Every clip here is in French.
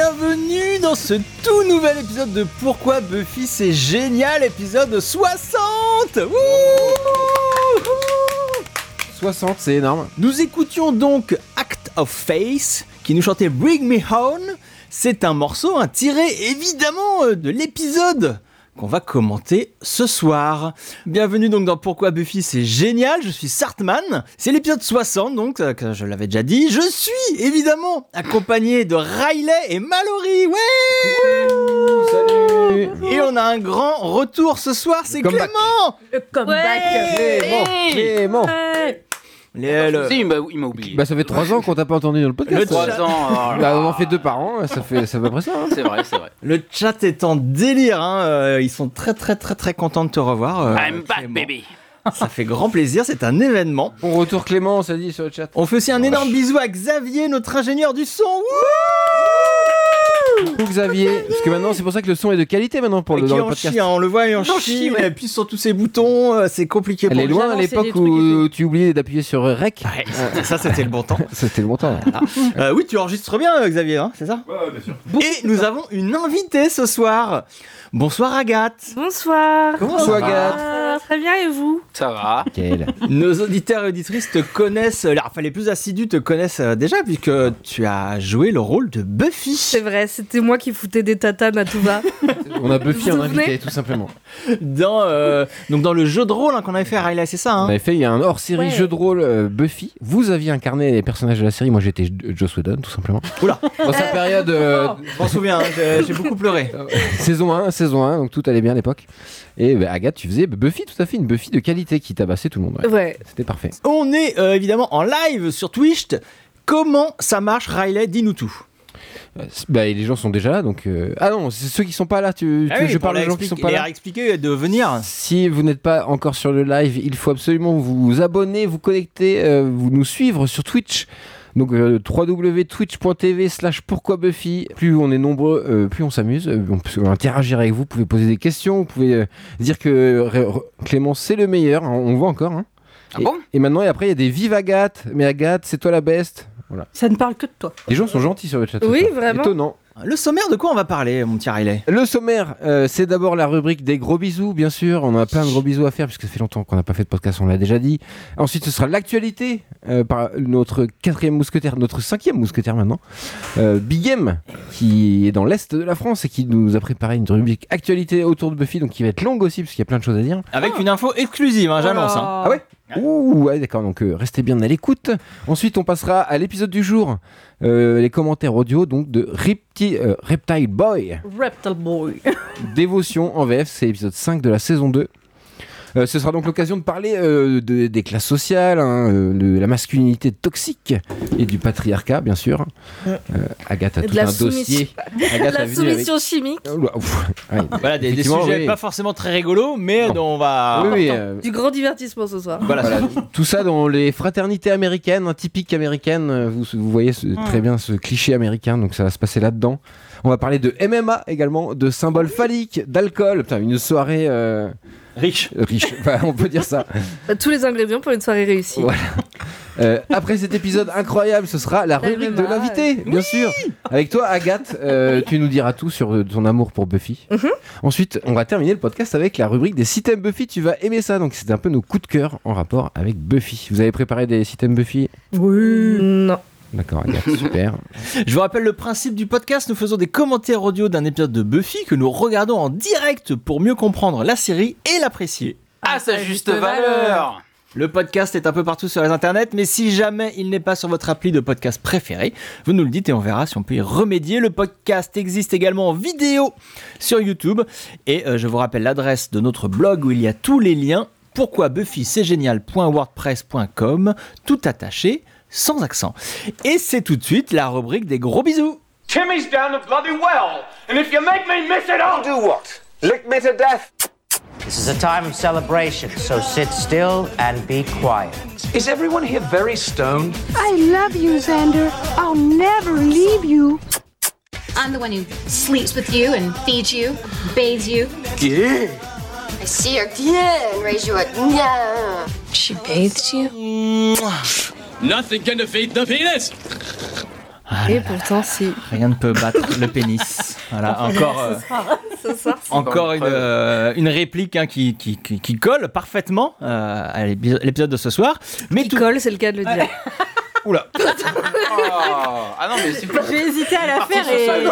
bienvenue dans ce tout nouvel épisode de Pourquoi Buffy c'est génial, épisode 60. Wouhou 60, c'est énorme. Nous écoutions donc Act of Faith qui nous chantait Bring Me Home. C'est un morceau tiré évidemment de l'épisode qu'on va commenter ce soir. Bienvenue donc dans Pourquoi Buffy c'est génial, je suis Sartman, c'est l'épisode 60 donc, que je l'avais déjà dit. Je suis évidemment accompagné de Riley et Mallory, ouais. Salut. Et on a un grand retour ce soir, c'est Comeback. Clément. Le comeback. Clément. Si, il m'a oublié. Bah ça fait 3 ans qu'on t'a pas entendu dans le podcast. Le 3 ans. Bah, on en fait 2 par an, ça fait à peu près ça. Hein. C'est vrai. Le chat est en délire, ils sont très contents de te revoir. I'm back, Clément. baby. Ça fait grand plaisir, c'est un événement. Bon retour Clément, on s'est dit sur le chat. On fait aussi un énorme bisou à Xavier, notre ingénieur du son. Ou Xavier, parce que maintenant c'est pour ça que le son est de qualité maintenant pour Qui dans le en podcast. chie, on le voit, il en chie, chie, mais il appuie sur tous ces boutons, c'est compliqué Elle pour est lui. loin à J'avance, l'époque c'est des trucs où tu oubliais d'appuyer sur Rec. Ouais, ça c'était le bon temps. C'était le bon temps. Oui, tu enregistres bien Xavier, hein, c'est ça ? Ouais, bien sûr. Et nous avons une invitée ce soir. Bonsoir Agathe. Bonsoir. Comment ça va, Agathe ? Très bien, et vous? Ça va. Quel. Nos auditeurs et auditrices te connaissent, enfin les plus assidus te connaissent déjà puisque tu as joué le rôle de Buffy. C'est vrai, c'était moi qui foutais des tatanes à tout va. On a Buffy Vous en vous invité souvenez tout simplement. Donc dans le jeu de rôle qu'on avait fait à Riley, c'est ça On hein ? avait fait il y a un hors-série Ouais. jeu de rôle Buffy. Vous aviez incarné les personnages de la série, moi j'étais Joss Whedon tout simplement. Oula, Dans sa période je m'en souviens, hein, j'ai beaucoup pleuré. saison 1, donc tout allait bien à l'époque. Et bah, Agathe, tu faisais Buffy, tout à fait, une Buffy de qualité qui tabassait tout le monde. Ouais. Ouais. C'était parfait. On est évidemment en live sur Twitch. Comment ça marche Riley ? Dis-nous tout. Bah, et les gens sont déjà là, donc... Ah non, c'est ceux qui sont pas là, je parle aux gens qui sont pas là. Expliquer de venir. Si vous n'êtes pas encore sur le live, il faut absolument vous abonner, vous connecter, vous nous suivre sur Twitch. Donc www.twitch.tv/pourquoi-Buffy. Plus on est nombreux, plus on s'amuse. On peut interagir avec vous, vous pouvez poser des questions, vous pouvez dire que Clément c'est le meilleur, hein, on voit encore. Hein. Ah bon ? Et maintenant, et après, il y a des vive Agathe, mais Agathe, c'est toi la best. Voilà. Ça ne parle que de toi. Les gens sont gentils sur le chat. ce Oui, soir. vraiment. Étonnant. Le sommaire, de quoi on va parler, mon petit Riley ? Le sommaire, c'est d'abord la rubrique des gros bisous, bien sûr. On a plein de gros bisous à faire, puisque ça fait longtemps qu'on n'a pas fait de podcast, on l'a déjà dit. Ensuite, ce sera l'actualité par notre 4e mousquetaire, notre 5e mousquetaire maintenant, Big M, qui est dans l'Est de la France et qui nous a préparé une rubrique actualité autour de Buffy, donc qui va être longue aussi, parce qu'il y a plein de choses à dire. Avec une info exclusive, hein, j'annonce. Hein. Ah ouais ? Ouh, ouais, d'accord, donc restez bien à l'écoute. Ensuite, on passera à l'épisode du jour, les commentaires audio donc de Reptile Boy. Reptile Boy. Dévotion en VF, c'est l'épisode 5 de la saison 2. Ce sera donc l'occasion de parler des classes sociales, hein, de la masculinité toxique et du patriarcat, bien sûr. Agathe a De tout la un dossier. Agathe a La venu soumission chimique. Oula, ouf, ouais. Voilà, des Effectivement, sujets oui. pas forcément très rigolos, mais dont on va... Oui, Du grand divertissement ce soir. Voilà, Voilà, tout ça dans les fraternités américaines, hein, typiques américaines. Vous voyez très bien ce cliché américain, donc ça va se passer là-dedans. On va parler de MMA également, de symboles phalliques, d'alcool. Putain, une soirée riche. riche, enfin, on peut dire ça. Tous les ingrédients pour une soirée réussie. Voilà. Après cet épisode incroyable, ce sera la rubrique de l'invité, bien sûr. Avec toi, Agathe, tu nous diras tout sur ton amour pour Buffy. Ensuite, on va terminer le podcast avec la rubrique des systèmes Buffy. Tu vas aimer ça, donc c'est un peu nos coups de cœur en rapport avec Buffy. Vous avez préparé des systèmes Buffy ? Oui. Non. D'accord, Agathe, super. Je vous rappelle le principe du podcast, nous faisons des commentaires audio d'un épisode de Buffy que nous regardons en direct pour mieux comprendre la série et l'apprécier. À sa juste valeur. Le podcast est un peu partout sur les internets, mais si jamais il n'est pas sur votre appli de podcast préféré, vous nous le dites et on verra si on peut y remédier. Le podcast existe également en vidéo sur YouTube et je vous rappelle l'adresse de notre blog où il y a tous les liens. Pourquoi Buffy c'est génial.wordpress.com, tout attaché, sans accent. Et c'est tout de suite la rubrique des gros bisous. Timmy's down the bloody well, and if you make me miss it, I'll Do what? Lick me to death? This is a time of celebration, so sit still and be quiet. Is everyone here very stoned? I love you, Xander. I'll never leave you. I'm the one who sleeps with you and feeds you, bathes you. Yeah. I see her and raise you a yeah. She bathes you? Nothing can defeat the penis. Et pourtant, si. Rien ne peut battre le pénis. Voilà, encore une réplique qui colle parfaitement à l'épisode de ce soir. Mais Qui colle, c'est le cas de le dire. Oula. Ah non, mais c'est pas. J'ai hésité à la faire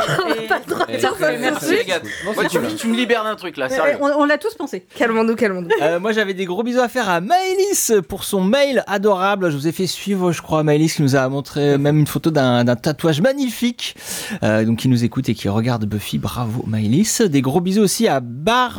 Merci Agathe. Moi, tu me libères d'un truc là, sérieux. On l'a tous pensé. Calmons-nous. Moi j'avais des gros bisous à faire à Maëlys pour son mail adorable. Je vous ai fait suivre, je crois, Maëlys qui nous a montré même une photo d'un tatouage magnifique. Donc qui nous écoute et qui regarde Buffy. Bravo Maëlys. Des gros bisous aussi à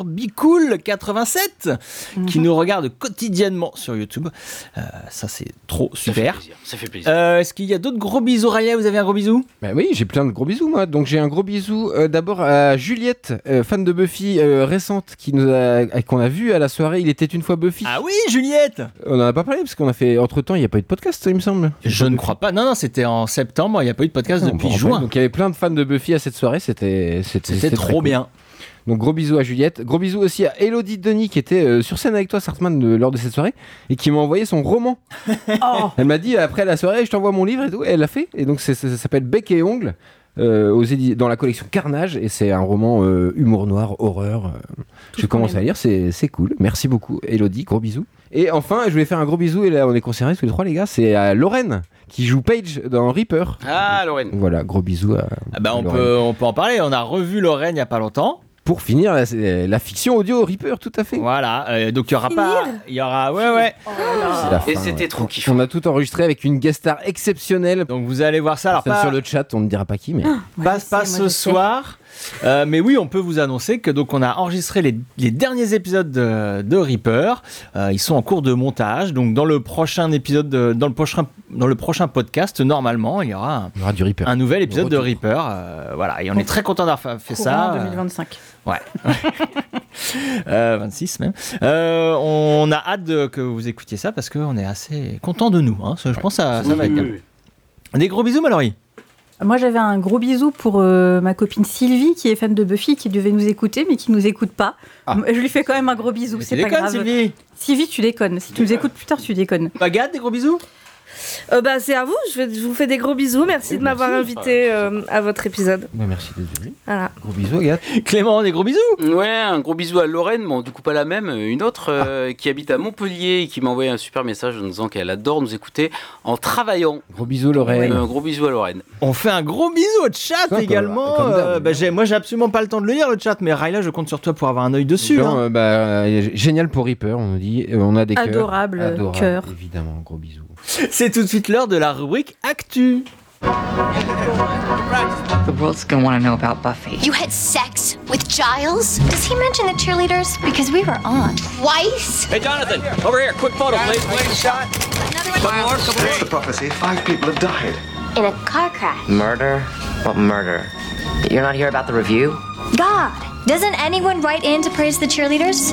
Barbicool87 qui nous regarde quotidiennement sur YouTube. Ça c'est trop super. Ça fait plaisir. Est-ce qu'il y a d'autres gros bisous? Raya, vous avez un gros bisou? Bah oui, j'ai plein de gros bisous moi. Donc j'ai un gros bisou d'abord à Juliette, fan de Buffy récente, qu'on a vu à la soirée Il était une fois Buffy. Ah oui, Juliette. On en a pas parlé parce qu'on a fait entre temps, il n'y a pas eu de podcast, il me semble. Je ne crois pas. Non, c'était en septembre. Il n'y a pas eu de podcast depuis juin. Donc il y avait plein de fans de Buffy à cette soirée. C'était trop bien. Donc gros bisous à Juliette, gros bisous aussi à Elodie Denis qui était sur scène avec toi Sartman lors de cette soirée et qui m'a envoyé son roman. Elle m'a dit après la soirée je t'envoie mon livre et tout, et elle l'a fait et donc ça s'appelle Bec et Ongles dans la collection Carnage et c'est un roman humour noir, horreur. Je commence à lire, c'est cool. Merci beaucoup Elodie, gros bisous. Et enfin je voulais faire un gros bisou et là on est concernés tous les trois les gars, c'est à Lorraine qui joue Paige dans Reaper. Ah Lorraine. Voilà, gros bisous à on peut en parler, on a revu Lorraine il n'y a pas longtemps. Pour finir la fiction audio Reaper, tout à fait. Voilà, donc il y aura pas... Il y aura... Ouais. Et c'était trop kiffant. On a tout enregistré avec une guest star exceptionnelle. Donc vous allez voir ça. Alors pas sur le chat, on ne dira pas qui, mais... Pas ce soir. Mais oui, on peut vous annoncer que donc on a enregistré les derniers épisodes de Reaper. Ils sont en cours de montage. Donc dans le prochain épisode, dans le prochain podcast, normalement, il y aura du Reaper. Un nouvel épisode de Reaper. Voilà, et on est très content d'avoir fait ça. En 2025. Ouais. 26 même. On a hâte que vous écoutiez ça parce qu'on est assez content de nous. Je pense que ça va être bien. Des gros bisous, Mallory. Moi, j'avais un gros bisou pour ma copine Sylvie, qui est fan de Buffy, qui devait nous écouter, mais qui nous écoute pas. Je lui fais quand même un gros bisou. Mais c'est pas grave. Sylvie, tu déconnes. Si tu nous écoutes plus tard, tu déconnes. Agathe, des gros bisous. C'est à vous, je vous fais des gros bisous. Merci de m'avoir invité à votre épisode. Merci d'être venu. Voilà. Gros bisous, Agathe. Clément, des gros bisous. Ouais, un gros bisou à Lorraine, bon du coup pas la même, une autre qui habite à Montpellier et qui m'a envoyé un super message en nous disant qu'elle adore nous écouter en travaillant. Gros bisous Lorraine. Un gros bisou à Lorraine. On fait un gros bisou au chat également. Moi j'ai absolument pas le temps de le lire le chat, mais Rayla, je compte sur toi pour avoir un œil dessus. Génial pour Reaper, on nous dit. On a des cœurs. Adorable cœur. Évidemment, gros bisous. C'est tout de suite l'heure de la rubrique Actu. The world's gonna want to know about Buffy. You had sex with Giles? Does he mention the cheerleaders? Because we were on. Twice? Hey, Jonathan, over here. Quick photo, please. Shot. What's the prophecy? 5 people have died. In a car crash. Murder? What murder? You're not here about the review? God, doesn't anyone write in to praise the cheerleaders?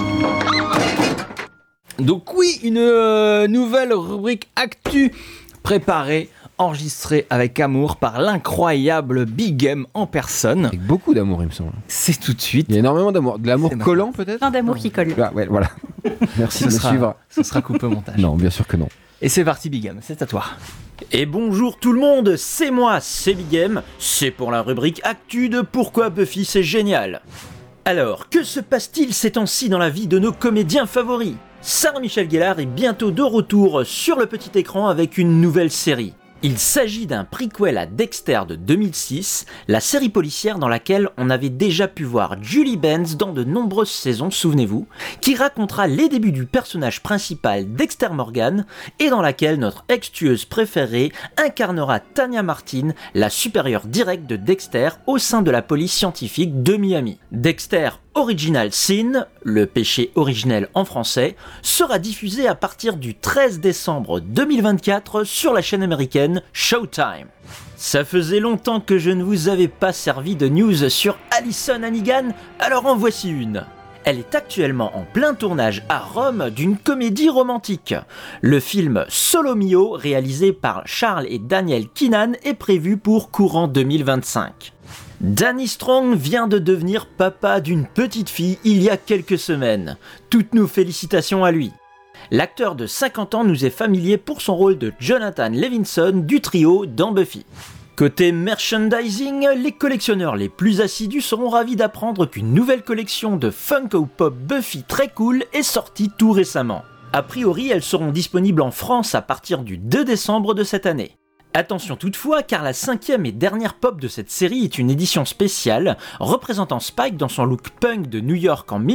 Donc oui, une nouvelle rubrique Actu préparée, enregistrée avec amour par l'incroyable Big M en personne. Avec beaucoup d'amour, il me semble. C'est tout de suite. Il y a énormément d'amour. De l'amour collant, peut-être? Non, d'amour qui colle. Ouais, voilà. Merci de me suivre. Ce sera coupé au montage. Non, bien sûr que non. Et c'est parti, Big M, c'est à toi. Et bonjour tout le monde, c'est moi, c'est Big M. C'est pour la rubrique Actu de Pourquoi Buffy c'est génial. Alors, que se passe-t-il ces temps-ci dans la vie de nos comédiens favoris ? Sarah Michelle Gellar est bientôt de retour sur le petit écran avec une nouvelle série. Il s'agit d'un prequel à Dexter de 2006, la série policière dans laquelle on avait déjà pu voir Julie Benz dans de nombreuses saisons, souvenez-vous, qui racontera les débuts du personnage principal Dexter Morgan et dans laquelle notre ex-tueuse préférée incarnera Tanya Martin, la supérieure directe de Dexter au sein de la police scientifique de Miami. Dexter Original Sin, le péché originel en français, sera diffusé à partir du 13 décembre 2024 sur la chaîne américaine Showtime. Ça faisait longtemps que je ne vous avais pas servi de news sur Alyson Hannigan, alors en voici une. Elle est actuellement en plein tournage à Rome d'une comédie romantique. Le film Solo Mio, réalisé par Charles et Daniel Keenan, est prévu pour courant 2025. Danny Strong vient de devenir papa d'une petite fille il y a quelques semaines. Toutes nos félicitations à lui. L'acteur de 50 ans nous est familier pour son rôle de Jonathan Levinson du trio dans Buffy. Côté merchandising, les collectionneurs les plus assidus seront ravis d'apprendre qu'une nouvelle collection de Funko Pop Buffy très cool est sortie tout récemment. A priori, elles seront disponibles en France à partir du 2 décembre de cette année. Attention toutefois, car la 5e et dernière pop de cette série est une édition spéciale représentant Spike dans son look punk de New York en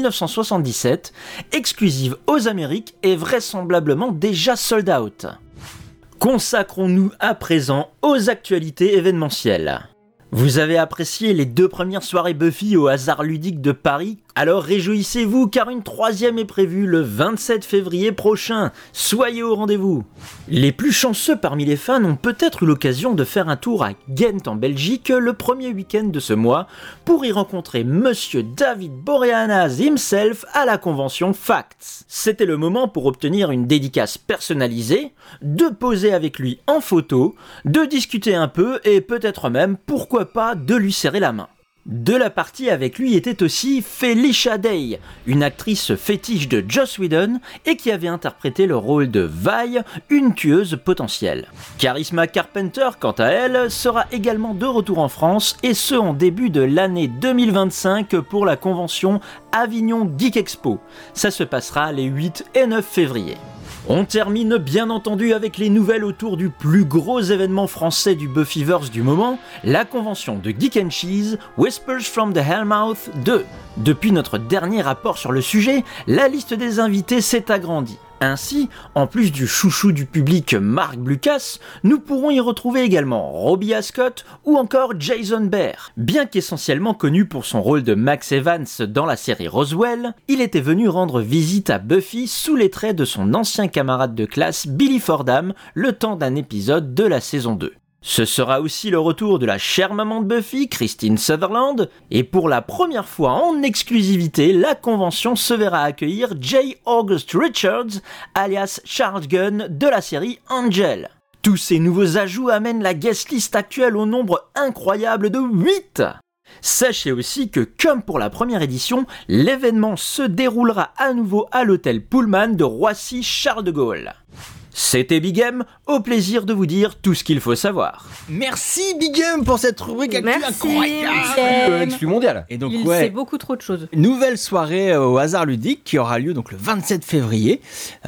1977, exclusive aux Amériques et vraisemblablement déjà sold out. Consacrons-nous à présent aux actualités événementielles. Vous avez apprécié les 2 premières soirées Buffy au hasard ludique de Paris ? Alors réjouissez-vous car une 3e est prévue le 27 février prochain. Soyez au rendez-vous. Les plus chanceux parmi les fans ont peut-être eu l'occasion de faire un tour à Ghent en Belgique le premier week-end de ce mois pour y rencontrer Monsieur David Boreanaz himself à la convention Facts. C'était le moment pour obtenir une dédicace personnalisée, de poser avec lui en photo, de discuter un peu et peut-être même, pourquoi pas, de lui serrer la main. De la partie avec lui était aussi Felicia Day, une actrice fétiche de Joss Whedon et qui avait interprété le rôle de Vi, une tueuse potentielle. Charisma Carpenter, quant à elle, sera également de retour en France et ce en début de l'année 2025 pour la convention Avignon Geek Expo. Ça se passera les 8 et 9 février. On termine bien entendu avec les nouvelles autour du plus gros événement français du Buffyverse du moment, la convention de Geek and Cheese Whispers from the Hellmouth 2. Depuis notre dernier rapport sur le sujet, la liste des invités s'est agrandie. Ainsi, en plus du chouchou du public Mark Blucas, nous pourrons y retrouver également Robbie Ascott ou encore Jason Behr. Bien qu'essentiellement connu pour son rôle de Max Evans dans la série Roswell, il était venu rendre visite à Buffy sous les traits de son ancien camarade de classe Billy Fordham le temps d'un épisode de la saison 2. Ce sera aussi le retour de la chère maman de Buffy, Christine Sutherland, et pour la première fois en exclusivité, la convention se verra accueillir J. August Richards, alias Charles Gunn de la série Angel. Tous ces nouveaux ajouts amènent la guest list actuelle au nombre incroyable de 8. Sachez aussi que, comme pour la première édition, l'événement se déroulera à nouveau à l'hôtel Pullman de Roissy-Charles de Gaulle. C'était Big M, au plaisir de vous dire tout ce qu'il faut savoir. Merci Big M pour cette rubrique actuelle incroyable. Exclu mondial. Et donc Il sait beaucoup trop de choses. Nouvelle soirée au hasard ludique qui aura lieu donc le 27 février.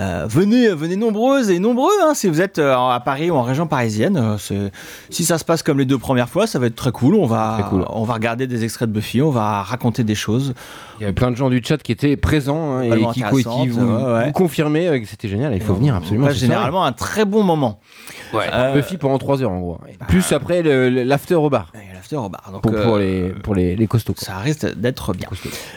Venez nombreuses et nombreux si vous êtes à Paris ou en région parisienne. Si ça se passe comme les 2 premières fois, ça va être très cool. On va regarder des extraits de Buffy, on va raconter des choses. Il y avait plein de gens du chat qui étaient présents et qui vous confirmaient que c'était génial. Il faut venir absolument. Généralement un très bon moment. Ouais. Buffy pendant 3 heures en gros. Plus après l'after au bar. L'after au bar. Donc, pour les costauds. Ça risque d'être bien.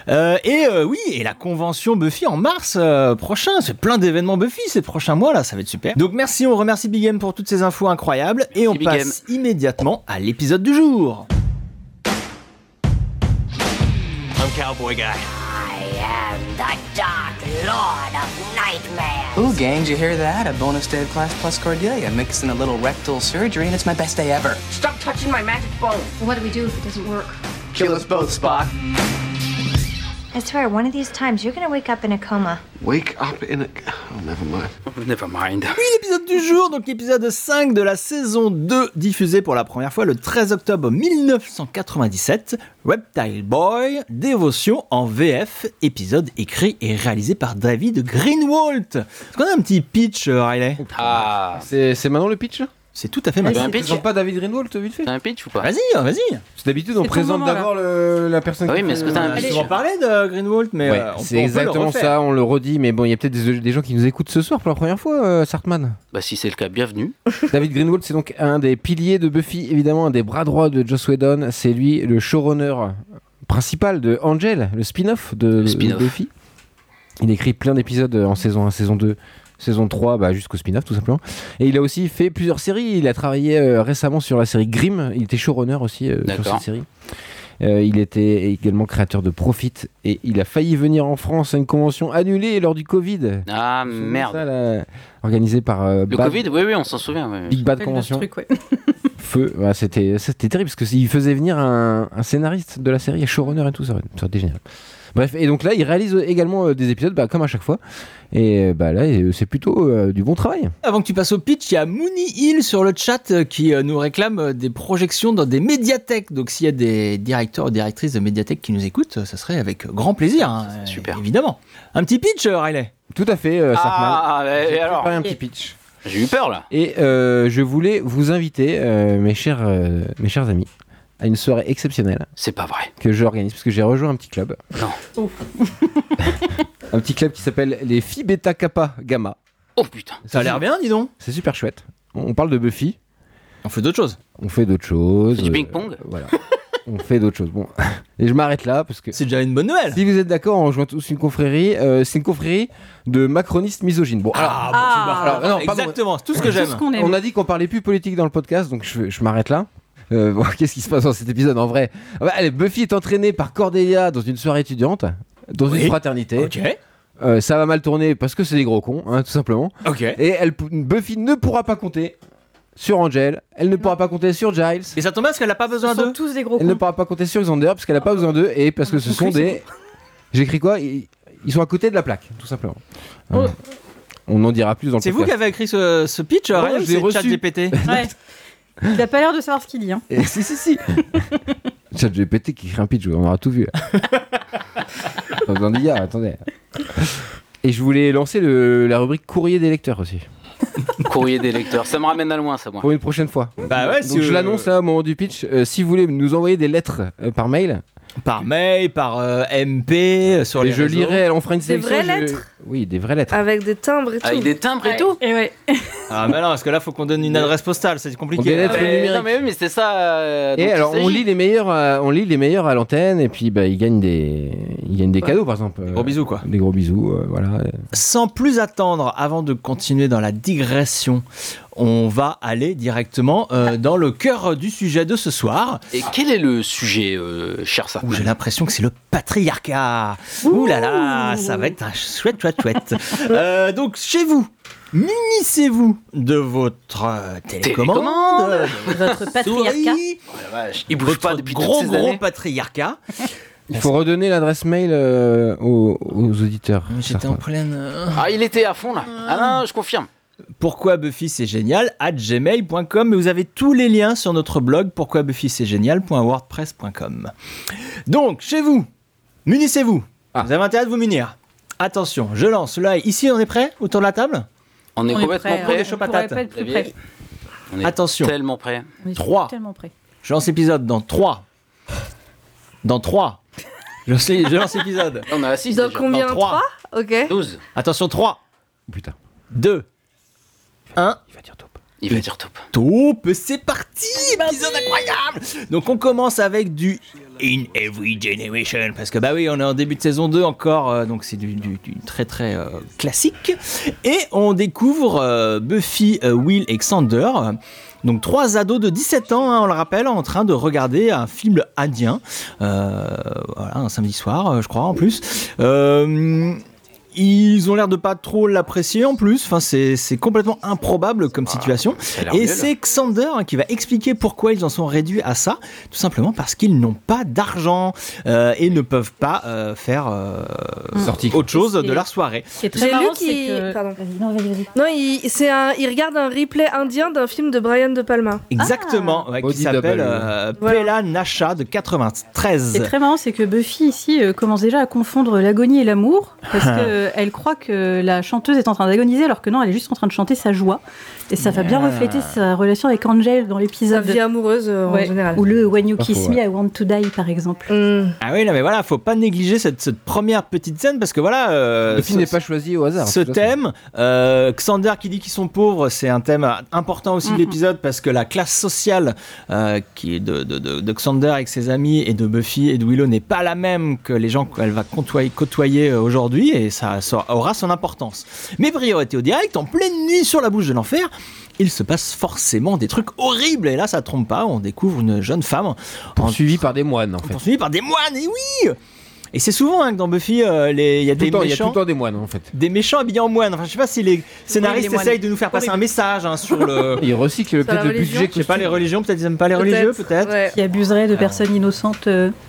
Et la convention Buffy en mars prochain. C'est plein d'événements Buffy ces prochains mois là. Ça va être super. Donc merci, on remercie Big M pour toutes ces infos incroyables. Et on passe immédiatement à l'épisode du jour. I'm Cowboy Guy. I am the Dark Lord of Nightmare. Ooh, gang, did you hear that? A bonus day of Class Plus Cordelia. Mixed in a little rectal surgery, and it's my best day ever. Stop touching my magic bone. What do we do if it doesn't work? Kill us both, Spock. I swear, one of these times, you're gonna wake up in a coma. Wake up in a... Oh, never mind. Never mind. Oui, l'épisode du jour, donc l'épisode 5 de la saison 2, diffusé pour la première fois le 13 octobre 1997, Reptile Boy, Dévotion en VF, épisode écrit et réalisé par David Greenwalt. Est-ce qu'on a un petit pitch, Riley ? C'est maintenant le pitch ? C'est tout à fait mal. On présente pas David Greenwalt vite fait. T'as un pitch ou pas ? Vas-y. C'est d'habitude on présente d'abord la personne. Ah oui, mais est-ce que t'as un pitch ? On parlait de Greenwalt, mais c'est exactement ça. On le redit, mais bon, il y a peut-être des gens qui nous écoutent ce soir pour la première fois, Sartman. Bah si c'est le cas, bienvenue. David Greenwalt, c'est donc un des piliers de Buffy, évidemment un des bras droits de Joss Whedon. C'est lui le showrunner principal de Angel, le spin-off de Buffy. Il écrit plein d'épisodes en saison 1, saison 2. Saison 3, jusqu'au spin-off tout simplement. Et il a aussi fait plusieurs séries. Il a travaillé récemment sur la série Grimm. Il était showrunner aussi sur cette série. Il était également créateur de Profit. Et il a failli venir en France à une convention annulée lors du Covid. Ah merde. Ça, organisée par le Covid, oui, on s'en souvient. Oui. Big Bad Convention. Feu, c'était terrible parce qu'il faisait venir un scénariste de la série, un showrunner et tout. Ça aurait été génial. Bref, et donc là, il réalise également des épisodes, comme à chaque fois. Et là, c'est plutôt du bon travail. Avant que tu passes au pitch, il y a Mooney Hill sur le chat qui nous réclame des projections dans des médiathèques. Donc s'il y a des directeurs ou directrices de médiathèques qui nous écoutent, ça serait avec grand plaisir, super. Évidemment. Un petit pitch, Riley? Tout à fait, Sarkman. Et alors un petit pitch. J'ai eu peur là. Et je voulais vous inviter, mes chers amis, à une soirée exceptionnelle. C'est pas vrai. Que j'organise, parce que j'ai rejoint un petit club. Non. Un petit club qui s'appelle les Phi Beta Kappa Gamma. Oh putain. Ça a l'air bien, dis donc. C'est super chouette. On parle de Buffy. On fait d'autres choses. On fait d'autres choses. Du ping-pong. Voilà. On fait d'autres choses. Bon, et je m'arrête là parce que c'est déjà une bonne nouvelle. Si vous êtes d'accord, on rejoint tous une confrérie. C'est une confrérie de macronistes misogynes. Bon, non, exactement, c'est tout ce que j'aime. On a dit qu'on parlait plus politique dans le podcast, donc je m'arrête là. Qu'est-ce qui se passe dans cet épisode en vrai? Allez, Buffy est entraînée par Cordelia dans une soirée étudiante, dans une fraternité. Ok. Ça va mal tourner parce que c'est des gros cons, tout simplement. Ok. Et Buffy ne pourra pas compter sur Angel, elle ne pourra pas compter sur Giles. Et ça tombe bien parce qu'elle n'a pas besoin d'eux. Tous des gros elle ne pourra pas compter sur Xander parce qu'elle n'a pas besoin d'eux et parce que ce sont des. J'écris quoi? Ils sont à côté de la plaque, tout simplement. On en dira plus dans le podcast. C'est vous qui avez écrit ce pitch? Ouais, je l'ai reçu. ChatGPT. Ouais. Il n'a pas l'air de savoir ce qu'il dit. Si. ChatGPT qui écrit un pitch, on aura tout vu. Pas besoin d'y aller, attendez. Et je voulais lancer la rubrique courrier des lecteurs aussi. Courrier des lecteurs, ça me ramène à loin ça moi. Pour une prochaine fois. Bah ouais, donc je l'annonce là au moment du pitch. Si vous voulez nous envoyer des lettres par mail. Par mail, par MP, sur les réseaux. Je lirai, on fera une sélection. Des vraies lettres? Oui, des vraies lettres. Avec des timbres et tout. Avec des timbres et tout? Et ouais. Ah mais non, parce que là faut qu'on donne une adresse postale, c'est compliqué. Des lettres numériques. Non mais oui, mais c'est ça. Et alors on lit les meilleurs à l'antenne et puis ils gagnent des cadeaux par exemple. Gros bisous quoi. Des gros bisous, voilà. Sans plus attendre, avant de continuer dans la digression, on va aller directement dans le cœur du sujet de ce soir. Et quel est le sujet, cher Sarkman? J'ai l'impression que c'est le patriarcat. Ouh là là, ça va être un chouette. Donc chez vous, munissez-vous de votre télécommande, votre patriarcat. Oh la vache, il bouge pas depuis gros toutes ces années. patriarcat. Il faut redonner l'adresse mail aux auditeurs. J'étais en pleine. Ah, il était à fond là. Ah non, je confirme. Pourquoi Buffy c'est génial @gmail.com, mais vous avez tous les liens sur notre blog pourquoibuffyc'estgénial.wordpress.com. Donc chez vous, munissez-vous. Vous avez intérêt de vous munir. Attention, je lance là. Ici on est prêt autour de la table? On est complètement prêt. On est chaud patate. Pas être plus près. On est Attention. Tellement prêt. 3. Tellement près. Je lance épisode dans 3. Dans 3. Je lance épisode. On a 6 Donc déjà. combien? Dans 3. Ok. 12. Attention, 3. Putain. 2. 1. Il va dire top. Il va dire top. Top, c'est parti, épisode incroyable. Donc on commence avec du In Every Generation, parce que bah oui, on est en début de saison 2 encore, donc c'est du très très classique. Et on découvre Buffy, Will et Xander, donc 3 ados de 17 ans, on le rappelle, en train de regarder un film indien, voilà, un samedi soir, je crois en plus. Ils ont l'air de pas trop l'apprécier en plus, enfin, c'est complètement improbable comme situation. Et c'est Xander qui va expliquer pourquoi ils en sont réduits à ça, tout simplement parce qu'ils n'ont pas d'argent et ne peuvent pas faire autre chose de leur soirée. Ce qui est très marrant, c'est que... Pardon. Vas-y. Non, il regarde un replay indien d'un film de Brian De Palma. Exactement, qui s'appelle Pela Nasha de 93. Ce qui est très marrant, c'est que Buffy ici commence déjà à confondre l'agonie et l'amour, parce que elle croit que la chanteuse est en train d'agoniser alors que non, elle est juste en train de chanter sa joie. Et ça va bien refléter sa relation avec Angel dans l'épisode. Sa vie amoureuse en général. Ou le When You Kiss Me, I Want to Die par exemple. Ah oui, non, mais voilà, faut pas négliger cette première petite scène parce que voilà. Le film n'est pas choisi au hasard. Ce thème, Xander qui dit qu'ils sont pauvres, c'est un thème important aussi de l'épisode parce que la classe sociale qui est de Xander avec ses amis et de Buffy et de Willow n'est pas la même que les gens qu'elle va côtoyer aujourd'hui et ça aura son importance. Mais priorité au direct, en pleine nuit sur la bouche de l'enfer, il se passe forcément des trucs horribles et là ça trompe pas, on découvre une jeune femme poursuivie par des moines en fait. Poursuivie par des moines, et oui. Et c'est souvent que dans Buffy, il y a des Il y a tout méchants. le temps des moines en fait. Des méchants habillés en moines. Enfin, je sais pas si les scénaristes les moines. essayent de nous faire passer un message sur le. Ils recyclent peut-être le religion. budget. Je sais pas, les religions, peut-être ils aiment pas les religieux, peut-être. Ouais. Qui abuserait de personnes innocentes.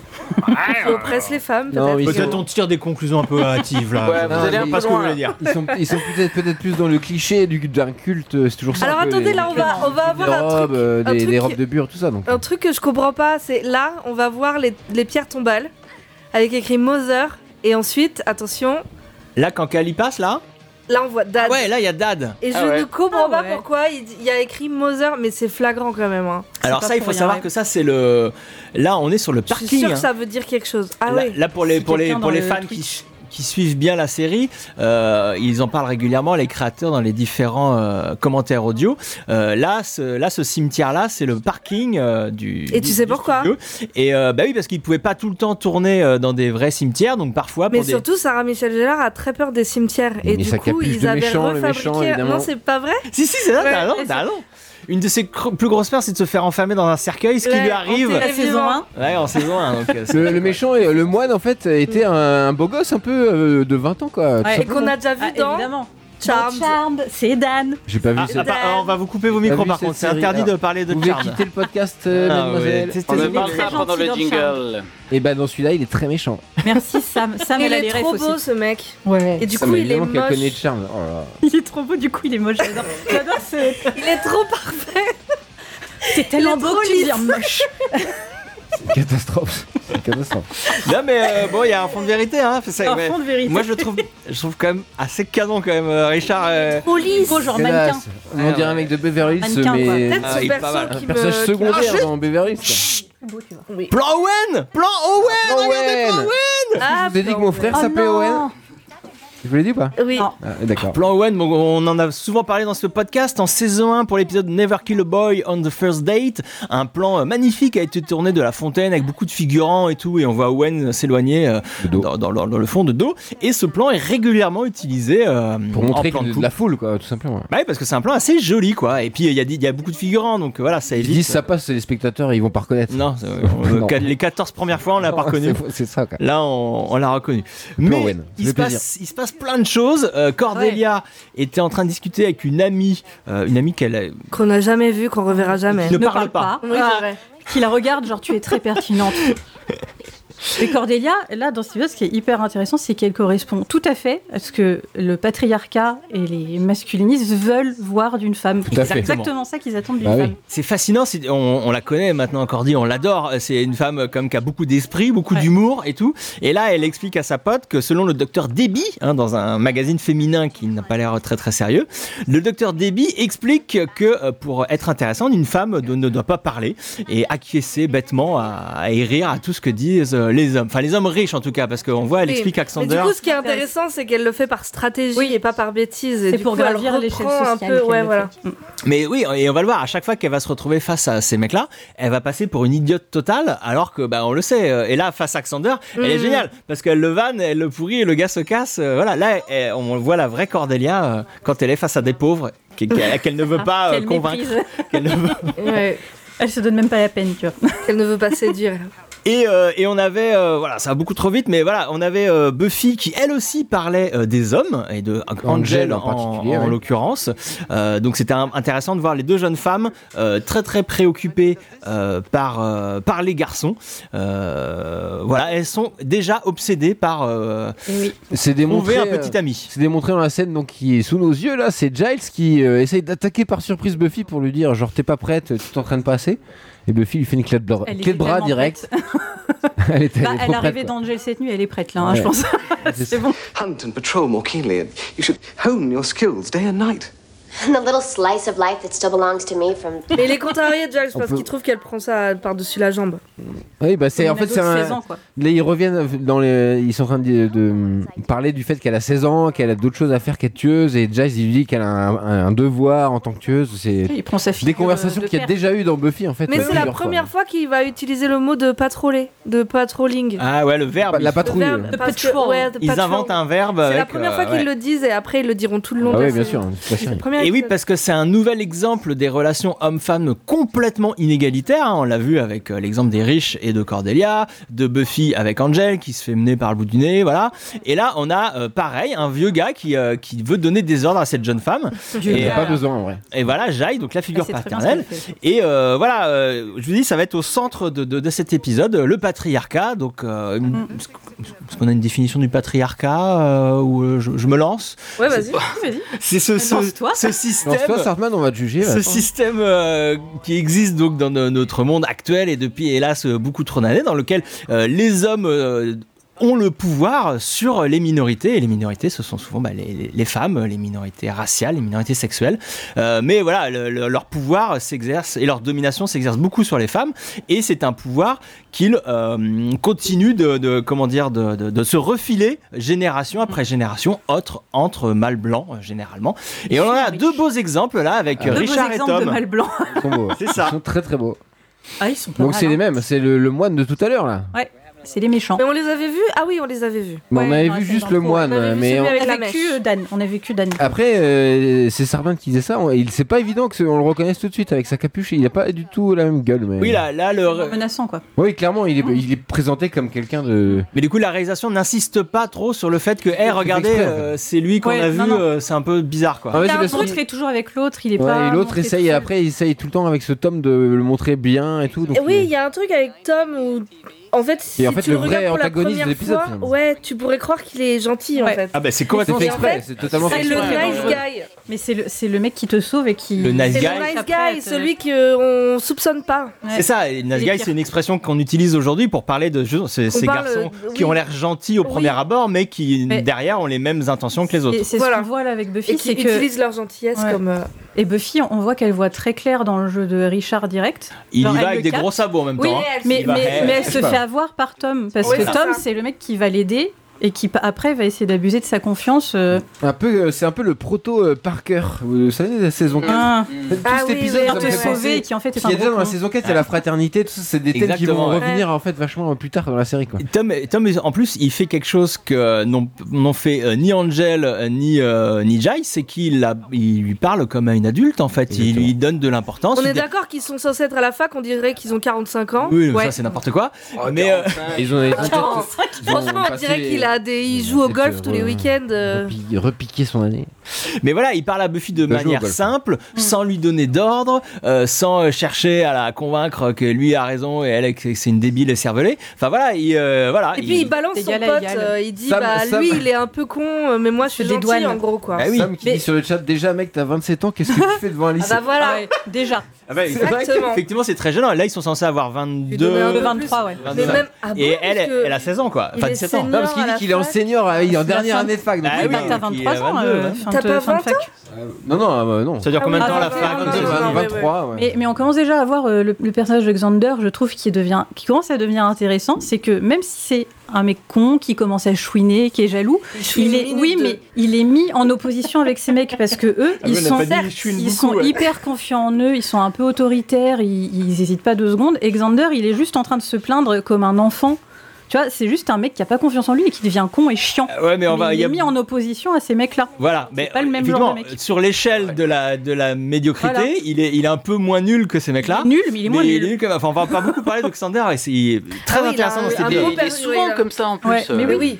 Qui oppresse les femmes, peut-être. Non, Peut-être on tire des conclusions un peu hâtives là. Ouais, vous allez un peu pas ce que vous loin. voulez dire. Ils sont peut-être plus dans le cliché d'un culte. C'est toujours ça. Alors un peu, attendez, les- là on va avoir des un truc. robes, un des truc robes qui- de bure, tout ça. Donc. Un truc que je comprends pas, c'est là, on va voir les pierres tombales avec écrit Mother et ensuite, attention, Là, quand Kali passe, là. là on voit Dad. Ouais, là, il y a Dad. Et je Ah ouais. ne comprends pas ouais. pourquoi il y a écrit Mother, mais c'est flagrant quand même. Hein. Alors, pas ça, il pour faut rien, savoir ouais. que ça, c'est le. Là, on est sur le Je suis parking. sûre que hein. ça veut dire quelque chose. Ah Là, oui. là, pour les, Si pour les, quelqu'un pour dans les le fans Twitch. qui suivent bien la série, ils en parlent régulièrement, les créateurs, dans les différents commentaires audio. Là, ce cimetière-là, c'est le parking du. Et tu sais pourquoi ? studio. Et bah oui, parce qu'ils pouvaient pas tout le temps tourner dans des vrais cimetières, donc parfois Mais pour surtout, Sarah Michelle Gellar a très peur des cimetières. Et Mais du ça coup, capuche ils de avaient méchant, le méchant, refabriqué. évidemment. Non, c'est pas vrai ? Si, c'est ça, Ouais, t'as raison, et t'as raison. Une de ses plus grosses peurs, c'est de se faire enfermer dans un cercueil, ce qui Ouais, lui arrive. en La saison 1. Ouais, en saison 1. Donc, Le méchant, le moine en fait, était un beau gosse un peu de 20 ans quoi. tout Ouais. Et simplement. qu'on a déjà vu Ah, dans évidemment. Charmed. Charmed, c'est Dan. J'ai pas vu Ah, ça. on va vous couper vos micros vu par cette contre, c'est série interdit Alors, de parler de Vous pouvez Charmed. quitter le podcast, Ah, mademoiselle. ouais. On ne Il est parle très pas pendant gentil le dans jingle. Et bah dans celui-là, il est très méchant. Merci Sam. Sam, Il elle a est les refs trop beau aussi. ce mec. Ouais. Et du Ça, coup, mais il est évidemment qu'elle connaît moche. Charles. Oh là là. Il est trop beau, du coup, il est moche. J'adore ce. Il est trop parfait. C'est tellement beau trop que tu lisse. deviens moche. Catastrophe. C'est une catastrophe. Non mais bon, il y a un fond de vérité, hein. C'est- Un ouais. fond de vérité. Moi je trouve quand même assez canon quand même, Richard. Trop lisse. Beau, genre mannequin. Hélas, on dirait un mec de Beverly Hills, Mannequin, quoi. mais Peut-être Ah, ce il est pas perso mal. un qui personnage me. secondaire dans Beverly Hills. Beau, tu vois. Oui. Plan Owen, regardez Plan Owen. Ah, Je vous ai dit que mon frère Oh s'appelait non. Owen. Je vous l'ai dit ou pas Oui. Non. Ah, d'accord. Plan Owen, bon, on en a souvent parlé dans ce podcast en saison 1 pour l'épisode Never Kill a Boy on the First Date. Un plan magnifique a été tourné de la fontaine avec beaucoup de figurants et tout, et on voit Owen s'éloigner De dos. dans le fond de dos. Et ce plan est régulièrement utilisé Pour en montrer plan qu'il de y a de coupe. la foule, quoi, tout simplement. Bah oui, parce que c'est un plan assez joli, quoi. Et puis il y a beaucoup de figurants, donc voilà, ça Ils évite. disent ça passe, les spectateurs, ils vont pas reconnaître. Non, Non. les 14 premières fois, on l'a pas reconnu. C'est ça, quoi. Là, on l'a reconnu. Mais Owen, ça il fait se passe plein de choses. Cordelia était en train de discuter avec une amie qu'elle Qu'on n'a jamais vu, qu'on reverra jamais. qui ne parle pas. Oui, c'est vrai. Qui la regarde, genre tu es très pertinente. Et Cordelia, là, dans cet épisode, ce qui est hyper intéressant, c'est qu'elle correspond tout à fait à ce que le patriarcat et les masculinistes veulent voir d'une femme. Tout à fait. C'est exactement ça qu'ils attendent d'une Bah oui. femme. C'est fascinant, on la connaît maintenant, Cordy, on l'adore. C'est une femme comme qui a beaucoup d'esprit, beaucoup d'humour et tout. Et là, elle explique à sa pote que selon le docteur Debbie, dans un magazine féminin qui n'a pas l'air très très sérieux, le docteur Debbie explique que pour être intéressante, une femme ne doit pas parler et acquiescer bêtement à rire à tout ce que disent les hommes. Enfin, les hommes riches en tout cas, parce qu'on voit, elle Oui. explique à Mais Xander. du coup, ce qui est intéressant, c'est qu'elle le fait par stratégie et pas par bêtise. Et C'est du pour coup, elle gravir l'échelle reprend un sociale peu. qu'elle Ouais, le voilà. fait. Mais oui, et on va le voir, à chaque fois qu'elle va se retrouver face à ces mecs-là, elle va passer pour une idiote totale, alors que, on le sait. Et là, face à Xander, elle est géniale, parce qu'elle le vanne, elle le pourrit, et le gars se casse. Voilà, là, on voit la vraie Cordelia quand elle est face à des pauvres qu'elle ne veut pas Qu'elle convaincre. méprise. Qu'elle ne veut- Ouais. Elle se donne même pas la peine, tu vois. Qu'elle ne veut pas séduire. Et on avait, voilà, ça va beaucoup trop vite, mais voilà, on avait Buffy qui elle aussi parlait des hommes et de Angel en particulier, en ouais. l'occurrence. Donc c'était intéressant de voir les deux jeunes femmes très très préoccupées par les garçons. Voilà, elles sont déjà obsédées par C'est démontré, trouver un petit ami. C'est démontré dans la scène donc, qui est sous nos yeux là, c'est Giles qui essaye d'attaquer par surprise Buffy pour lui dire genre t'es pas prête, tu t'entraînes pas assez. Et Buffy lui fait une clé de bras, Elle clé de bras tellement direct. prête. elle est Bah, trop elle est prête, arrivée quoi. d'Angel cette nuit, elle est prête là, hein, Ouais. je pense. C'est bon. Hunt and patrol more keenly, and you should hone your skills day and night. And the little slice of life that still belongs to me from. Mais il est contrarié, Giles, On parce peut- qu'il trouve qu'elle prend ça par-dessus la jambe. Oui, bah c'est Une en fait ado c'est de un. 16 ans, quoi. Là ils reviennent ils sont en train de parler du fait qu'elle a 16 ans, qu'elle a d'autres choses à faire qu'être tueuse et Giles il lui dit qu'elle a un devoir en tant que tueuse. C'est Il prend sa fille. des conversations qu'il y a déjà eu dans Buffy en fait. Mais c'est la plusieurs première fois qu'il va utiliser le mot de patrolling. Ah ouais, le verbe. La patrouille. Le verbe, The parce que, patrol. ouais, the Ils patrol. inventent un verbe. C'est la avec, première fois qu'ils ouais. le disent et après ils le diront tout le long Ah de la oui, bien série. sûr. c'est pas C'est la sérieux. première Et oui, parce que c'est un nouvel exemple des relations hommes-femmes complètement inégalitaires. On l'a vu avec l'exemple des riches et de Cordelia, de Buffy avec Angel qui se fait mener par le bout du nez, voilà. Et là, on a pareil, un vieux gars qui veut donner des ordres à cette jeune femme. Il n'y a pas besoin en vrai. Et voilà, Jai, donc la figure paternelle. Et voilà, je vous dis, ça va être au centre de cet épisode, le patriarcat. Donc, est-ce qu'on a une définition du patriarcat où je me lance? Ouais, vas-y. C'est ce système. Lance-toi, Sartman, on va te juger. Ce système qui existe donc dans notre monde actuel et depuis, hélas, beaucoup trop d'années, dans lequel les hommes ont le pouvoir sur les minorités, et les minorités ce sont souvent les femmes, les minorités raciales, les minorités sexuelles, mais voilà, leur pouvoir s'exerce et leur domination s'exerce beaucoup sur les femmes, et c'est un pouvoir qu'ils continuent de se refiler génération après génération entre mâles blancs généralement, et on en a deux beaux exemples là avec Richard et Tom. De mâles blancs. Ils sont beaux. C'est ça. Ils sont très très beaux. Ah, ils sont pas Donc mal, c'est les mêmes, c'est le moine de tout à l'heure là. Ouais. C'est les méchants. Mais on les avait vus. Ah oui, on les avait vus. Mais on avait vu juste le moine, mais on a vécu Dan. On a vécu Dan. Après, c'est Sartman qui disait ça. C'est pas évident qu'on le reconnaisse tout de suite avec sa capuche. Il a pas du tout la même gueule. Mais... Oui, là, menaçant quoi. Oui, clairement, il est présenté comme quelqu'un de. Mais du coup, la réalisation n'insiste pas trop sur le fait que, regardez, c'est lui qu'on a vu. C'est un peu bizarre quoi. Il a un autre est toujours avec l'autre. Il est pas. Et l'autre essaye. Après, il essaye tout le temps avec ce Tom de le montrer bien et tout. Donc oui, il y a un truc avec Tom où. En fait, si tu le le vrai regardes pour la antagoniste de première l'épisode, fois, finalement. ouais, tu pourrais croire qu'il est gentil en fait. Ah bah c'est complètement fait exprès, c'est totalement C'est fait le exprès. nice guy. Mais c'est le mec qui te sauve et qui. Le nice C'est guy. le nice guy, celui qu'on soupçonne pas. C'est ça, et nice guy, c'est une expression qu'on utilise aujourd'hui pour parler de ces garçons qui ont l'air gentils au premier abord, mais qui derrière ont les mêmes intentions que les autres. C'est ce qu'on voit là avec Buffy, et qui utilisent leur gentillesse comme. Et Buffy, on voit qu'elle voit très clair dans le jeu de Richard direct. Il y va avec des gros sabots en même temps. Mais elle se fait avoir par Tom, parce que Tom, c'est le mec qui va l'aider et qui après va essayer d'abuser de sa confiance. C'est un peu le proto Parker, vous savez, la saison 4. Tout cet épisode va te sauver, qui en fait est un il y a déjà dans la saison 4, il y a la fraternité, tout ça, c'est des thèmes qui vont revenir en fait vachement plus tard dans la série quoi. Tom en plus, il fait quelque chose que n'ont fait ni Angel ni Jai, c'est qu'il lui parle comme à une adulte en fait. Exactement. Il lui donne de l'importance. On est d'accord qu'ils sont censés être à la fac, on dirait qu'ils ont 45 ans. Oui, ça c'est n'importe quoi. Mais ils ont franchement, on dirait qu'il joue au golf tous les week-ends. Repiquer son année. Mais voilà, il parle à Buffy de manière simple, sans lui donner d'ordre, sans chercher à la convaincre que lui a raison et elle que c'est une débile et cervelée. Enfin voilà, et puis il balance son pote, il dit lui il est un peu con, mais moi je suis gentil en gros quoi. Sam qui dit sur le chat, déjà mec t'as 27 ans, qu'est-ce que tu fais devant un lycée? Ah bah voilà, déjà. Ah bah, effectivement, c'est très gênant. Là, ils sont censés avoir 22, 23, ouais. Mais même, et elle a 16 ans, quoi. Enfin, 17 ans. Non, parce qu'il dit qu'il est en senior, il est en dernière année de fac. Donc t'as 23 ans. T'as pas 20 ans? Non. Ça dure combien de temps la fac? 23, ouais. Mais on commence déjà à voir le personnage de Xander, je trouve, qui commence à devenir intéressant. C'est que même si c'est un mec con qui commence à chouiner, qui est jaloux, il est mis en opposition avec ces mecs parce que eux, ils sont hyper confiants en eux, ils sont un peu autoritaires, ils hésitent pas 2 secondes. Et Xander, il est juste en train de se plaindre comme un enfant. Tu vois, c'est juste un mec qui a pas confiance en lui et qui devient con et chiant. Il est mis en opposition à ces mecs-là. Voilà, mais pas le même genre de mec. Sur l'échelle de la médiocrité, voilà. il est un peu moins nul que ces mecs-là. Nul, mais il est moins nul. Enfin, on va pas beaucoup parler de Xander et c'est très intéressant dans cette épisode. Il est souvent comme ça en plus. Ouais, mais oui.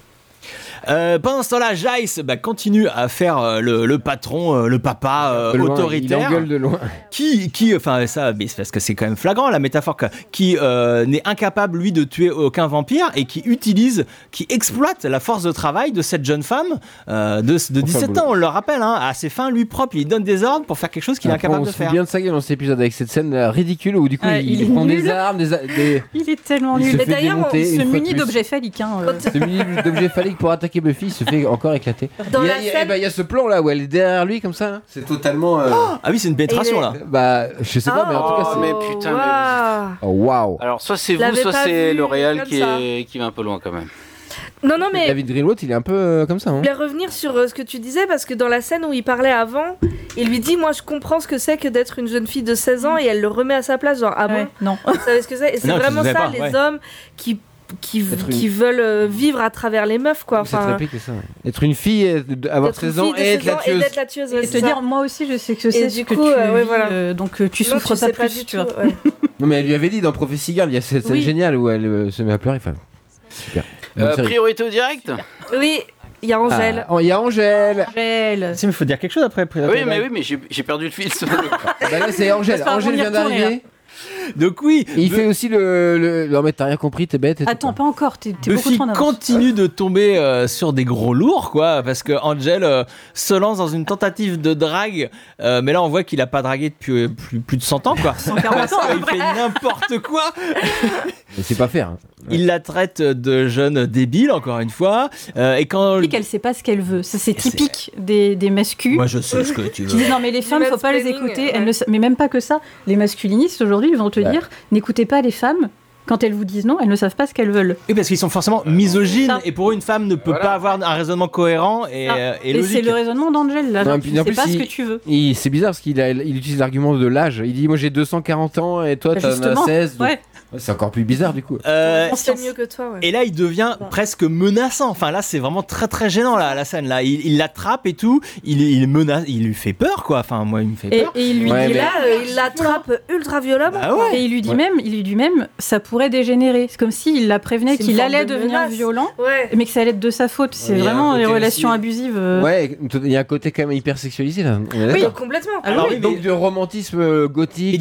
Pendant ce temps-là, Jace continue à faire le patron, le papa autoritaire. Il engueule de loin. Enfin ça, mais c'est parce que c'est quand même flagrant la métaphore, qui n'est incapable lui de tuer aucun vampire et qui exploite la force de travail de cette jeune femme de 17 ans. On le rappelle, à ses fins lui propre, il lui donne des ordres pour faire quelque chose qu'il est incapable de faire. On se bien de sa gueule dans cet épisode avec cette scène ridicule où du coup il prend des armes, il est tellement nul. Et d'ailleurs, il se munit d'objets phalliques. Il se munit d'objets phalliques pour attaquer Buffy, il se fait encore éclater. Il y a ce plan là où elle est derrière lui comme ça. Là. C'est totalement. Ah oui, c'est une pénétration là. Bah, je sais pas, mais en tout cas, c'est. Mais putain, waouh. Alors, soit c'est vous, soit c'est L'Oréal qui va un peu loin quand même. Non, mais. David Greenwood, il est un peu comme ça. Je voulais revenir sur ce que tu disais parce que dans la scène où il parlait avant, il lui dit: moi, je comprends ce que c'est que d'être une jeune fille de 16 ans, et elle le remet à sa place. Genre, ah bon? Non. Vous savez ce que c'est? Et c'est vraiment ça, les hommes qui veulent vivre à travers les meufs, quoi. Cette Enfin, réplique, c'est ça. Être une fille, avoir 16 ans et être la tueuse. Ouais, Et te dire, moi aussi, je sais que c'est ce que tu vis, donc tu souffres pas plus, tu vois. Non, mais elle lui avait dit dans Prophecy Girl, il y a cette scène géniale où elle se met à pleurer. Enfin, super. Priorité au direct. Oui. Il y a Angèle. Il y a Angèle. Si, mais il faut dire quelque chose après. Oui, mais j'ai perdu le fil. Là, c'est Angèle. Angèle vient d'arriver. Donc oui. Et il fait aussi le. Non, mais t'as rien compris, t'es bête. Attends, pas encore, t'es beaucoup trop en avance. Continue de tomber sur des gros lourds, quoi, parce que Angel se lance dans une tentative de drague, mais là on voit qu'il a pas dragué depuis plus de 100 ans, quoi. 140 ans, il fait n'importe quoi. Mais c'est pas faire. Il la traite de jeune débile, encore une fois, et quand. Qu'elle sait pas ce qu'elle veut. Ça, c'est typique des masculins. Moi, je sais ce que tu veux. Qui disent non, mais les femmes, faut pas les écouter. Mais même pas que ça. Les masculinistes aujourd'hui, ils vont te dire, n'écoutez pas les femmes. Quand elles vous disent non, elles ne savent pas ce qu'elles veulent. Oui, parce qu'ils sont forcément misogynes, et pour eux, une femme ne peut pas avoir un raisonnement cohérent et logique. Et c'est le raisonnement d'Angel, là. Non, tu sais pas ce que tu veux. C'est bizarre parce qu'il utilise l'argument de l'âge. Il dit, moi j'ai 240 ans et toi t'en as 16. Donc... Ouais. C'est encore plus bizarre du coup. C'est mieux que toi, ouais. Et là, il devient presque menaçant. Enfin, là, c'est vraiment très très gênant, là, la scène. Là, il l'attrape et tout. Il menace, il lui fait peur, quoi. Enfin, moi, il me fait peur. Et il lui dit là, il l'attrape ultra violemment. Ah ouais. Et il lui dit même, ça pourrait dégénérer. C'est comme s'il la prévenait qu'il allait devenir violent, mais que ça allait être de sa faute. C'est vraiment les relations abusives. Ouais, il y a un côté quand même hyper sexualisé là. Oui, complètement. Alors, donc de romantisme gothique,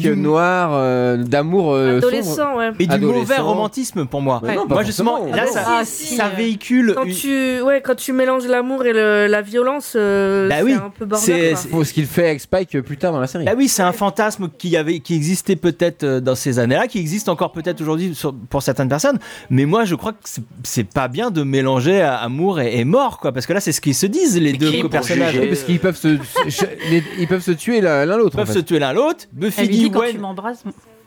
noir, d'amour adolescent. Ouais. Et du mauvais romantisme pour moi. Non, moi justement, là ça véhicule. Quand tu mélanges l'amour et la violence, c'est un peu bordel. C'est ce qu'il fait avec Spike plus tard dans la série. Bah oui, c'est un fantasme qui existait peut-être dans ces années-là, qui existe encore peut-être aujourd'hui pour certaines personnes. Mais moi, je crois que c'est pas bien de mélanger amour et mort, quoi, parce que là, c'est ce qu'ils se disent les deux personnages. Parce qu'ils peuvent se tuer l'un l'autre. Ils peuvent se tuer l'un l'autre. Buffy dit quand tu m'embrasses.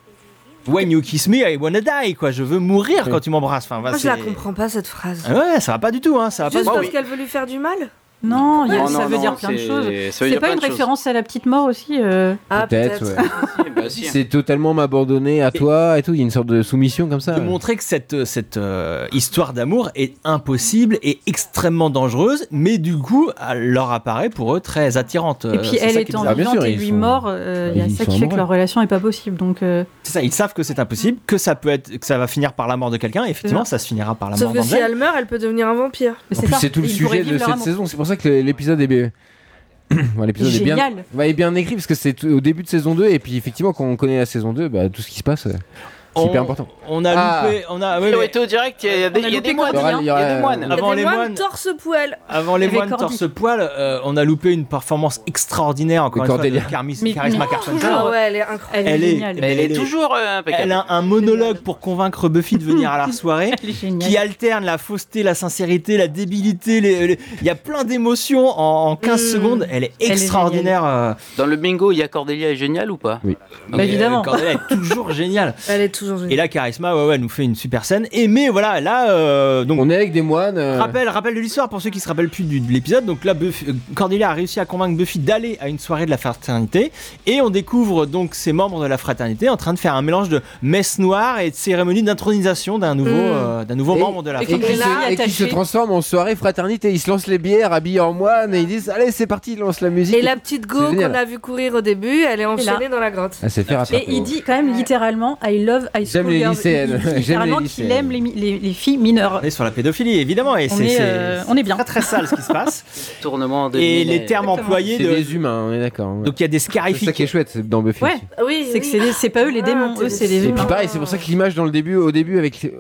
When you kiss me, I wanna die, quoi. Je veux mourir quand tu m'embrasses. Enfin, moi, je la comprends pas cette phrase. Ouais, ça va pas du tout, hein. Ça va juste pas. Parce qu'elle veut lui faire du mal. Non, ça veut dire plein de choses. C'est pas une référence à la petite mort aussi Peut-être. Ouais. C'est totalement m'abandonner à toi et tout. Il y a une sorte de soumission comme ça. De montrer que cette histoire d'amour est impossible et extrêmement dangereuse, mais du coup, elle leur apparaît pour eux très attirante. Et puis elle étant vivante et lui mort, il y a ça qui fait que leur relation est pas possible. Donc c'est ça, ils savent que c'est impossible, que ça va finir par la mort de quelqu'un. Et effectivement, ça se finira par la mort d'Angel. Sauf que si elle meurt, elle peut devenir un vampire. En plus, c'est tout le sujet de cette saison. C'est pour ça que l'épisode est bien. L'épisode est bien écrit parce que c'est au début de saison 2 et puis effectivement quand on connaît la saison 2, tout ce qui se passe c'est hyper important. On a loupé, priorité au direct, il y a des moines. Il y a des moines torse-poil. Avant les moines torse-poil, on a loupé une performance extraordinaire encore une fois de Charisma Carpenter. Ah ouais, elle est incroyable. Elle est toujours impeccable. Elle a un monologue pour convaincre Buffy de venir à la soirée qui alterne la fausseté, la sincérité, la débilité. Il y a plein d'émotions en 15 secondes. Elle est extraordinaire. Dans le bingo, il y a Cordelia est géniale ou pas? Oui. Évidemment. Cordelia est toujours géniale. Elle est toujours géniale. Et là, Charisma, nous fait une super scène. Mais voilà, là, donc on est avec des moines. Rappel de l'histoire pour ceux qui se rappellent plus de l'épisode. Donc là, Cordelia a réussi à convaincre Buffy d'aller à une soirée de la fraternité, et on découvre donc ces membres de la fraternité en train de faire un mélange de messe noire et de cérémonie d'intronisation d'un nouveau membre de la fraternité. Et qui se transforme en soirée fraternité. Ils se lancent les bières habillés en moine et ils disent allez c'est parti, ils lancent la musique. Et la petite Go qu'on a vu courir au début, elle est enchaînée dans la grotte. Et il dit quand même littéralement I love high school girls. Littéralement qu'il aime les filles mineures. On est sur la pédophilie évidemment, et on est bien. Très très sale ce qui se passe. Tournement de et les termes employés c'est des humains, on est d'accord. Ouais. Donc il y a des scarifiques. C'est ça qui est chouette dans Buffy. Ouais. Oui, c'est que c'est pas eux les démons, eux c'est les humains. Et puis pareil, c'est pour ça que l'image au début avec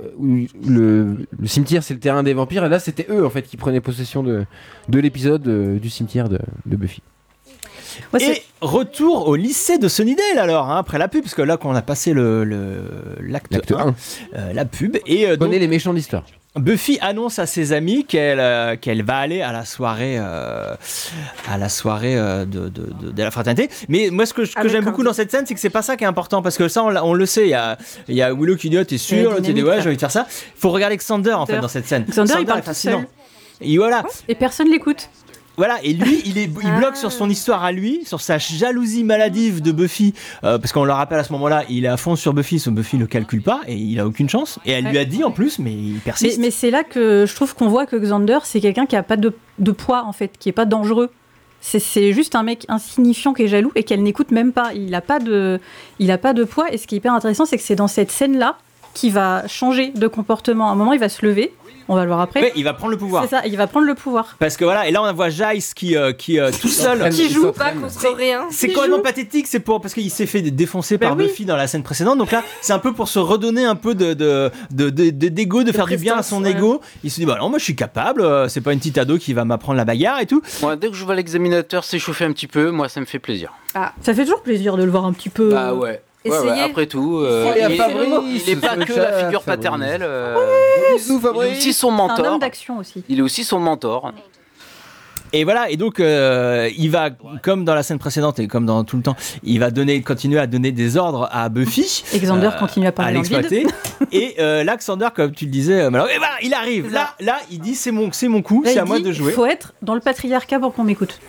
le cimetière, c'est le terrain des vampires, et là c'était eux en fait qui prenaient possession de l'épisode du cimetière de Buffy. Et retour au lycée de Sunnydale alors, après la pub, parce que là qu'on a passé l'acte 1, la pub, et donc, les méchants de l'histoire. Buffy annonce à ses amis qu'elle va aller à la soirée de la fraternité. Mais moi, ce que j'aime beaucoup dans cette scène, c'est que c'est pas ça qui est important, parce que ça, on le sait. Il y a Willow qui dit, t'es sûr, l'autre qui dit, ouais, j'ai envie de faire ça. Il faut regarder Xander en fait dans cette scène. Xander il parle est fascinant. seul. Et voilà. Et personne l'écoute. Voilà, et lui, il bloque sur son histoire à lui, sur sa jalousie maladive de Buffy, parce qu'on le rappelle à ce moment-là, il est à fond sur Buffy, ce Buffy le calcule pas, et il a aucune chance. Et elle lui a dit en plus, mais il persiste. Mais c'est là que je trouve qu'on voit que Xander, c'est quelqu'un qui a pas de poids, en fait, qui est pas dangereux. C'est juste un mec insignifiant qui est jaloux et qu'elle n'écoute même pas. Il a pas de poids. Et ce qui est hyper intéressant, c'est que c'est dans cette scène-là qu'il va changer de comportement. À un moment, il va se lever. On va le voir après. Ouais, il va prendre le pouvoir. C'est ça, il va prendre le pouvoir. Parce que voilà, et là on voit Jace qui tout seul, qui joue pas contre rien. C'est complètement pathétique, parce qu'il s'est fait défoncer par Buffy dans la scène précédente. Donc là, c'est un peu pour se redonner un peu d'ego, de faire du bien à son ego. Il se dit bah non, moi je suis capable. C'est pas une petite ado qui va m'apprendre la bagarre et tout. Moi, dès que je vois l'examinateur s'échauffer un petit peu, moi ça me fait plaisir. Ah, ça fait toujours plaisir de le voir un petit peu. Bah ouais. Ouais, après tout, il n'est pas que la figure paternelle. Il est aussi son mentor. C'est un homme d'action aussi. Il est aussi son mentor. Et voilà, et donc il va, comme dans la scène précédente et comme dans tout le temps, il va continuer à donner des ordres à Buffy. Et Xander continue à parler à l'exploiter. Et là, Xander, comme tu le disais, et voilà, il arrive. Là, il dit c'est mon coup, là, c'est à moi de jouer. Il faut être dans le patriarcat pour qu'on m'écoute.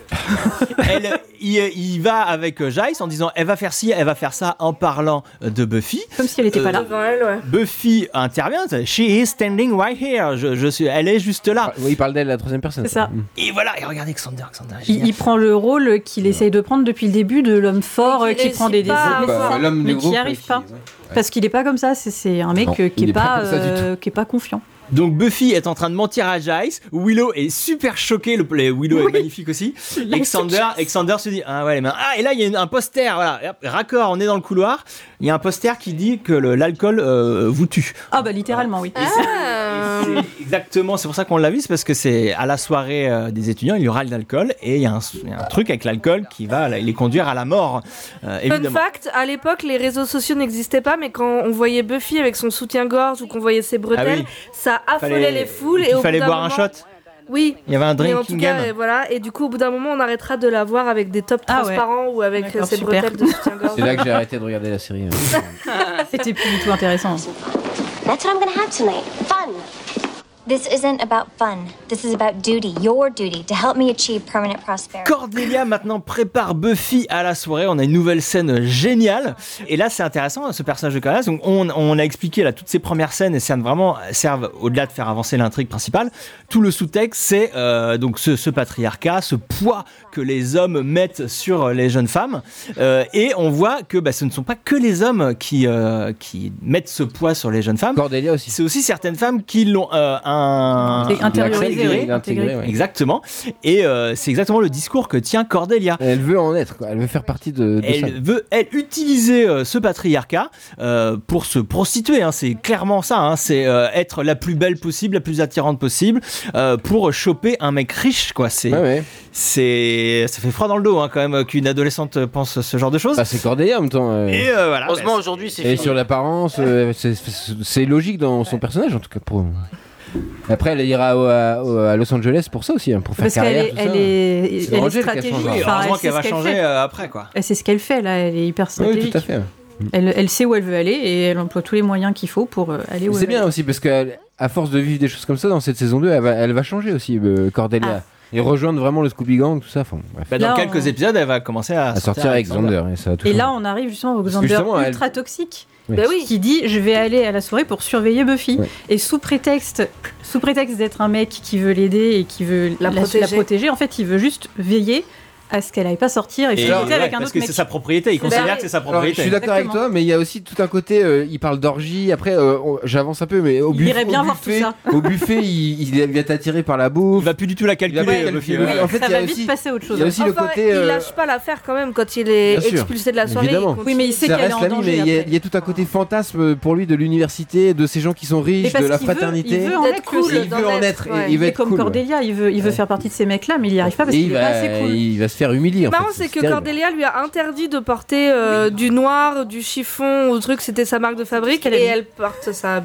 Il va avec Jace en disant elle va faire ci, elle va faire ça, en parlant de Buffy. Comme si elle n'était pas là. Buffy intervient. She is standing right here. Elle est juste là. Oui, il parle d'elle à la troisième personne. C'est ça. Et voilà. Et regardez Xander. Il prend le rôle qu'il essaye de prendre depuis le début de l'homme fort qui prend des décisions, mais qui n'y arrive pas. Parce qu'il n'est pas comme ça. C'est un mec qui n'est pas confiant. Donc Buffy est en train de mentir à Jace, Willow est super choqué, Willow est magnifique aussi, et Xander se dit ah ouais les mains, et là il y a un poster, voilà, raccord, on est dans le couloir, il y a un poster qui dit que l'alcool vous tue. Ah bah littéralement oui. C'est exactement, c'est pour ça qu'on l'a vu, c'est parce que c'est à la soirée des étudiants, il y aura de l'alcool, et il y a un truc avec l'alcool qui va les conduire à la mort, évidemment. Fun fact, à l'époque les réseaux sociaux n'existaient pas, mais quand on voyait Buffy avec son soutien-gorge ou qu'on voyait ses bretelles, ça affolait les foules. Il fallait boire un shot. Oui. Il y avait un drinking game. Voilà, et du coup, au bout d'un moment, on arrêtera de la voir avec des tops transparents ou avec ses bretelles de soutien-gorge. C'est là que j'ai arrêté de regarder la série. C'était plus du tout intéressant. That's what I'm gonna have tonight. Fun. This isn't about fun. This is about duty. Your duty to help me achieve permanent prosperity. Cordelia maintenant prépare Buffy à la soirée. On a une nouvelle scène géniale. Et là, c'est intéressant, ce personnage de Cordelia. Donc, on a expliqué là toutes ces premières scènes et servent au-delà de faire avancer l'intrigue principale. Tout le sous-texte, c'est donc ce patriarcat, ce poids que les hommes mettent sur les jeunes femmes. Et on voit que ce ne sont pas que les hommes qui mettent ce poids sur les jeunes femmes. Cordelia aussi. C'est aussi certaines femmes qui l'ont intégré. Ouais. Exactement. Et c'est exactement le discours que tient Cordelia. Elle veut en être, quoi. Elle veut faire partie de ça. Elle veut utiliser ce patriarcat pour se prostituer. C'est clairement ça. C'est être la plus belle possible, la plus attirante possible, pour choper un mec riche, quoi. Ça fait froid dans le dos quand même qu'une adolescente pense ce genre de choses. C'est Cordelia en même temps. Et voilà. Heureusement aujourd'hui c'est fini. Et sur l'apparence, c'est logique dans son personnage en tout cas. Après, elle ira à Los Angeles pour ça aussi, pour faire parce carrière. Elle est stratégique. Heureusement qu'elle va changer après, quoi. C'est ce qu'elle fait là. Elle est hyper stratégique. Oui, tout à fait. Elle sait où elle veut aller et elle emploie tous les moyens qu'il faut pour aller où elle veut. C'est bien aussi parce qu'à force de vivre des choses comme ça dans cette saison 2, elle va changer aussi, Cordelia. Et rejoindre vraiment le Scooby Gang, tout ça. Dans quelques épisodes, elle va commencer à sortir avec Xander. Et là, on arrive justement au Xander ultra toxique. Qui dit je vais aller à la soirée pour surveiller Buffy et sous prétexte d'être un mec qui veut l'aider et qui veut la protéger, en fait il veut juste veiller à ce qu'elle n'aille pas sortir et flirter avec un autre mec. Parce que c'est sa propriété, il considère que c'est sa propriété. Je suis d'accord avec toi, mais il y a aussi tout un côté, il parle d'orgie, après j'avance un peu, mais au buffet, au buffet il va t'attirer par la bouffe. Il va plus du tout la calculer, Buffy. En fait, ça va vite passer à autre chose. Il y a aussi le côté... Il lâche pas l'affaire quand même quand il est expulsé de la soirée. Oui, mais il sait qu'elle est en danger. Mais il y a tout un côté fantasme pour lui de l'université, de ces gens qui sont riches, de la fraternité. Il veut en être cool. Il veut en être. Il est comme Cordelia, il veut faire partie de ces mecs-là, mais il n'y arrive pas parce qu'il est pas assez cool. Il va se faire humilier. Ce qui est marrant, c'est que Cordelia lui a interdit de porter du noir, du chiffon ou truc, c'était sa marque de fabrique, et elle porte ça à Buffy.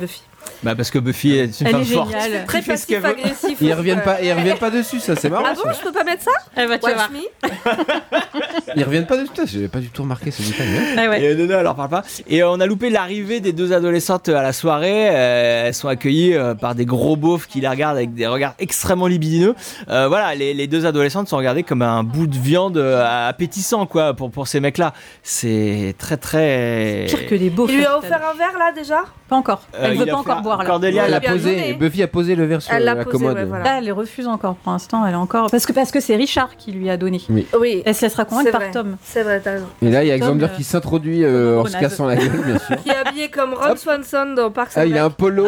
Bah parce que Buffy est une Elle femme est forte. géniale. Très Qui fait ce qu'elle veut. passif-agressif. Ils reviennent pas dessus, ça c'est marrant. Ah bon, je peux pas mettre ça? Eh bah, tu vas Watch voir. me. Ils reviennent pas dessus, j'avais pas du tout remarqué ce détail. Ah ouais. Et non, elle leur parle pas. Et on a loupé l'arrivée des deux adolescentes à la soirée. Elles sont accueillies par des gros beaufs qui les regardent avec des regards extrêmement libidineux. Voilà, les deux adolescentes sont regardées comme un bout de viande appétissant, quoi, pour ces mecs-là. C'est très très. Pire que des beaux. Il lui a offert un verre là déjà? Pas encore. Elle il veut a pas fait encore un- boire là. Cordélia, Elle a lui a posé, donné. Buffy a posé le verre sur Elle l'a la posé, commode. ouais, voilà. Là, elle les refuse encore pour l'instant. Elle est encore parce que c'est Richard qui lui a donné. Oui. Elle se laissera convaincre C'est par vrai. Tom. C'est vrai, t'as raison. Et là, il y a Tom, Xander qui s'introduit en se grenade. cassant la gueule, bien sûr. Qui est habillé comme Ron Swanson dans Parks and Ah, il a un Rec. polo.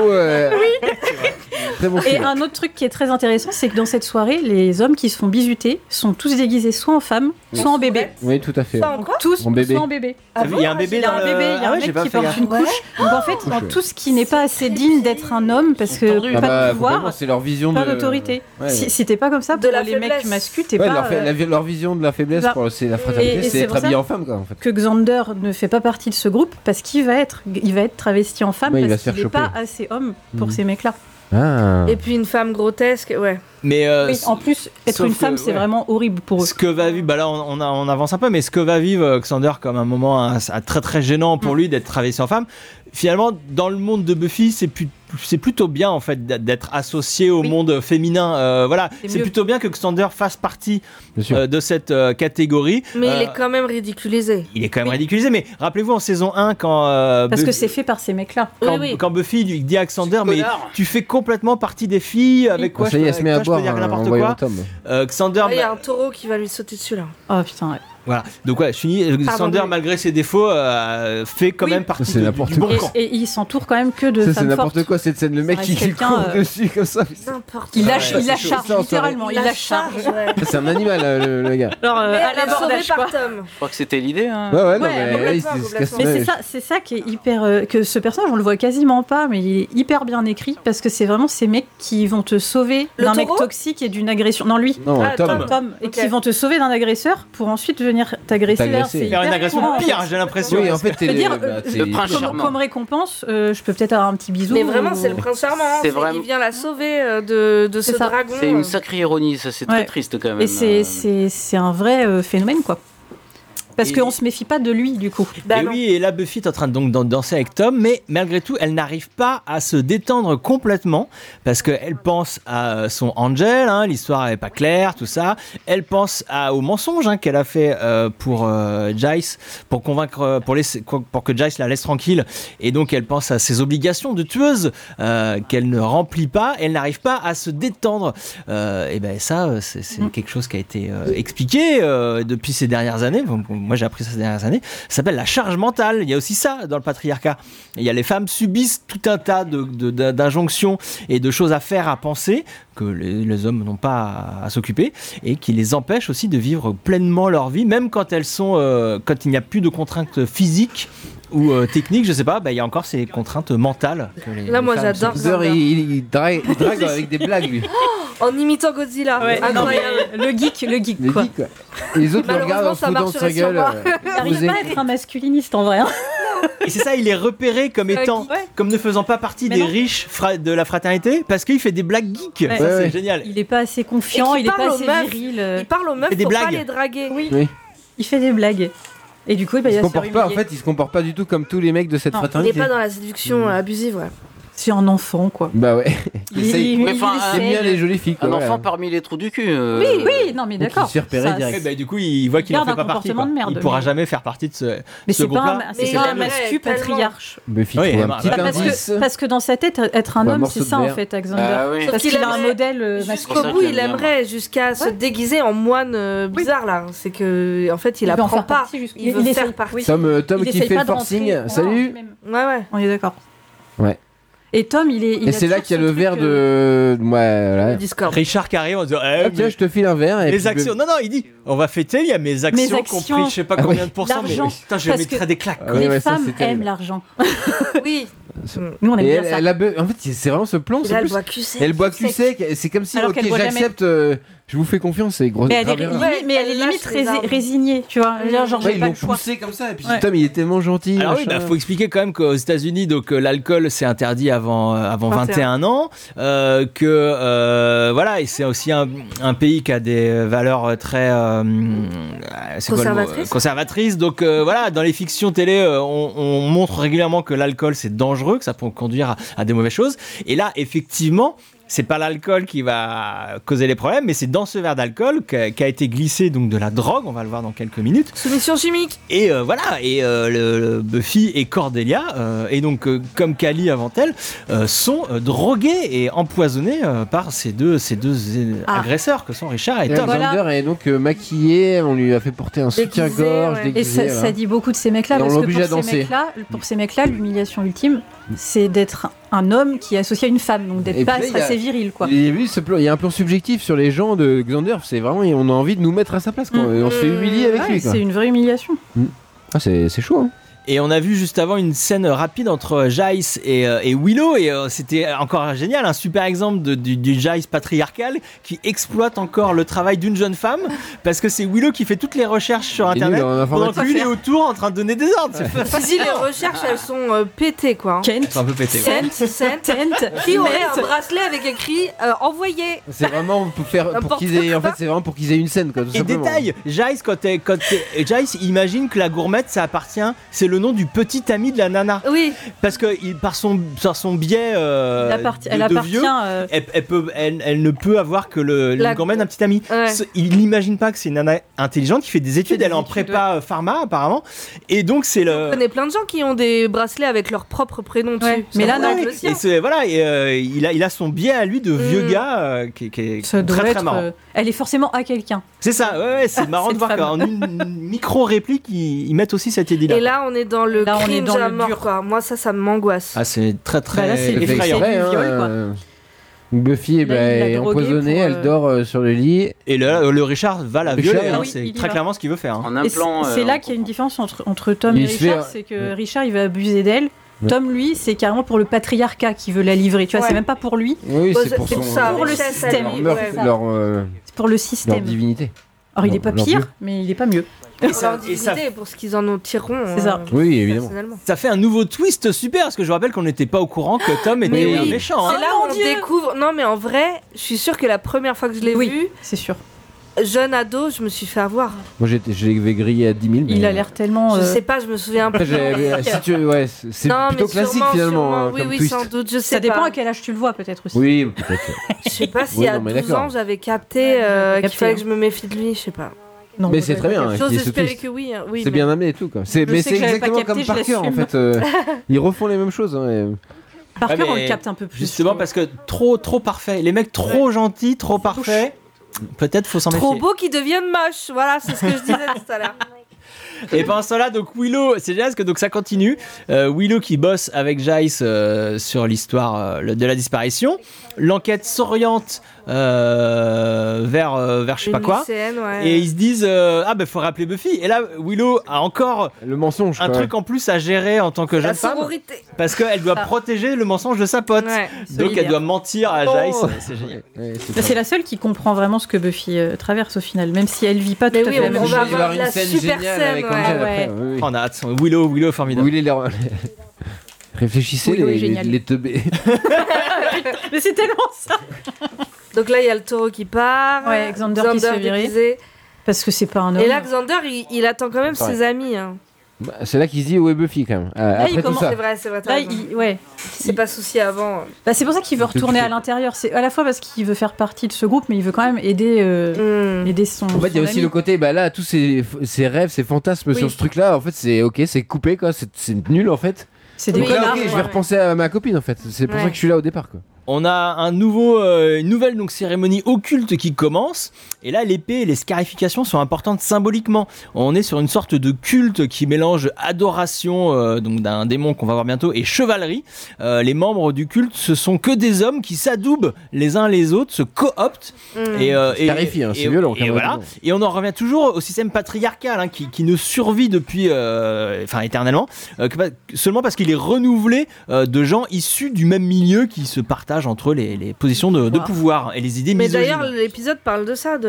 Très bon Et film. un autre truc qui est très intéressant, c'est que dans cette soirée, les hommes qui se font bisuter sont tous déguisés soit en femme, soit en bébé. Oui, tout à fait. Ça encore? Tous En bébé. soit en bébé. Il y a un bébé Il y a dans un le. bébé, il y a Ah un ouais, j'ai mec pas qui fait porte gaffe. une couche. Donc en fait, dans tout ce qui n'est pas assez digne d'être un homme, parce que Ah pas bah, de pouvoir, complètement, c'est leur vision pas de d'autorité. Ouais. Si t'es pas comme ça, De pour la les mecs faiblesse. masculins, t'es Ouais, pas. leur vision de la faiblesse, bah, c'est la fraternité, et c'est c'est être pour habillé ça en femme, quoi, en fait. Que Xander ne fait pas partie de ce groupe parce qu'il va être travesti en femme Ouais, il va parce se faire qu'il n'est choper. pas assez homme pour Mhm. ces mecs-là. Ah. Et puis une femme grotesque, ouais. Mais Oui, en plus, être sauf une que, femme, c'est ouais. vraiment horrible pour eux. Ce que va vivre, bah là on avance un peu, mais ce que va vivre Xander comme un moment très très gênant pour lui d'être travesti en femme, finalement dans le monde de Buffy c'est plutôt bien en fait d'être associé au monde féminin. Voilà, C'est c'est mieux. plutôt bien que Xander fasse partie Bien sûr. de cette catégorie. Mais il est quand même ridiculisé. Il est quand même ridiculisé, mais rappelez-vous en saison 1 quand Parce que Buffy- c'est fait par ces mecs-là. quand Buffy lui dit à Xander, mais connard. tu fais complètement partie des filles, avec quoi Ça y est, elle se met à avec quoi je peux boire dire en n'importe voyant quoi. Tom. Xander, Là, il y a un taureau qui va lui sauter dessus là. Oh putain, ouais. voilà. Donc ouais, je finis. Xander, désolé. malgré ses défauts, fait quand Oui. même partie C'est n'importe du bon quoi. camp. Et il s'entoure quand même que de Ça, c'est femmes n'importe fortes. quoi cette scène, le mec reste qui quelqu'un, court dessus comme ça. N'importe Il quoi. lâche, Ouais, il la c'est charge, chaud. Ça, littéralement, il la charge. ouais. Ça, c'est un animal, le gars. Alors, Mais à elle est sauvée l'abordage, par quoi. Tom. Je crois que c'était l'idée. Hein. Ouais, non, Ouais, mais là, il se complètement, casse complètement. Mais c'est ça qui est hyper. Que ce personnage, on le voit quasiment pas, mais il est hyper bien écrit parce que c'est vraiment ces mecs qui vont te sauver Le d'un mec taureau toxique et d'une agression. Non, lui. Non, Ah, Tom. Tom, et Ok. qui vont te sauver d'un agresseur pour ensuite venir t'agresser. T'agresser. D'ailleurs, c'est Faire une hyper agression courant, en pire, fait. j'ai l'impression. Oui, en fait, Je veux dire, t'es- le prince Comme, charmant. comme récompense, je peux peut-être avoir un petit bisou. Mais vraiment, ou- c'est le prince charmant. hein. C'est vraiment- Il vient la sauver de ce C'est ça. dragon. C'est une sacrée ironie, ça c'est très Ouais. triste quand même. Et c'est un vrai phénomène, quoi. Parce Et- qu'on se méfie pas de lui, du coup. Bah et non. oui, et là Buffy est en train de danser avec Tom, mais malgré tout, elle n'arrive pas à se détendre complètement parce qu'elle pense à son Angel, hein, l'histoire n'est pas claire, tout ça. Elle pense au mensonge qu'elle a fait pour Giles, pour convaincre, pour que Giles la laisse tranquille. Et donc elle pense à ses obligations de tueuse qu'elle ne remplit pas. Elle n'arrive pas à se détendre. Et ben ça, c'est quelque chose qui a été expliqué depuis ces dernières années. Donc, moi j'ai appris ça ces dernières années. Ça s'appelle la charge mentale. Il y a aussi ça dans le patriarcat. Il y a les femmes subissent tout un tas d'injonctions et de choses à faire, à penser que les hommes n'ont pas à s'occuper et qui les empêchent aussi de vivre pleinement leur vie, même quand elles sont, quand il n'y a plus de contraintes physiques ou techniques, je sais pas, il y a encore ces contraintes mentales. Que Là, moi, femmes j'adore subissent. Xander, il drague avec des blagues, lui. En imitant Godzilla. Ouais, non, mais Incroyable. le geek, Les quoi. geeks, quoi. Et les autres le regardent en se Malheureusement, foutant ça de sa marcherait gueule. sur Il n'arrive pas à être un masculiniste en vrai. Hein. Et c'est ça, il est repéré comme étant, Ouais. comme ne faisant pas partie Mais des non. riches de la fraternité parce qu'il fait des blagues geeks. Ouais. Ça, c'est Ouais. génial. Il est pas assez confiant, Et il qu'il est pas parle assez aux meufs. viril. Il parle aux meufs fait des pour pas blagues. les draguer. Oui. Oui. Il fait des blagues. Et du coup, Il il se va se faire comporte pas, en humilier. fait, il se comporte pas du tout comme tous les mecs de cette Non, Il est fraternité. pas dans la séduction abusive, ouais. C'est un enfant, quoi. Bah ouais. Il Essaye. Mais enfin, Il aime bien les jolies filles, quoi. Un voilà. enfant parmi les trous du cul. Oui, oui, non, mais Donc, d'accord. il s'est repéré Ça, direct. Et bah, du coup, il voit qu'il en Garde fait un pas partie. comportement Quoi. de merde, Il pourra mais- jamais faire partie de ce Mais ce c'est pas groupe-là. un, c'est Mais pas un il mascu aimerait patriarche. Buffy Oui, trouve un bah, petit bah, indice. Parce que dans sa tête, être un Ou un homme, morceau c'est de ça en verre. fait, Alexander. Ah oui. Sauf Parce qu'il qu'il a un aimerait modèle masculin. Jusqu'au ça bout, qu'il il aime bien, aimerait jusqu'à se déguiser en moine bizarre là. C'est que en fait, il veut en apprend faire pas. partie jusqu'au- Il veut essaie- faire partie. oui. Tom Il qui essaye fait pas le de rentrer forcing. en Salut. même. Ouais, ouais. On est d'accord. Ouais. Et Tom, il est. Et c'est là qu'il y a le verre de. Ouais, voilà. Discord. Richard qui arrive en disant Ah, tiens, je te file un verre. Et les puis, actions. Non, non, il dit on va fêter, il y a mes actions qui ont pris je sais pas Ah combien oui. de pourcents, mais L'argent. putain, je Parce mettrais que des claques. Ah oui, Les ouais, ça, femmes c'est terrible. aiment l'argent. Oui. Nous, on aime Et bien ça. en fait, c'est vraiment ce plan. Et c'est là, elle plus- boit cul sec. Elle boit cul sec. C'est comme si, Alors ok, qu'elle boit jamais. j'accepte Je vous fais confiance, c'est gros. Mais elle est limite résignée, tu vois. Genre, j'ai ils pas l'ont le choix. poussé comme ça, et puis Tom, il est tellement gentil. Alors oui, faut expliquer quand même qu'aux États-Unis, donc l'alcool c'est interdit avant 21 ans, voilà, et c'est aussi un pays qui a des valeurs très conservatrices. Donc voilà, dans les fictions télé, on montre régulièrement que l'alcool c'est dangereux, que ça peut conduire à des mauvaises choses. Et là, effectivement, c'est pas l'alcool qui va causer les problèmes, mais c'est dans ce verre d'alcool qu'a été glissé donc de la drogue. On va le voir dans quelques minutes. Soumission chimique. Et voilà. Et le Buffy et Cordelia, et donc comme Cally avant elle, sont drogués et empoisonnés par ces deux agresseurs que sont Richard et Tom. Xander est donc maquillé. On lui a fait porter un soutien-gorge. Et ça dit beaucoup de ces mecs-là, parce que pour ces mecs-là, l'humiliation ultime, c'est d'être un homme qui est associé à une femme, donc d'être pas assez viril, quoi. Il y a un plan subjectif sur les gens de Xander, c'est vraiment, on a envie de nous mettre à sa place, quoi. On se fait humilier avec lui, quoi. C'est une vraie humiliation. Ah, c'est chaud, hein. Et on a vu juste avant une scène rapide entre Giles et Willow, et c'était encore génial, un super exemple du Giles patriarcal qui exploite encore le travail d'une jeune femme, parce que c'est Willow qui fait toutes les recherches sur internet pendant que lui il est autour en train de donner des ordres. Si les recherches elles sont pétées, quoi. Elles sont un peu pétées. Qui aurait un bracelet avec écrit envoyé. C'est vraiment pour qu'ils aient une scène, quoi. Tout simplement. Détail, Giles Giles imagine que la gourmette ça appartient, c'est le nom du petit ami de la nana. Oui. Parce que par son biais de vieux, elle ne peut avoir que la gourmette d'un petit ami. Ouais. Il n'imagine pas que c'est une nana intelligente qui fait des études. Elle est en prépa pharma apparemment. Et donc c'est Je connais plein de gens qui ont des bracelets avec leur propre prénom dessus. Mais là non. Il a son biais à lui de vieux gars qui est très marrant. Elle est forcément à quelqu'un. C'est ça. C'est marrant de voir qu'en une micro réplique ils mettent aussi cette idée là. Et là on est dans le crime à mort, quoi. Moi ça m'angoisse. Ah, c'est très effrayant. Buffy est empoisonnée, elle dort sur le lit. Et le Richard va la violer, c'est très clairement ce qu'il veut faire. En un plan, c'est là qu'il y a une différence entre Tom et Richard, c'est que Richard il va abuser d'elle. Tom, lui, c'est carrément pour le patriarcat qui veut la livrer. Tu vois, c'est même pas pour lui. Oui, c'est pour le système. C'est pour le système. Leur divinité. Alors, il est pas pire, mais il est pas mieux. Et ça, pour ce qu'ils en tireront. C'est ça. Oui, évidemment. Ça fait un nouveau twist super, parce que je vous rappelle qu'on n'était pas au courant que Tom était un méchant. C'est là où on découvre. Non, mais en vrai, je suis sûre que la première fois que je l'ai vu, c'est sûr. Jeune ado, je me suis fait avoir. Moi, je l'ai grillé à 10 000. Il a l'air tellement. Je sais pas, je me souviens pas. C'est plutôt classique finalement. Oui, sans doute. Je sais ça dépend à quel âge tu le vois, peut-être aussi. Oui, peut-être. Je sais pas si à 12 ans j'avais capté qu'il fallait que je me méfie de lui, je sais pas. Non, mais c'est très bien. J'espérais que oui. C'est bien amené et tout, quoi. Mais c'est exactement comme Parker en fait. Ils refont les mêmes choses. Parker, on le capte un peu plus. Justement parce que trop parfait. Les mecs trop gentils, trop parfaits. Peut-être faut s'en méfier. Trop beaux qui deviennent moches. Voilà, c'est ce que je disais tout à l'heure. Et pendant ce temps-là, donc Willow, c'est génial parce que donc ça continue. Willow qui bosse avec Giles sur l'histoire de la disparition. L'enquête s'oriente vers je sais pas quoi. Et ils se disent faut rappeler Buffy. Et là, Willow a encore le mensonge, un truc en plus à gérer en tant que jeune femme. Parce qu'elle doit protéger le mensonge de sa pote. Donc elle doit mentir à Giles. C'est génial. C'est la seule qui comprend vraiment ce que Buffy traverse au final, même si elle vit pas tout à fait la même chose. On va avoir la super scène. On a hâte. Willow formidable. Réfléchissez les teubés. Mais c'est tellement ça. Donc là il y a le taureau qui part. Xander qui se fait virer. Parce que c'est pas un homme. Et là Xander il attend quand même ses amis. C'est là qu'il se dit où est Buffy quand même. Après tout ça. C'est vrai. Là, il s'est pas soucié avant. C'est pour ça qu'il veut retourner à l'intérieur. C'est à la fois parce qu'il veut faire partie de ce groupe, mais il veut quand même aider son. En fait, il y a aussi le côté, là, tous ces rêves, ces fantasmes sur ce truc-là. En fait, c'est coupé, quoi. C'est nul, en fait. C'est dégueulasse. Je vais repenser à ma copine, en fait. C'est pour ça que je suis là au départ, quoi. On a une nouvelle donc, cérémonie occulte qui commence. Et là, l'épée et les scarifications sont importantes symboliquement. On est sur une sorte de culte qui mélange adoration donc d'un démon qu'on va voir bientôt et chevalerie. Les membres du culte, ce sont que des hommes qui s'adoubent les uns les autres, se cooptent. C'est violent. Et voilà. Et on en revient toujours au système patriarcal qui ne survit depuis éternellement, seulement parce qu'il est renouvelé de gens issus du même milieu qui se partagent partage entre les positions de pouvoir et les idées Mais misogynes. d'ailleurs, l'épisode parle de ça,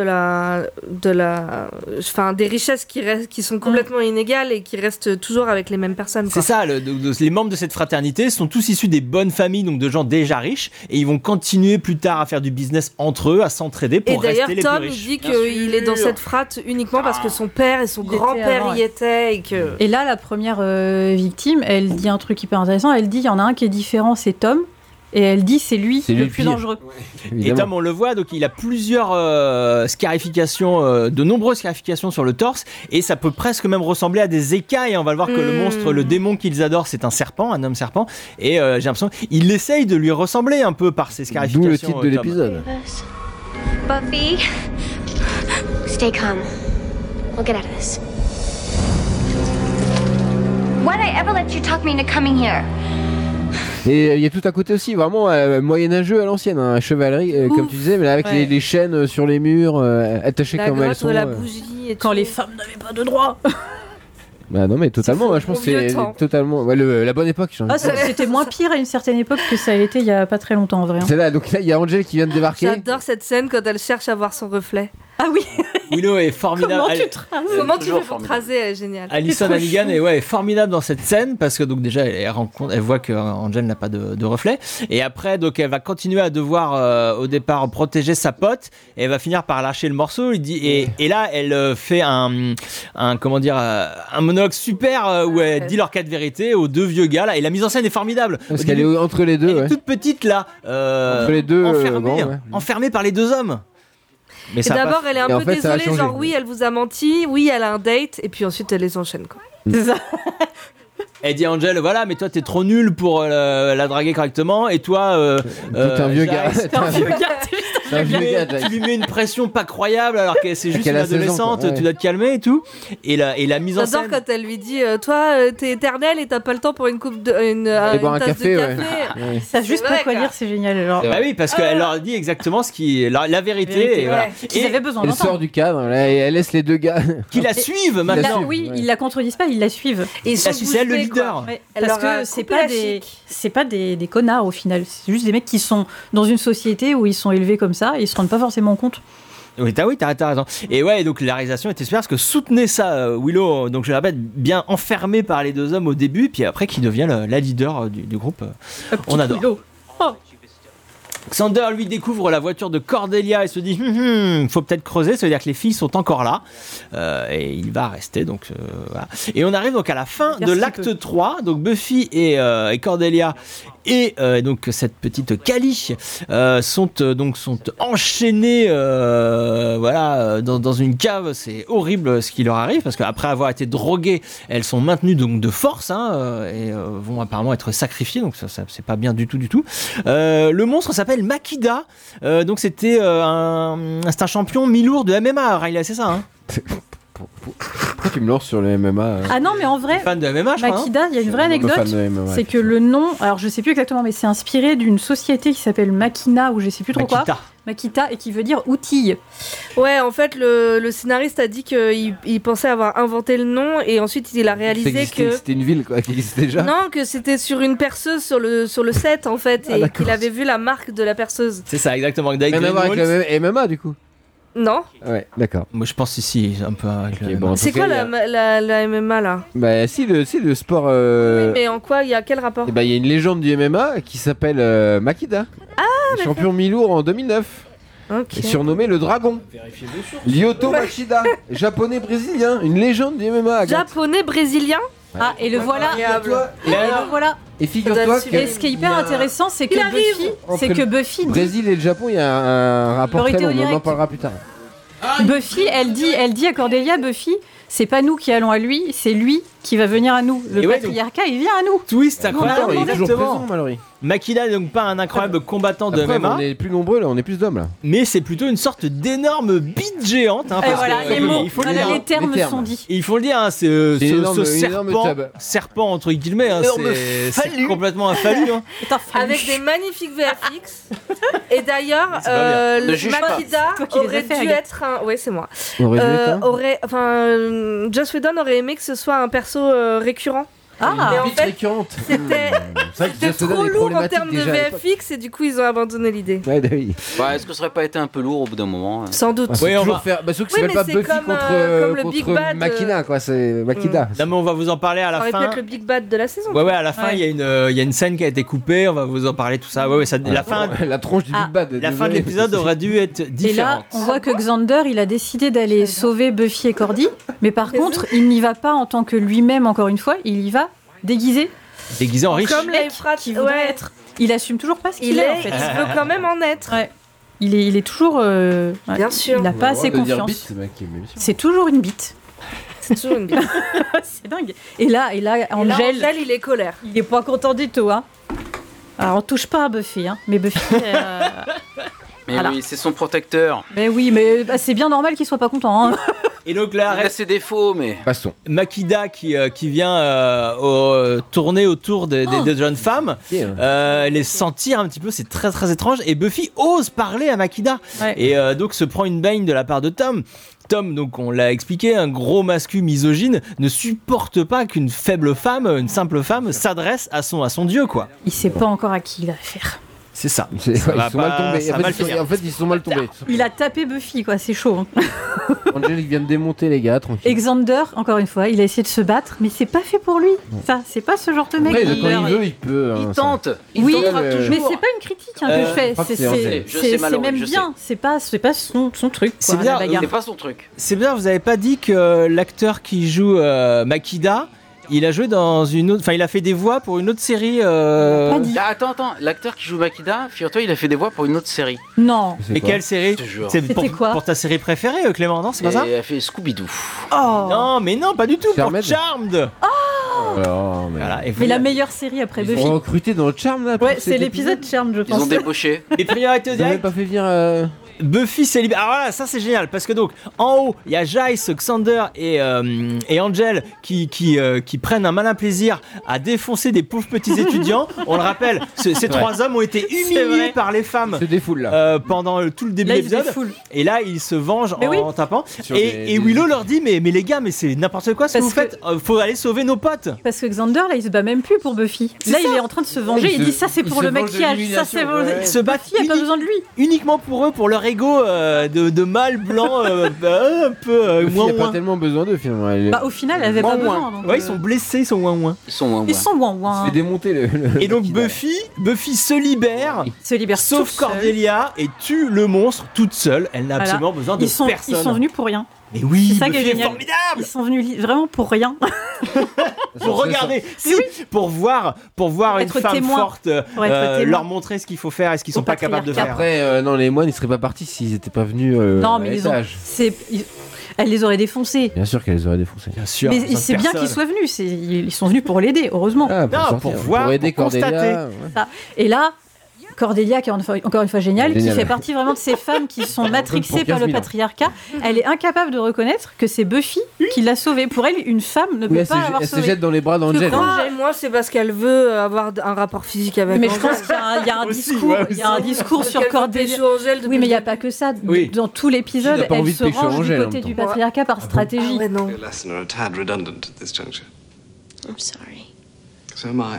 des richesses qui sont complètement inégales et qui restent toujours avec les mêmes personnes. C'est ça, les membres de cette fraternité sont tous issus des bonnes familles, donc de gens déjà riches, et ils vont continuer plus tard à faire du business entre eux, à s'entraider pour rester les plus riches. Et d'ailleurs, Tom, il dit qu'il est dans cette frat uniquement parce que son père et son grand-père y étaient. Et là, la première victime, elle dit un truc hyper intéressant. Elle dit, il y en a un qui est différent, c'est Tom. Et elle dit, c'est lui le plus dangereux. Ouais, et Tom, on le voit, donc il a plusieurs scarifications, de nombreuses scarifications sur le torse, et ça peut presque même ressembler à des écailles. On va le voir que le monstre, le démon qu'ils adorent, c'est un serpent, un homme serpent, et j'ai l'impression qu'il essaye de lui ressembler un peu par ses scarifications. D'où le titre de l'épisode. Buffy, stay calm. We'll get out of this. Why'd I ever let you talk me into coming here? Et il y a tout à côté aussi, vraiment moyenâgeux à l'ancienne, hein, chevalerie, comme tu disais, mais avec les chaînes sur les murs, attachées comme elles sont. La bougie et quand les femmes n'avaient pas de droit. Bah non, mais totalement, je pense que c'est totalement la bonne époque. C'était moins pire à une certaine époque que ça a été il y a pas très longtemps en vrai. C'est là, donc là il y a Angel qui vient de débarquer. J'adore cette scène quand elle cherche à voir son reflet. Ah oui. Willow est formidable. Comment tu fais pour tracer, elle est géniale. Alison Hannigan est formidable dans cette scène parce que donc déjà elle voit que Angel n'a pas de reflet, et après donc elle va continuer à devoir au départ protéger sa pote, et elle va finir par lâcher le morceau. Il dit et là elle fait un monologue super où elle dit leur cas de vérité aux deux vieux gars là, et la mise en scène est formidable parce qu'elle est entre les deux. Elle est toute petite là, entre les deux, enfermée par les deux hommes. Mais et d'abord, elle est un peu désolée, genre oui, elle vous a menti, oui, elle a un date, et puis ensuite elle les enchaîne, quoi. C'est ça. Elle dit à Angel, voilà, mais toi t'es trop nul pour la draguer correctement, et toi. T'es un vieux gars. T'es un vieux gars, tu lui mets une pression pas croyable alors que c'est juste une adolescente, tu dois te calmer et tout. Et la mise en scène. J'adore quand elle lui dit, toi t'es éternelle et t'as pas le temps pour une coupe de. Une tasse de café. Ouais. Ça juste pas quoi dire, c'est génial. Genre. Bah oui, parce qu'elle leur dit exactement ce qui est la vérité. Et voilà. Qu'ils avaient besoin d'entendre. Elle sort du cadre, là, et elle laisse les deux gars. Qui la suivent maintenant. Oui, ils la contredisent pas, ils la suivent. Et c'est elle le leader. Parce que c'est pas des connards au final, c'est juste des mecs qui sont dans une société où ils sont élevés comme ça et ils se rendent pas forcément compte. Oui, t'as raison. Et ouais, donc la réalisation était super parce que soutenait ça, Willow, donc je le répète, bien enfermée par les deux hommes au début, puis après qui devient la leader du groupe. On adore. Willow. Oh. Xander lui découvre la voiture de Cordelia et se dit faut peut-être creuser, ça veut dire que les filles sont encore là, et il va rester, donc voilà. Et on arrive donc à la fin de l'acte 3, donc Buffy et Cordelia et donc cette petite Cali sont enchaînées dans une cave. C'est horrible ce qui leur arrive parce qu'après avoir été droguées, elles sont maintenues donc de force et vont apparemment être sacrifiées, donc ça c'est pas bien du tout. Le monstre s'appelle Makida, donc c'était un champion mi-lourd de MMA, Riley, c'est ça Pourquoi tu me lances sur le MMA Ah non, mais en vrai, fan de MMA, je crois, Makida, il y a une vraie anecdote, c'est que le nom, alors je sais plus exactement, mais c'est inspiré d'une société qui s'appelle Makina, ou je sais plus trop quoi. Makita, et qui veut dire outil. Ouais, en fait, le scénariste a dit qu'il pensait avoir inventé le nom, et ensuite il a réalisé que c'était une ville quoi, qui existait déjà. Non, que c'était sur une perceuse sur le set en fait, et qu'il avait vu la marque de la perceuse. C'est ça, exactement. Rien à voir avec le MMA du coup. Non. Ouais, d'accord. Moi je pense ici un peu avec le bon, c'est quoi la MMA là? Bah si le sport. Oui, mais en quoi il y a quel rapport? Et bah il y a une légende du MMA qui s'appelle Makida. Champion mi-lourd en 2009. Okay. Surnommé le Dragon. Lyoto Machida, japonais brésilien, une légende du MMA. Japonais brésilien. Ah, et le voilà. Et figure-toi que. Et ce qui est hyper intéressant, c'est que Buffy. Brésil et le Japon, il y a un rapport très long, mais on en parlera plus tard. Buffy, elle dit à Cordelia, Buffy, c'est pas nous qui allons à lui, c'est lui qui va venir à nous. Le patriarcat, il vient à nous. Twist incroyable. Il est toujours présent, Mallory. Makida n'est donc pas un incroyable combattant de MMA. On est plus nombreux là, on est plus d'hommes là. Mais c'est plutôt une sorte d'énorme bite géante. Et voilà, les termes sont dits. Il faut le dire, c'est ce serpent entre guillemets, c'est complètement un phallu. Avec des magnifiques VFX. Et d'ailleurs, Makida aurait dû être un. Oui, c'est moi. Joss Whedon aurait aimé que ce soit un perso récurrent. Ah, mais en fait, c'était trop lourd en termes de VFX et du coup ils ont abandonné l'idée. Ouais, oui. Est-ce que ça aurait pas été un peu lourd au bout d'un moment Sans doute. Oui, on va faire. Sauf que c'est pas Buffy contre Makina, quoi. C'est Makida. Non, mais on va vous en parler à la fin. Ça aurait pu être le Big Bad de la saison. Ouais, à la fin, il y a une scène qui a été coupée. On va vous en parler tout ça. La fin. La tronche du Big Bad. La fin de l'épisode aurait dû être différente. Et là, on voit que Xander, il a décidé d'aller sauver Buffy et Cordy, mais par contre, il n'y va pas en tant que lui-même. Encore une fois, il y y va déguisé en riche. Comme les frères qui voudrait être. Il assume toujours pas ce qu'il est en fait. Il veut quand même en être. Ouais. Il est toujours. Bien sûr. Il n'a pas assez confiance. C'est toujours une bite. C'est toujours une bite. C'est dingue. Et là, Angel, il est colère. Il est pas content du tout, hein. Alors on touche pas à Buffy, hein. Mais Buffy. Mais voilà. Oui, c'est son protecteur. Mais oui, mais c'est bien normal qu'il soit pas content. Hein. Et donc là, il a ses défauts, mais passons. Makida qui vient tourner autour des jeunes femmes, les sentir un petit peu, c'est très très étrange. Et Buffy ose parler à Makida et donc se prend une baigne de la part de Tom. Tom, donc on l'a expliqué, un gros mascu misogyne, ne supporte pas qu'une faible femme, une simple femme, s'adresse à son dieu, quoi. Il sait pas encore à qui il a affaire. C'est ça. Ils sont mal tombés. En fait, ils sont mal tombés. Il a tapé Buffy, quoi. C'est chaud. Hein. Angelique vient de démonter les gars, tranquille. Xander, encore une fois, il a essayé de se battre, mais c'est pas fait pour lui. Ça, c'est pas ce genre de mec. Après, quand il veut, il peut. Il tente. Oui, mais c'est pas une critique que je fais. C'est même bien. C'est pas son truc. C'est bien. C'est pas son truc. C'est bien. Vous avez pas dit que l'acteur qui joue Makida, il a joué dans une autre... Enfin, il a fait des voix pour une autre série... Attends, l'acteur qui joue Makida, figure-toi, il a fait des voix pour une autre série. Non. Mais quelle série? C'était quoi? Pour ta série préférée, Clément, non? C'est pas ça? Il a fait Scooby-Doo. Oh. Non, mais non, pas du tout, pour Charmed. Oh. Alors, mais la meilleure série après Buffy. Ils ont recruté dans le Charmed, là. Ouais, c'est l'épisode Charmed, je pense. Ils ont débauché. Les priorités Ils n'avaient pas fait venir... Buffy célibataire. Alors voilà, ça c'est génial parce que donc en haut il y a Giles, Xander et Angel qui prennent un malin plaisir à défoncer des pauvres petits étudiants. On le rappelle, ces trois hommes ont été humiliés par les femmes. Ils se défoulent là. Pendant tout le début de l'épisode. Et là ils se vengent en tapant. Et Willow leur dit mais les gars, mais c'est n'importe quoi ce que vous faites. Faut aller sauver nos potes. Parce que Xander là il se bat même plus pour Buffy. Là il est en train de se venger. Il dit ça c'est pour le maquillage. Ça c'est il se bat. Buffy a pas besoin de lui. Uniquement pour eux, pour leur ego de mâle blanc un peu moins. Il n'y a pas tellement besoin d'eux finalement. Au final, elle avait pas besoin. Donc, ouais, ils sont blessés, ils sont ouin. Ils sont ouin. C'est démonté Et donc Buffy se libère, sauf Cordelia et tue le monstre toute seule. Elle n'a absolument besoin de personne. Ils sont venus pour rien. Mais oui, c'est ça qui est formidable. Ils sont venus vraiment pour rien. Pour regarder, pour voir une femme forte, leur montrer ce qu'il faut faire et ce qu'ils sont pas capables de faire. Après, non, les moines, ils seraient pas partis s'ils étaient pas venus. Non, mais elle les aurait défoncés. Bien sûr qu'elle les aurait défoncés. Bien sûr. Mais c'est bien qu'ils soient venus. Ils sont venus pour l'aider, heureusement. Pour voir, pour aider Cordelia. Et là. Cordelia, qui est encore une fois géniale, qui fait partie vraiment de ces femmes qui sont matrixées par le patriarcat. Elle est incapable de reconnaître que c'est Buffy qui l'a sauvée. Pour elle, une femme ne peut pas l'avoir sauvée. Elle se jette dans les bras d'Angel. Moi, c'est parce qu'elle veut avoir un rapport physique avec Angel. Mais je pense qu'il y a un discours. Il y a un discours sur Cordelia. Oui, mais il n'y a pas que ça. Dans tout l'épisode, elle se range du côté du patriarcat par stratégie. I'm sorry. So am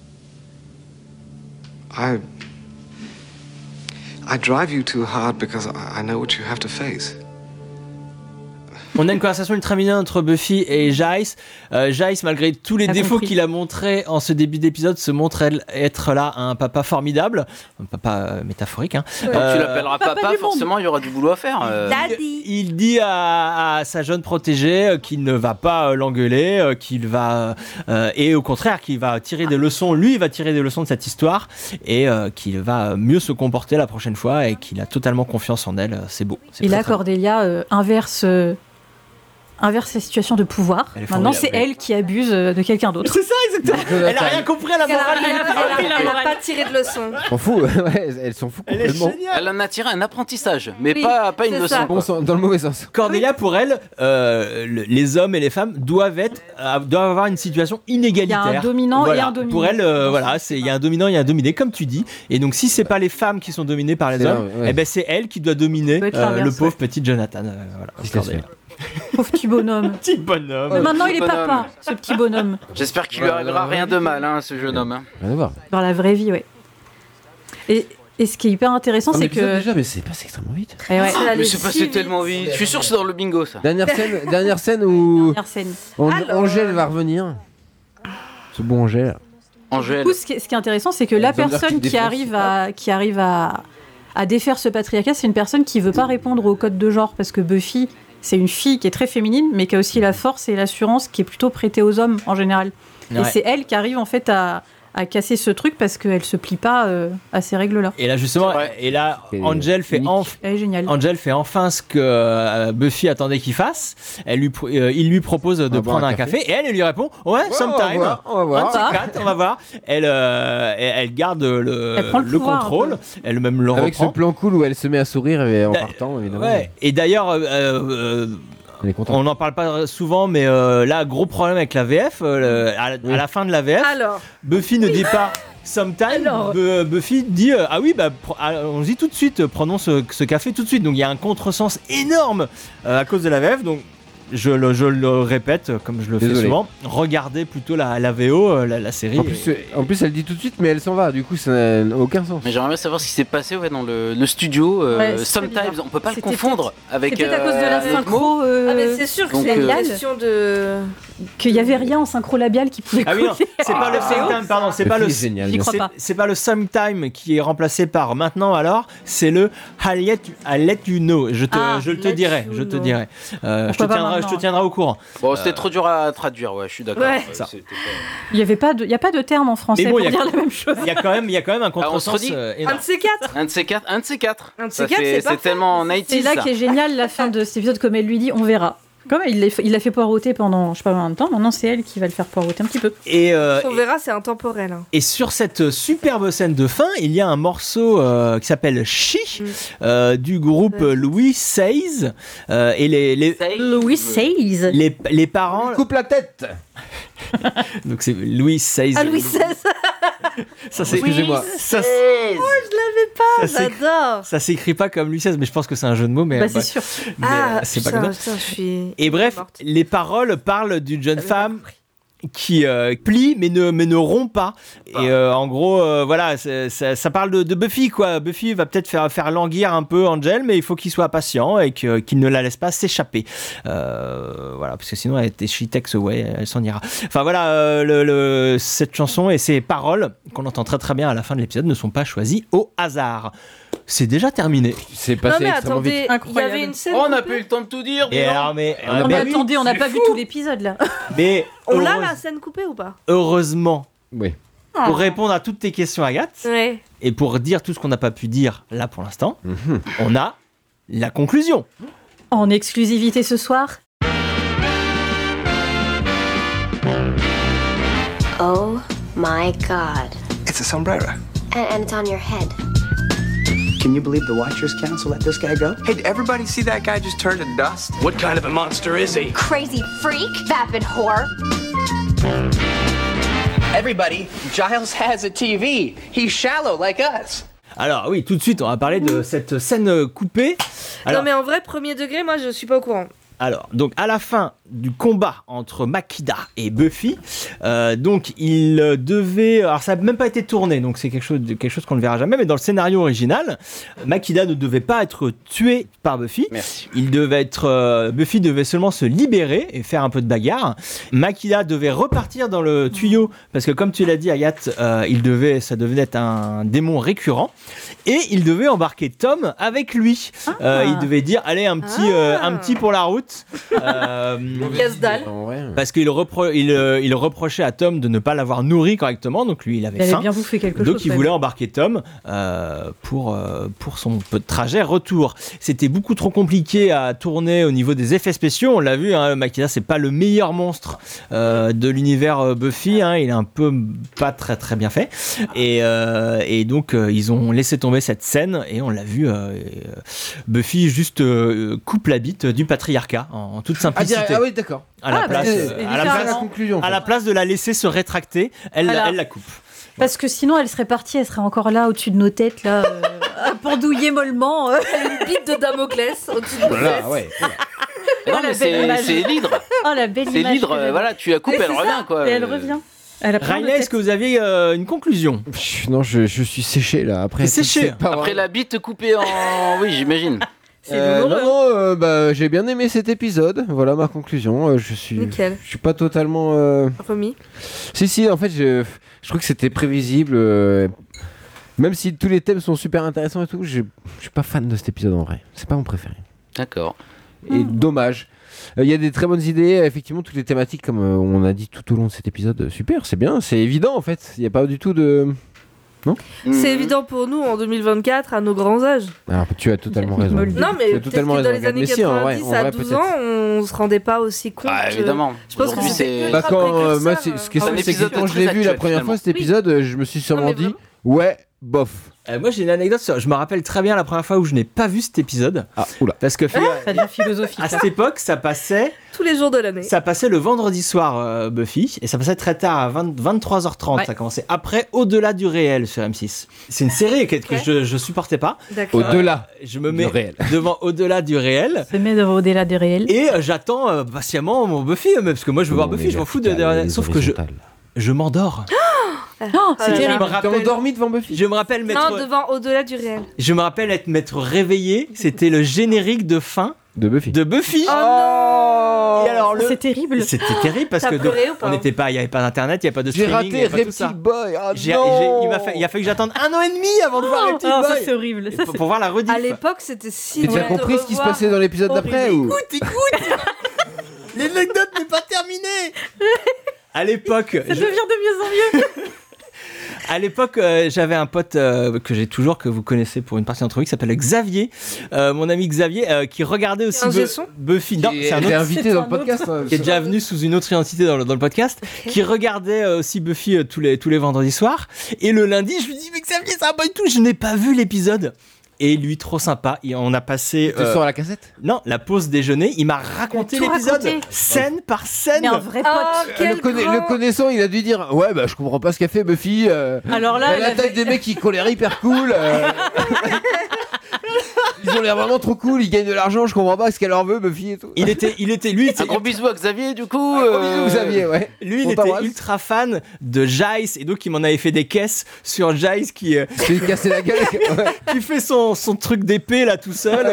I drive you too hard because I know what you have to face. On a une conversation ultra mignonne entre Buffy et Giles. Giles, malgré tous les défauts qu'il a montrés en ce début d'épisode, se montre être là un papa formidable. Un papa métaphorique. Hein. Tu l'appelleras papa, forcément, il y aura du boulot à faire. Il dit à sa jeune protégée qu'il ne va pas l'engueuler, qu'il va... et au contraire, qu'il va tirer des leçons. Lui, il va tirer des leçons de cette histoire et qu'il va mieux se comporter la prochaine fois et qu'il a totalement confiance en elle. C'est beau. Et là, Cordelia inverse la situation de pouvoir. Maintenant, c'est elle qui abuse de quelqu'un d'autre. C'est ça, exactement. Elle a rien compris à la morale. Elle n'a pas tiré de leçon. S'en fout. Elle s'en fout complètement. Elle en a tiré un apprentissage, mais pas une leçon. Dans le mauvais sens. Cordelia, pour elle, les hommes et les femmes doivent avoir une situation inégalitaire. Il y a un dominant et un dominé. Pour elle, il y a un dominant et un dominé, comme tu dis. Et donc, si c'est pas les femmes qui sont dominées par les hommes, c'est elle qui doit dominer le pauvre petit Jonathan. Cordelia. Pauvre petit bonhomme. Petit bonhomme. Mais maintenant, il est bonhomme. papa, ce petit bonhomme. J'espère qu'il lui arrivera rien de mal, ce jeune homme. hein. Rien à voir. Dans la vraie vie, ouais. Et ce qui est hyper intéressant, c'est que. Déjà, mais c'est passé extrêmement vite. Eh ouais. Mais c'est passé tellement vite. Je suis sûr que c'est dans le bingo, ça. Dernière scène où Dernière scène. Angèle va revenir. Ce bon Angèle. Angèle. Du coup, ce qui est intéressant, c'est que la personne qui arrive à défaire ce patriarcat, c'est une personne qui veut pas répondre au code de genre, parce que Buffy, c'est une fille qui est très féminine, mais qui a aussi la force et l'assurance qui est plutôt prêtée aux hommes en général. Ouais. Et c'est elle qui arrive en fait à casser ce truc parce qu'elle se plie pas à ces règles-là. Et là justement, Angel fait Elle est géniale. Angel fait enfin ce que Buffy attendait qu'il fasse. Il lui propose de prendre un café et elle lui répond ouais, sometime. On va voir. On va voir. Elle garde le contrôle. Elle même le avec reprend. ce plan cool où elle se met à sourire en partant évidemment. Ouais. Et d'ailleurs. On n'en parle pas souvent, mais là, gros problème avec la VF. À la fin de la VF, Buffy ne dit pas sometime. Buffy dit ah oui, on dit tout de suite, prenons ce café tout de suite. Donc il y a un contresens énorme à cause de la VF. Donc je le répète, comme je le fais souvent, regardez plutôt la VO, la série. En plus, elle dit tout de suite, mais elle s'en va. Du coup, ça n'a aucun sens. Mais j'aimerais bien savoir ce qui s'est passé dans le studio. Sometimes, on peut pas le confondre avec. C'est peut-être à cause de la synchro. mais c'est sûr que c'est une question de. Qu'il y avait rien en synchro labial qui pouvait. Ah oui, non, c'est pas le sometime, pardon, c'est pas le. J'y crois pas. C'est pas le sometime qui est remplacé par maintenant. Alors, c'est le I'll let you know. Je te dirai. Je te tiendrai au courant. Bon, c'était trop dur à traduire, je suis d'accord. Ouais. Il y a pas de terme en français pour dire la même chose. Il y a quand même un contresens énorme. Un de ces quatre. C'est tellement 90s. C'est là qu'est génial la fin de cet épisode, comme elle lui dit, on verra. Comme il l'a fait poireauter pendant je sais pas combien de temps, maintenant c'est elle qui va le faire poireauter un petit peu. On verra, c'est intemporel. Hein. Et sur cette superbe scène de fin, il y a un morceau qui s'appelle She du groupe Louis XVI. Et Louis XVI. Les parents. Coupe la tête. Donc c'est Louis XVI. Ah, Louis XVI. Ça c'est. Excusez-moi. Oh, je l'avais pas. J'adore. Ça s'écrit pas comme Louis XVI, mais je pense que c'est un jeu de mots. Mais c'est sûr. Mais c'est pas comme ça. Je suis. Et bref, les paroles parlent d'une jeune femme qui plie mais ne rompt pas. Et en gros, voilà, ça parle de Buffy, quoi. Buffy va peut-être faire languir un peu Angel, mais il faut qu'il soit patient et qu'il ne la laisse pas s'échapper. Voilà, parce que sinon, she takes away, elle s'en ira. Enfin voilà, cette chanson et ses paroles, qu'on entend très très bien à la fin de l'épisode, ne sont pas choisies au hasard. C'est déjà terminé. C'est passé extrêmement vite. Il y avait une scène. On n'a pas eu le temps de tout dire. Et alors, mais attendez, on n'a pas vu tout l'épisode là. Mais on l'a la scène coupée ou pas? Heureusement. Oui. Pour répondre à toutes tes questions, Agathe, et pour dire tout ce qu'on n'a pas pu dire là pour l'instant, on a la conclusion. En exclusivité ce soir. Oh my God. It's a sombrero. And it's on your head. Can you believe the Watchers Council let this guy go? Hey, did everybody see that guy just turn to dust? What kind of a monster is he? Crazy freak, vapid whore. Everybody, Giles has a TV. He's shallow like us. Alors oui, tout de suite, on va parler de cette scène coupée. Alors, non mais en vrai, premier degré, moi je suis pas au courant. Alors, donc à la fin du combat entre Makida et Buffy, donc il devait, alors ça n'a même pas été tourné, donc c'est quelque chose qu'on ne verra jamais, mais dans le scénario original, Makida ne devait pas être tué par Buffy. Merci. Buffy devait seulement se libérer et faire un peu de bagarre. Makida devait repartir dans le tuyau parce que comme tu l'as dit, Agathe, ça devait être un démon récurrent et il devait embarquer Tom avec lui. Il devait dire allez un petit pour la route. Casse-dalle. Parce qu'il reprochait à Tom de ne pas l'avoir nourri correctement, donc lui il avait faim. Bien bouffé quelque chose. Donc il voulait embarquer Tom pour son trajet retour. C'était beaucoup trop compliqué à tourner au niveau des effets spéciaux. On l'a vu, Makida c'est pas le meilleur monstre de l'univers Buffy. Il est un peu pas très très bien fait. Et donc ils ont laissé tomber cette scène et on l'a vu. Buffy juste coupe la bite du patriarcat en toute simplicité. Ah oui, d'accord. À la place de la laisser se rétracter, elle la coupe. Parce que sinon, elle serait partie, elle serait encore là, au-dessus de nos têtes, là, à pendouiller mollement. Elle a une bite de Damoclès au-dessus de nos têtes. Ouais. Non, mais c'est l'hydre. Oh, la belle C'est image. l'hydre, voilà, tu la coupes, elle revient, quoi. Et elle revient. Riley, est-ce que vous aviez une conclusion? Non, je suis séché là. Après, séché. Après la bite coupée en. Oui, j'imagine. Non, j'ai bien aimé cet épisode. Voilà ma conclusion. Je suis pas totalement. Remis. Si, en fait, je trouve que c'était prévisible. Même si tous les thèmes sont super intéressants et tout, je suis pas fan de cet épisode en vrai. C'est pas mon préféré. D'accord. Et dommage. Il y a des très bonnes idées. Effectivement, toutes les thématiques, comme on a dit tout au long de cet épisode, super, c'est bien, c'est évident en fait. Il n'y a pas du tout de. Non ? C'est évident pour nous en 2024, à nos grands âges. Alors, tu as totalement raison. Non, mais peut-être que dans les années 90, à 12 ans, on se rendait pas aussi compte. Ah, évidemment. Je pense que c'est. Ce qui est sûr, c'est que quand je l'ai vu la première fois, cet épisode, je me suis sûrement dit, ouais, bof. Moi j'ai une anecdote, je me rappelle très bien la première fois où je n'ai pas vu cet épisode. Parce que ça devient philosophique. À cette époque, ça passait tous les jours de l'année. Ça passait le vendredi soir, Buffy, et ça passait très tard à 23h30. Ouais. Ça commençait après Au-delà du réel sur M6. C'est une série que je supportais pas. Au-delà. Je me mets devant Au-delà du réel. Je me mets devant Au-delà du réel. Et j'attends patiemment mon Buffy, parce que moi je veux voir Buffy, je m'en fous de. Sauf que je m'endors. Non, c'est terrible. T'es endormi devant Buffy? Je me rappelle m'être... Non, devant Au-delà du réel. Je me rappelle m'être réveillé. C'était le générique de fin de Buffy. Oh non. Et alors c'est terrible. C'était terrible parce que on n'était pas, il y avait pas d'internet, il y avait pas de streaming. J'ai raté Reptile Boy. Il a fallu que j'attende 1 an et demi avant de voir Reptile Boy. Ça c'est horrible. Pour voir la rediff. À l'époque, c'était si. Et tu as compris ce qui se passait dans l'épisode d'après ou? Écoute. L'anecdote n'est pas terminée. À l'époque. Ça devient de mieux en mieux. À l'époque, j'avais un pote que j'ai toujours, que vous connaissez pour une partie d'entre vous, qui s'appelle Xavier. Mon ami Xavier, qui regardait aussi Buffy. Non, c'est un autre. Invité dans le podcast. Qui est déjà venu sous une autre identité dans le podcast. Okay. Qui regardait aussi Buffy tous les vendredis soirs. Et le lundi, je lui dis, mais Xavier, ça va pas du tout, je n'ai pas vu l'épisode. Et lui, trop sympa, on a passé... Tu sors la cassette? Non, la pause déjeuner, il m'a raconté l'épisode, scène par scène. Mais un vrai pote. Le connaissant, il a dû dire, ouais, bah je comprends pas ce qu'a fait Buffy. Alors là, la taille des mecs qui ont l'air hyper cool. Ils ont l'air vraiment trop cool, ils gagnent de l'argent, je comprends pas ce qu'elle leur veut, Buffy et tout. Il était lui. Un gros bisou à Xavier, du coup. Un gros bisou, Xavier, ouais. Lui, il était ultra fan de Jace, et donc il m'en avait fait des caisses sur Jace qui cassé la gueule, qui fait son truc d'épée là tout seul,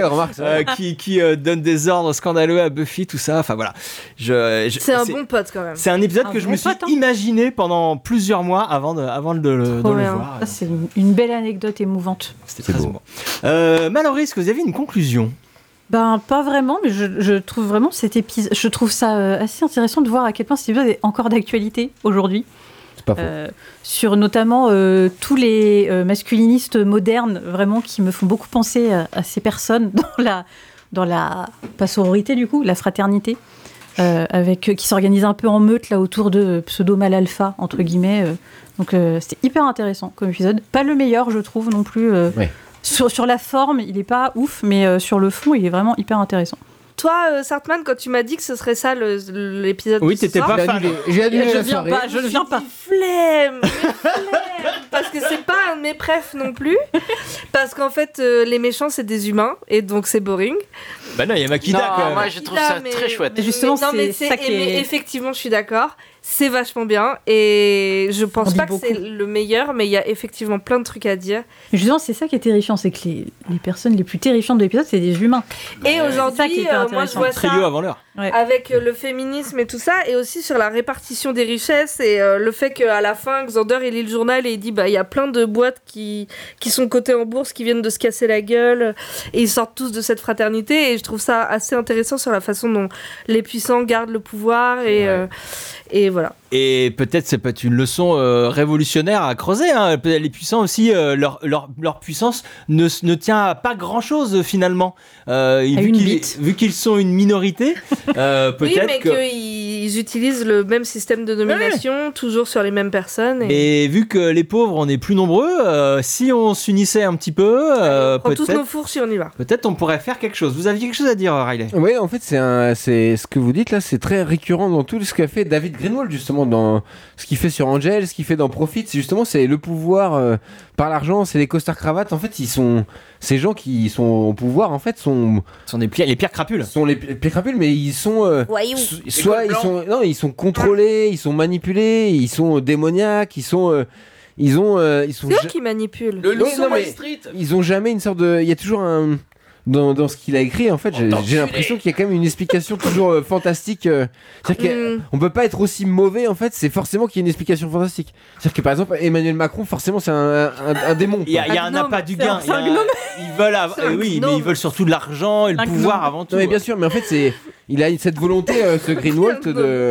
qui donne des ordres scandaleux à Buffy, tout ça. Enfin voilà. C'est un bon pote quand même. C'est un épisode que je me suis imaginé pendant plusieurs mois avant de le voir. Ça, c'est une belle anecdote émouvante. C'était très beau. Mallory, est-ce que vous avez une conclusion? Ben pas vraiment, mais je trouve vraiment cet épisode, je trouve ça assez intéressant de voir à quel point cet épisode est encore d'actualité aujourd'hui. C'est pas faux. Sur notamment tous les masculinistes modernes, vraiment qui me font beaucoup penser à ces personnes dans la pas sororité du coup, la fraternité, qui s'organisent un peu en meute là autour de pseudo mal alpha entre guillemets. Donc c'était hyper intéressant comme épisode. Pas le meilleur, je trouve non plus. Ouais. Sur la forme, il est pas ouf, mais sur le fond, il est vraiment hyper intéressant. Toi, Sartman, quand tu m'as dit que ce serait ça l'épisode oui, t'étais pas fan. J'ai annulé la soirée. Je ne viens pas. Flemme. Parce que c'est pas un de mes préfs non plus. Parce qu'en fait, les méchants, c'est des humains, et donc c'est boring. Bah non, il y a Makida quand même. Moi, je trouve ça très chouette. Mais justement, c'est ça qui est... effectivement, je suis d'accord. C'est vachement bien. Et je pense pas que c'est le meilleur, mais il y a effectivement plein de trucs à dire. Mais justement, c'est ça qui est terrifiant. C'est que les personnes les plus terrifiantes de l'épisode, c'est des humains. Et aujourd'hui, moi, je vois ça avant l'heure. Avec le féminisme et tout ça. Et aussi sur la répartition des richesses. Et le fait qu'à la fin, Xander, il lit le journal et il dit il y a plein de boîtes qui sont cotées en bourse, qui viennent de se casser la gueule. Et ils sortent tous de cette fraternité. Et je trouve ça assez intéressant sur la façon dont les puissants gardent le pouvoir et voilà. Et peut-être c'est peut-être une leçon révolutionnaire à creuser. Hein. Les puissants aussi, leur puissance ne tient à pas grand-chose finalement. Vu qu'ils sont une minorité, peut-être oui, mais qu'ils utilisent le même système de nomination, toujours sur les mêmes personnes. Et vu que les pauvres, on est plus nombreux, si on s'unissait un petit peu, on prend tous nos fours si on y va. Peut-être on pourrait faire quelque chose. Vous aviez quelque chose à dire, Riley? Oui, en fait, c'est ce que vous dites là, c'est très récurrent dans tout ce qu'a fait David Greenwald justement dans ce qu'il fait sur Angel, ce qu'il fait dans Profit. C'est le pouvoir par l'argent, c'est les costards cravates. En fait, ces gens qui sont au pouvoir, en fait, sont les pires crapules. Sont les pires crapules, mais ils sont soit ils sont contrôlés, ils sont manipulés, ils sont démoniaques, ils sont c'est eux qui manipulent. Le Luxon Wall Street. Ils ont jamais une sorte de. Il y a toujours un. Dans ce qu'il a écrit, en fait, j'ai l'impression qu'il y a quand même une explication toujours fantastique. C'est-à-dire qu'on peut pas être aussi mauvais, en fait, c'est forcément qu'il y a une explication fantastique. C'est-à-dire que par exemple, Emmanuel Macron, forcément, c'est un démon. Il y a un appât du gain. Ils veulent, mais ils veulent surtout de l'argent et le pouvoir avant tout. Non, mais bien sûr, mais en fait, il a cette volonté, ce Greenwald,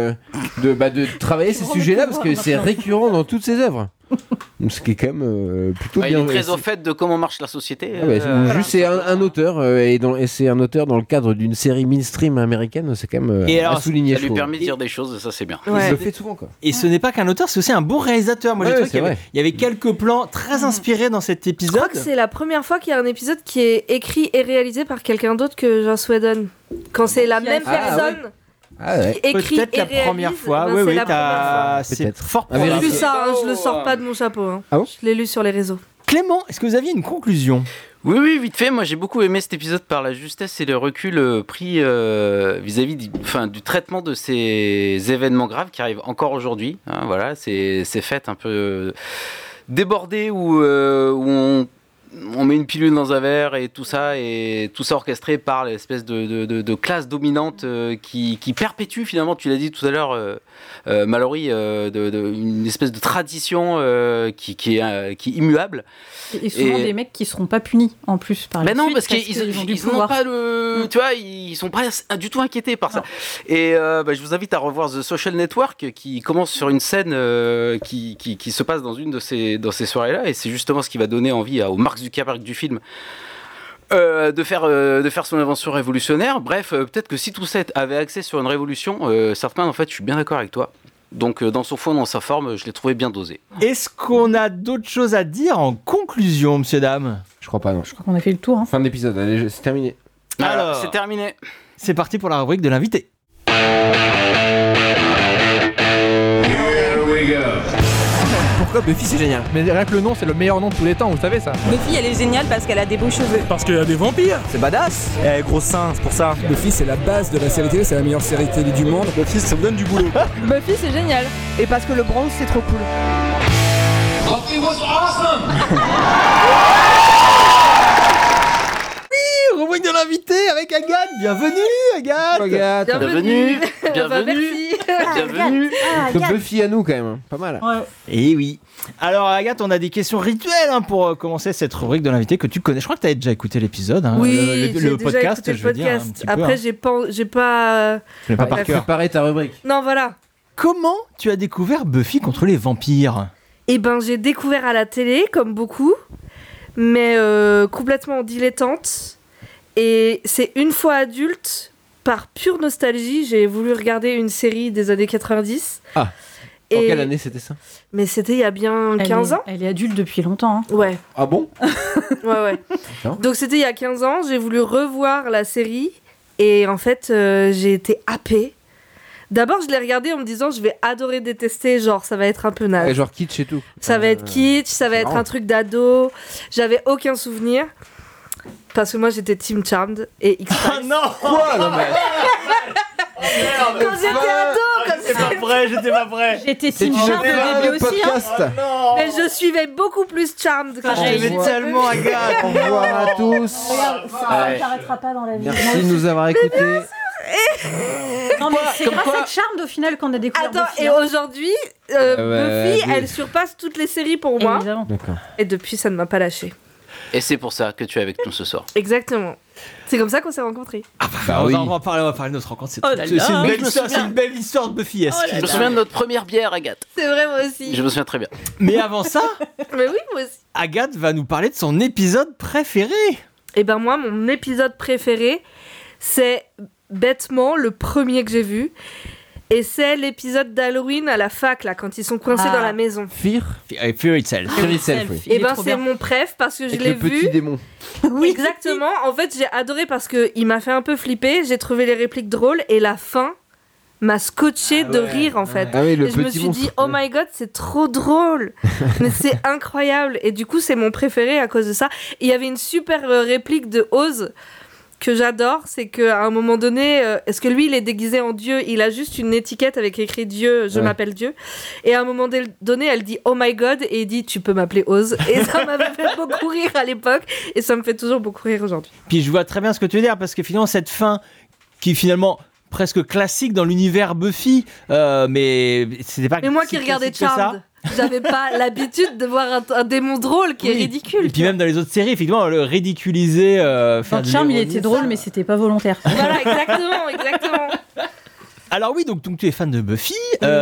de travailler ces sujets-là parce que c'est récurrent dans toutes ses œuvres. Ce qui est quand même plutôt bien. Il est très au fait de comment marche la société. Juste, c'est un auteur et c'est un auteur dans le cadre d'une série mainstream américaine. C'est quand même à souligner. Ça lui permet de dire des choses, ça c'est bien. Il le fait souvent, quoi. Et ce n'est pas qu'un auteur, c'est aussi un bon réalisateur. Moi, j'ai trouvé qu'il y avait quelques plans très inspirés dans cet épisode. Je crois que c'est la première fois qu'il y a un épisode qui est écrit et réalisé par quelqu'un d'autre que Joss Whedon. Quand c'est la même personne. Écrit peut-être la première fois. C'est fort probable. J'ai vu ça, je le sors pas de mon chapeau. Je l'ai lu sur les réseaux. Clément, est-ce que vous aviez une conclusion ? Oui, vite fait. Moi, j'ai beaucoup aimé cet épisode par la justesse et le recul pris vis-à-vis du traitement de ces événements graves qui arrivent encore aujourd'hui. Hein, voilà, ces fêtes un peu débordées où on met une pilule dans un verre et tout ça orchestré par l'espèce de classe dominante qui perpétue finalement, tu l'as dit tout à l'heure, Mallory, une espèce de tradition qui est immuable. Et souvent des mecs qui seront pas punis en plus par la suite parce qu'ils n'ont pas tu vois, ils sont pas du tout inquiétés par ça. Et je vous invite à revoir The Social Network qui commence sur une scène qui se passe dans une de ces soirées-là, et c'est justement ce qui va donner envie au Mark Zuckerberg du film de faire son invention révolutionnaire. Bref, peut-être que si tout ça avait accès sur une révolution, Southman, en fait, je suis bien d'accord avec toi. Donc, dans son fond, dans sa forme, je l'ai trouvé bien dosé. Est-ce qu'on a d'autres choses à dire en conclusion, monsieur, dame ? Je crois pas, non. Je crois qu'on a fait le tour. Fin de l'épisode, allez, c'est terminé. Alors, c'est terminé. C'est parti pour la rubrique de l'invité. Pourquoi Buffy c'est génial? Mais rien que le nom, c'est le meilleur nom de tous les temps, vous savez ça? Buffy elle est géniale parce qu'elle a des beaux cheveux. Parce qu'il y a des vampires. C'est badass. Eh, gros sein, c'est pour ça. Buffy c'est la base de la série télé, c'est la meilleure série télé du monde. Buffy ça me donne du boulot. Buffy c'est génial. Et parce que le bronze c'est trop cool. Buffy was awesome. Rubrique de l'invité avec Agathe. Bienvenue Agathe. Bienvenue. De Buffy à nous quand même, pas mal. Ouais. Et oui. Alors Agathe, on a des questions rituelles pour commencer cette rubrique de l'invité que tu connais. Je crois que tu as déjà écouté l'épisode. Oui, le podcast, je veux dire. Un petit Après, peu, j'ai pas par cœur. Préparé ta rubrique. Non, voilà. Comment tu as découvert Buffy contre les vampires ? Eh ben, j'ai découvert à la télé, comme beaucoup, mais complètement dilettante. Et c'est une fois adulte, par pure nostalgie, j'ai voulu regarder une série des années 90. Ah. En quelle année c'était ça ? Mais c'était il y a bien 15 ans. Elle est adulte depuis longtemps. Hein. Ouais. Ah bon ? Ouais. Donc c'était il y a 15 ans, j'ai voulu revoir la série et en fait j'ai été happée. D'abord je l'ai regardée en me disant je vais adorer détester, genre ça va être un peu naze. Genre kitsch et tout. Ça va être kitsch, ça va être un truc d'ado. J'avais aucun souvenir. Parce que moi j'étais Team Charmed et X-Files. Ah non. Quoi non mais... Quand j'étais ado, j'étais pas prêt. J'étais Team Charmed au début aussi. Hein. Mais je suivais beaucoup plus Charmed quand j'aimais tellement Agathe. Au revoir à tous. Regarde, ça ne s'arrêtera pas dans la vie. Merci de nous avoir écoutés. Non mais c'est grâce à Charmed au final qu'on a découvert Buffy. Et aujourd'hui, Buffy, elle surpasse toutes les séries pour moi. Évidemment. D'accord. Et depuis, ça ne m'a pas lâché. Et c'est pour ça que tu es avec nous ce soir. Exactement. C'est comme ça qu'on s'est rencontrés. On va parler de notre rencontre. C'est une belle histoire de Buffy-esque. Je me souviens de notre première bière, Agathe. C'est vrai, moi aussi. Je me souviens très bien. Mais avant ça, mais oui, moi aussi. Agathe va nous parler de son épisode préféré. Et ben moi, mon épisode préféré, c'est bêtement le premier que j'ai vu. Et c'est l'épisode d'Halloween à la fac, là, quand ils sont coincés dans la maison. Fear Itself. Oui. Et ben c'est mon préf parce que je l'ai vu. Le petit démon. Oui, exactement. En fait, j'ai adoré parce que il m'a fait un peu flipper. J'ai trouvé les répliques drôles et la fin m'a scotché de rire en fait. Ah oui, le et je me petit suis monstre. dit oh my god, c'est trop drôle. Mais c'est incroyable et du coup c'est mon préféré à cause de ça. Et il y avait une super réplique de Oz que j'adore, c'est qu'à un moment donné, est-ce que lui il est déguisé en Dieu, il a juste une étiquette avec écrit Dieu, je m'appelle Dieu, et à un moment donné elle dit oh my god et il dit tu peux m'appeler Oz, et ça m'avait fait beaucoup rire à l'époque et ça me fait toujours beaucoup rire aujourd'hui. Puis je vois très bien ce que tu veux dire, parce que finalement cette fin qui finalement presque classique dans l'univers Buffy, mais c'était pas. Mais moi qui regardais Charmed, j'avais pas l'habitude de voir un démon drôle qui est ridicule. Et puis même dans les autres séries, effectivement, le ridiculiser. Dans Charmed, il était drôle, mais c'était pas volontaire. Voilà, exactement. Alors oui, donc tu es fan de Buffy,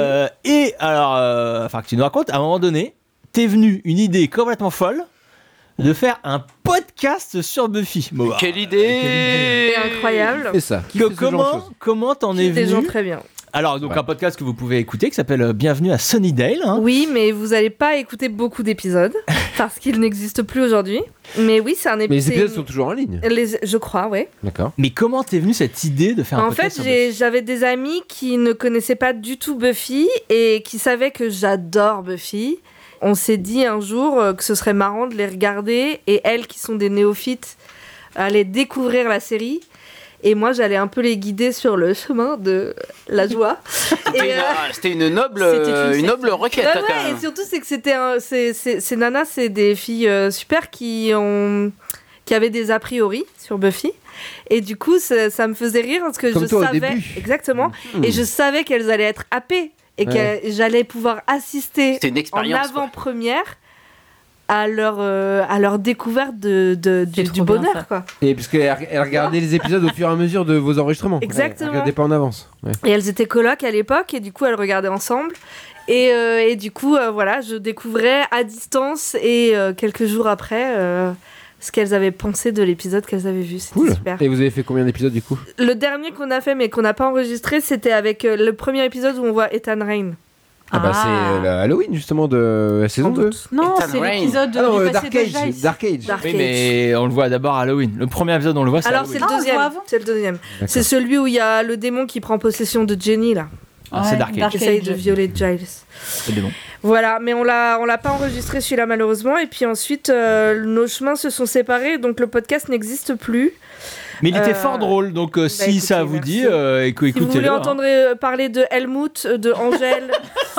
et alors, enfin que tu nous racontes, à un moment donné, t'es venu une idée complètement folle de faire un podcast sur Buffy. Bon, quelle idée incroyable. C'est ça. Comment t'en es venu? Des gens très bien. Alors, donc un podcast que vous pouvez écouter qui s'appelle Bienvenue à Sunnydale. Hein. Oui, mais vous n'allez pas écouter beaucoup d'épisodes parce qu'ils n'existent plus aujourd'hui. Mais oui, c'est un épisode. Mais les épisodes sont toujours en ligne. Je crois, ouais. D'accord. Mais comment t'es venue cette idée de faire un podcast sur Buffy ? En fait, j'avais des amis qui ne connaissaient pas du tout Buffy et qui savaient que j'adore Buffy. On s'est dit un jour que ce serait marrant de les regarder et elles, qui sont des néophytes, allaient découvrir la série. Et moi, j'allais un peu les guider sur le chemin de la joie. C'était une noble requête. Ouais, quand même. et surtout, c'est que ces nanas, c'est des filles super qui avaient des a priori sur Buffy. Et du coup, ça me faisait rire parce que comme je toi, savais. au début. Exactement. Et je savais qu'elles allaient être happées et que j'allais pouvoir assister en avant-première à leur découverte du bonheur, quoi. Et parce qu'elle regardait les épisodes au fur et à mesure de vos enregistrements. Exactement. Elle regardait pas en avance. Ouais. Et elles étaient colocs à l'époque et du coup elles regardaient ensemble. Et du coup voilà, je découvrais à distance et quelques jours après ce qu'elles avaient pensé de l'épisode qu'elles avaient vu. C'était super. Et vous avez fait combien d'épisodes du coup ? Le dernier qu'on a fait mais qu'on n'a pas enregistré, c'était avec le premier épisode où on voit Ethan Rayne. Ah bah c'est Halloween justement de la saison 2. Non, c'est l'épisode du passé de Giles. Dark Age. Oui, mais on le voit d'abord à Halloween. Le premier épisode, on le voit, c'est Alors Halloween. c'est le deuxième. C'est celui où il y a le démon qui prend possession de Jenny là. C'est Dark Age. Qui essaye de violer Giles. C'est le démon. Voilà, mais on l'a pas enregistré celui-là malheureusement. Et puis ensuite, nos chemins se sont séparés, donc le podcast n'existe plus. Mais il était fort drôle, donc si écoutez, ça vous dit, écoutez-le. Si vous voulez entendre parler de Helmut, de Angèle,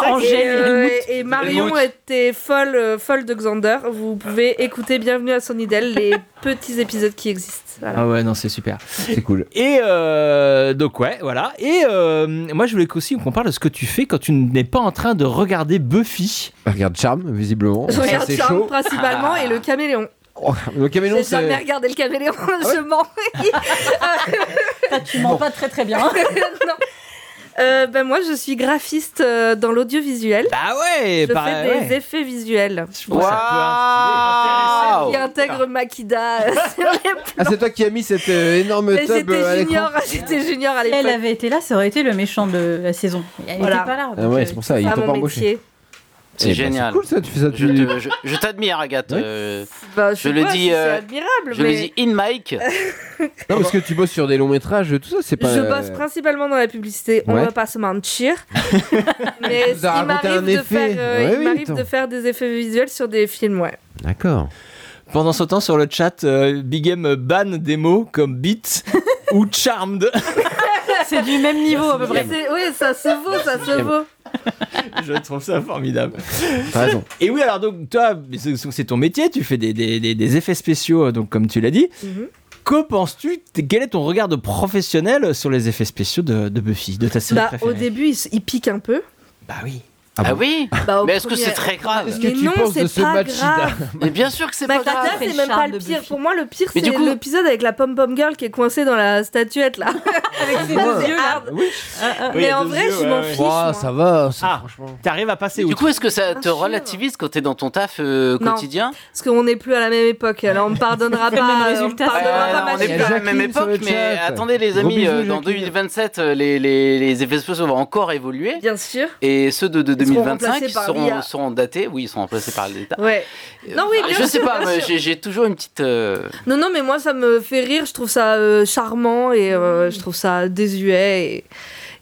et Marion était folle de Xander, vous pouvez écouter Bienvenue à Sunnydale, les petits épisodes qui existent. Voilà. Ah ouais, non, c'est super. C'est cool. Et donc ouais, voilà. Et moi, je voulais aussi qu'on parle de ce que tu fais quand tu n'es pas en train de regarder Buffy. Regarde Charme, visiblement. Je regarde Charme principalement et le Caméléon. Oh, le Caméléon, j'ai jamais regardé le Caméléon, je mens. Tu mens pas très très bien. Non. Moi, je suis graphiste dans l'audiovisuel. Ah ouais, je fais des effets visuels. Wow. Qui intègre Makida sur les plans. Ah, c'est toi qui as mis cette énorme table à l'écran. J'étais junior à l'époque. Elle avait été là, ça aurait été le méchant de la saison. Elle était pas là. Ah ouais, c'est pour ça, ils t'ont pas embauché. C'est génial. C'est cool ça, tu fais ça. Je t'admire, Agathe. Je le dis. C'est admirable. Je le dis in mic. Non, parce que tu bosses sur des longs métrages, tout ça, c'est pas. Je bosse principalement dans la publicité. On va pas se mentir. Mais il m'arrive de faire des effets visuels sur des films, ouais. D'accord. Pendant ce temps, sur le chat, Big M banne des mots comme beat ou charmed. C'est du même niveau à peu près. Oui, ça se vaut. Je trouve ça formidable. T'as raison. Et oui, alors donc toi, c'est ton métier, tu fais des effets spéciaux, donc comme tu l'as dit. Mm-hmm. Que penses-tu ? Quel est ton regard de professionnel sur les effets spéciaux de Buffy, de ta série préférée ? Au début, il pique un peu. Bah oui. Ah oui. Mais est-ce que c'est très grave ? Est-ce que tu penses de ce Machida ? Mais bien sûr que c'est pas grave. C'est même pas le pire. Pour moi, le pire, c'est l'épisode avec la pom-pom girl qui est coincée dans la statuette là. Avec ses deux yeux là. Mais en vrai, je m'en fiche. Ça va, franchement. T'arrives à passer où ? Du coup, est-ce que ça te relativise quand t'es dans ton taf quotidien ? Parce qu'on n'est plus à la même époque. Alors on me pardonnera pas. On n'est plus à la même époque, mais attendez les amis, dans 2027, les effets spéciaux vont encore évoluer. Bien sûr. Et ceux de 2025 seront datés. Oui, ils sont remplacés par l'État. Ouais. Non, oui, bien sûr. Je sais pas, j'ai toujours une petite. Non, mais moi, ça me fait rire. Je trouve ça charmant et je trouve ça désuet.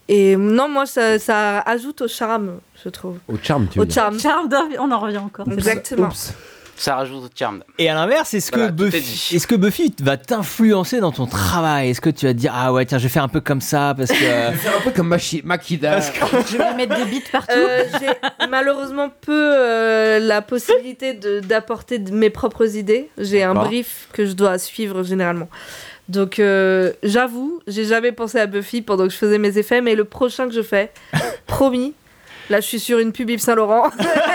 Et non, moi, ça ajoute au charme, je trouve. Au charme, tu veux dire. Charme, on en revient encore. Exactement. Oups. Ça rajoute au charme. Et à l'inverse, est-ce que Buffy va t'influencer dans ton travail? Est-ce que tu vas te dire ah ouais tiens je vais faire un peu comme ça parce que je vais faire un peu comme Makida. Je vais mettre des beats partout. J'ai malheureusement peu la possibilité d'apporter mes propres idées. J'ai un brief que je dois suivre généralement. Donc j'avoue, j'ai jamais pensé à Buffy pendant que je faisais mes effets, mais le prochain que je fais, promis. Là, je suis sur une pub Yves Saint Laurent.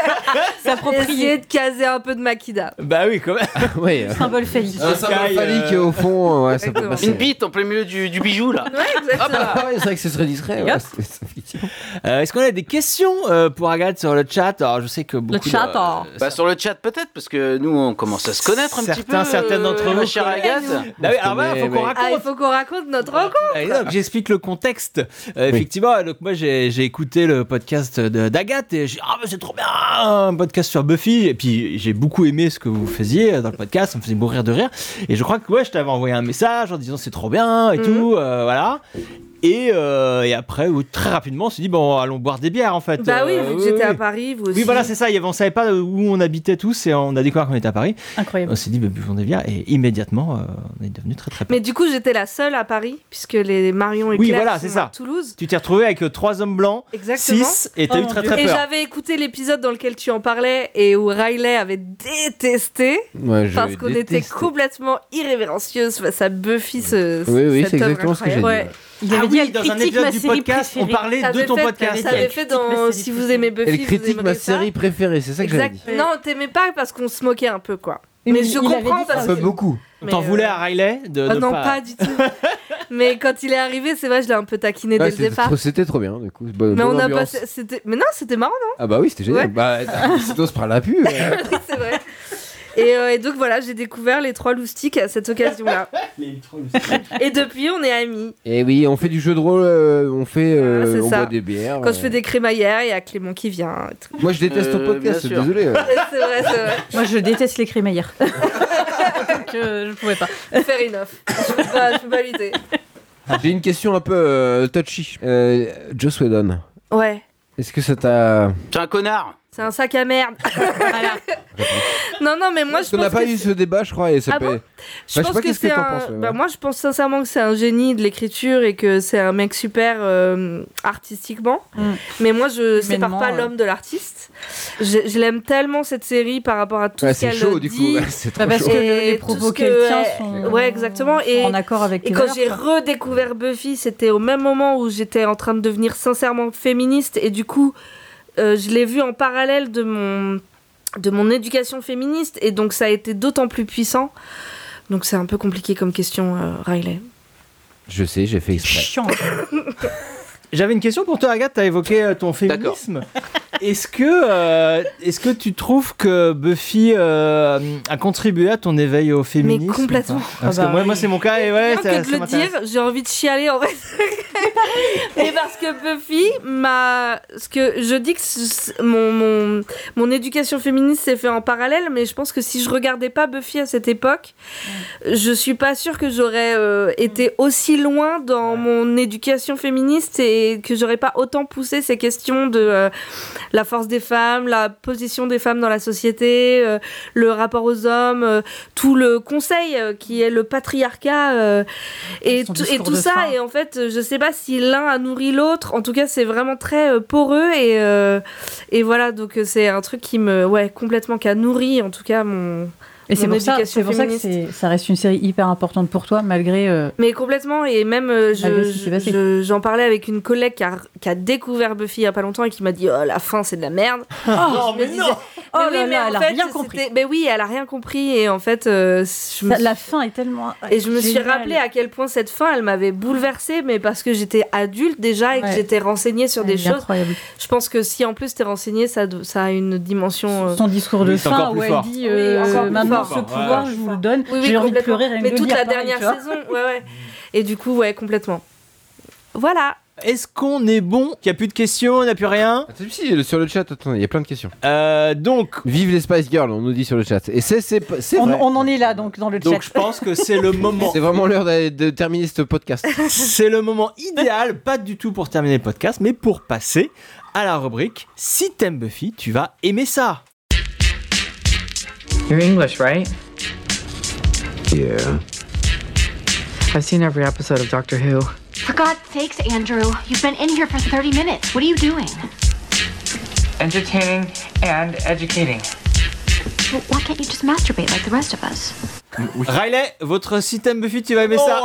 Essayer de caser un peu de Makida. Bah oui, quand même. Oui. Symbole phallique. Un symbole phallique au fond, ouais, ça peut passer. Une bite en plein milieu du bijou là. Ouais, exactement. Ouais, c'est vrai que ce serait discret. Ouais, est-ce qu'on a des questions pour Agathe sur le chat? Alors, je sais que beaucoup. Le chat, bah, sur le chat peut-être parce que nous on commence à se connaître un petit peu. Certaines d'entre vous, ma chère Agathe. Bah oui, alors voilà, il faut qu'on raconte notre rencontre. Donc, j'explique le contexte. Effectivement, donc moi j'ai écouté le podcast d'Agathe et j'ai dit mais c'est trop bien, un podcast sur Buffy, et puis j'ai beaucoup aimé ce que vous faisiez dans le podcast, ça me faisait mourir de rire, et je crois que je t'avais envoyé un message en disant c'est trop bien et tout, voilà. Et après, très rapidement, on s'est dit, bon, allons boire des bières, en fait. Bah oui, vu que j'étais à Paris, vous aussi. Oui, voilà, c'est ça. On savait pas où on habitait tous et on a découvert qu'on était à Paris. Incroyable. On s'est dit, buvons des bières. Et immédiatement, on est devenus très, très potes. Mais du coup, j'étais la seule à Paris, puisque les Marion et Claire sont à Toulouse. Tu t'es retrouvée avec 3 hommes blancs, exactement. 6, et t'as eu très, très peur. Et j'avais écouté l'épisode dans lequel tu en parlais et où Riley avait détesté. Ouais, parce qu'on était complètement irrévérencieuse face à Buffy. Oui, c'est exactement ce que j'ai dit. Ouais. Il avait dit dans un épisode du podcast, on parlait de ton podcast. Ça avait fait dans Si vous aimez Buffy, elle critique ma série préférée, c'est ça que j'avais dit. Non, t'aimais pas parce qu'on se moquait un peu, quoi. Mais je comprends parce que... beaucoup. On t'en voulait à Riley non, pas du tout. Mais quand il est arrivé, c'est vrai, je l'ai un peu taquiné dès le départ. C'était trop bien, du coup. Mais on a passé... Mais non, c'était marrant, non? Ah bah oui, c'était génial. Bah, c'est on se prend la pub. Oui, c'est vrai. Et donc voilà, j'ai découvert les 3 loustiques à cette occasion-là. Et depuis, on est amis. Et oui, on fait du jeu de rôle, on boit des bières. Quand je fais des crémaillères, il y a Clément qui vient. Moi, je déteste ton podcast, désolé. C'est vrai. Moi, je déteste les crémaillères. Donc, je pouvais pas. Fair enough. Je peux pas lutter. J'ai une question un peu touchy. Joss Whedon. Ouais. Est-ce que ça t'a... T'es un connard. C'est un sac à merde. Voilà. Non, mais moi, je pense qu'on n'a pas eu ce débat, je crois, et ça bon je pense que c'est un... moi, je pense sincèrement que c'est un génie de l'écriture et que c'est un mec super artistiquement. Mais moi, je sépare pas l'homme de l'artiste. Je l'aime tellement, cette série, par rapport à tout ce qu'elle dit. C'est chaud, du coup. C'est trop parce chaud. que les propos qu'elle tient sont... Ouais, exactement. Et en accord avec et quand j'ai redécouvert Buffy, c'était au même moment où j'étais en train de devenir sincèrement féministe. Et du coup... je l'ai vu en parallèle de mon éducation féministe et donc ça a été d'autant plus puissant. Donc c'est un peu compliqué comme question, Riley. Je sais, j'ai fait exprès. Chiant. J'avais une question pour toi, Agathe. T'as évoqué ton féminisme. Est-ce que tu trouves que Buffy a contribué à ton éveil au féminisme? Mais complètement. Parce que moi, c'est mon cas. Et ouais, que de le dire, j'ai envie de chialer en fait. Mais parce que Buffy ce que je dis que mon éducation féministe s'est fait en parallèle, mais je pense que si je regardais pas Buffy à cette époque, je suis pas sûre que j'aurais été aussi loin dans mon éducation féministe et que j'aurais pas autant poussé ces questions de la force des femmes, la position des femmes dans la société, le rapport aux hommes, tout le conseil qui est le patriarcat et tout ça. Et en fait, je sais pas si l'un a nourri l'autre. En tout cas, c'est vraiment très poreux et voilà. Donc c'est un truc qui complètement qui a nourri en tout cas mon. Et c'est pour ça que ça reste une série hyper importante pour toi, malgré... Mais complètement, et même j'en parlais avec une collègue qui a découvert Buffy il y a pas longtemps et qui m'a dit « Oh, la fin, c'est de la merde !» Oh, mais non. Oh là là, elle a rien compris. Mais oui, elle a rien compris, et en fait... la fin est tellement... Et je me suis rappelé à quel point cette fin, elle m'avait bouleversée, mais parce que j'étais adulte déjà et que j'étais renseignée sur des choses. Incroyable. Je pense que si en plus t'es renseignée, ça a une dimension... Son discours de fin, où elle dit maintenant ce pouvoir, je vous le donne. J'ai envie de pleurer rien que de mais toute lire la dernière saison, ouais. Et du coup, complètement. Voilà. est-ce qu'on est bon? Il n'y a plus de questions, il n'y a plus rien? Attends, si, sur le chat, attends, il y a plein de questions. Donc... Vive les Spice Girls, on nous dit sur le chat. Et c'est vrai. On en est là, donc, dans le chat. Donc je pense que c'est le moment... C'est vraiment l'heure de terminer ce podcast. C'est le moment idéal, pas du tout pour terminer le podcast, mais pour passer à la rubrique « Si t'aimes Buffy, tu vas aimer ça ». You're English, right? Yeah. I've seen every episode of Doctor Who. For God's sakes, Andrew, you've been in here for 30 minutes. What are you doing? Entertaining and educating. Well, why can't you just masturbate like the rest of us? Riley, votre Si t'aimes Buffy, tu vas aimer ça.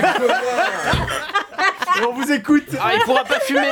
On vous écoute. Ah, il pourra pas fumer.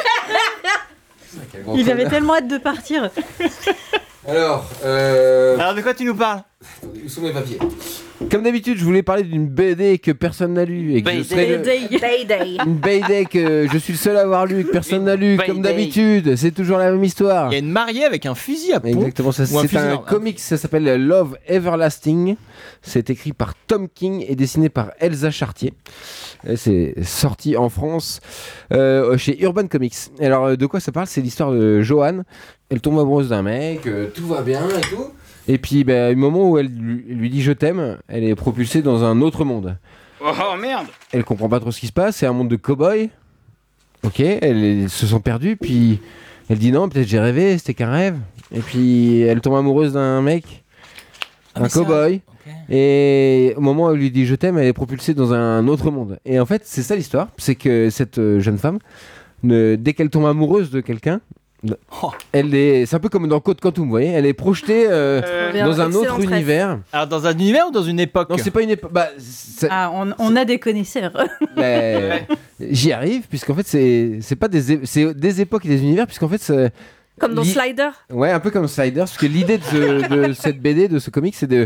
Il avait tellement hâte de partir. Alors, de quoi tu nous parles? Où sont mes papiers? Comme d'habitude, je voulais parler d'une BD que personne n'a lue et que je serais une BD que je suis le seul à avoir lu et que personne n'a lu. Comme d'habitude, c'est toujours la même histoire. Il y a une mariée avec un fusil à pompe. Exactement, c'est un comics, ça s'appelle Love Everlasting. C'est écrit par Tom King et dessiné par Elsa Chartier. C'est sorti en France chez Urban Comics. Alors, de quoi ça parle? C'est l'histoire de Joanne. Elle tombe amoureuse d'un mec, tout va bien et tout. Et puis, au moment où elle lui dit je t'aime, elle est propulsée dans un autre monde. Oh merde! Elle comprend pas trop ce qui se passe, c'est un monde de cow-boys. Ok, elles se sont perdues, puis elle dit non, peut-être j'ai rêvé, c'était qu'un rêve. Et puis elle tombe amoureuse d'un mec, un cow-boy. Okay. Et au moment où elle lui dit je t'aime, elle est propulsée dans un autre monde. Et en fait, c'est ça l'histoire, c'est que cette jeune femme, dès qu'elle tombe amoureuse de quelqu'un, c'est un peu comme dans Code Quantum, vous voyez, elle est projetée dans un autre univers. Alors dans un univers ou dans une époque? Non, c'est pas une époque. On a des connaisseurs. J'y arrive, puisqu'en fait c'est pas c'est des époques et des univers, puisqu'en fait c'est comme dans Slider. Ouais, un peu comme Slider, parce que l'idée de cette BD, de ce comic, c'est de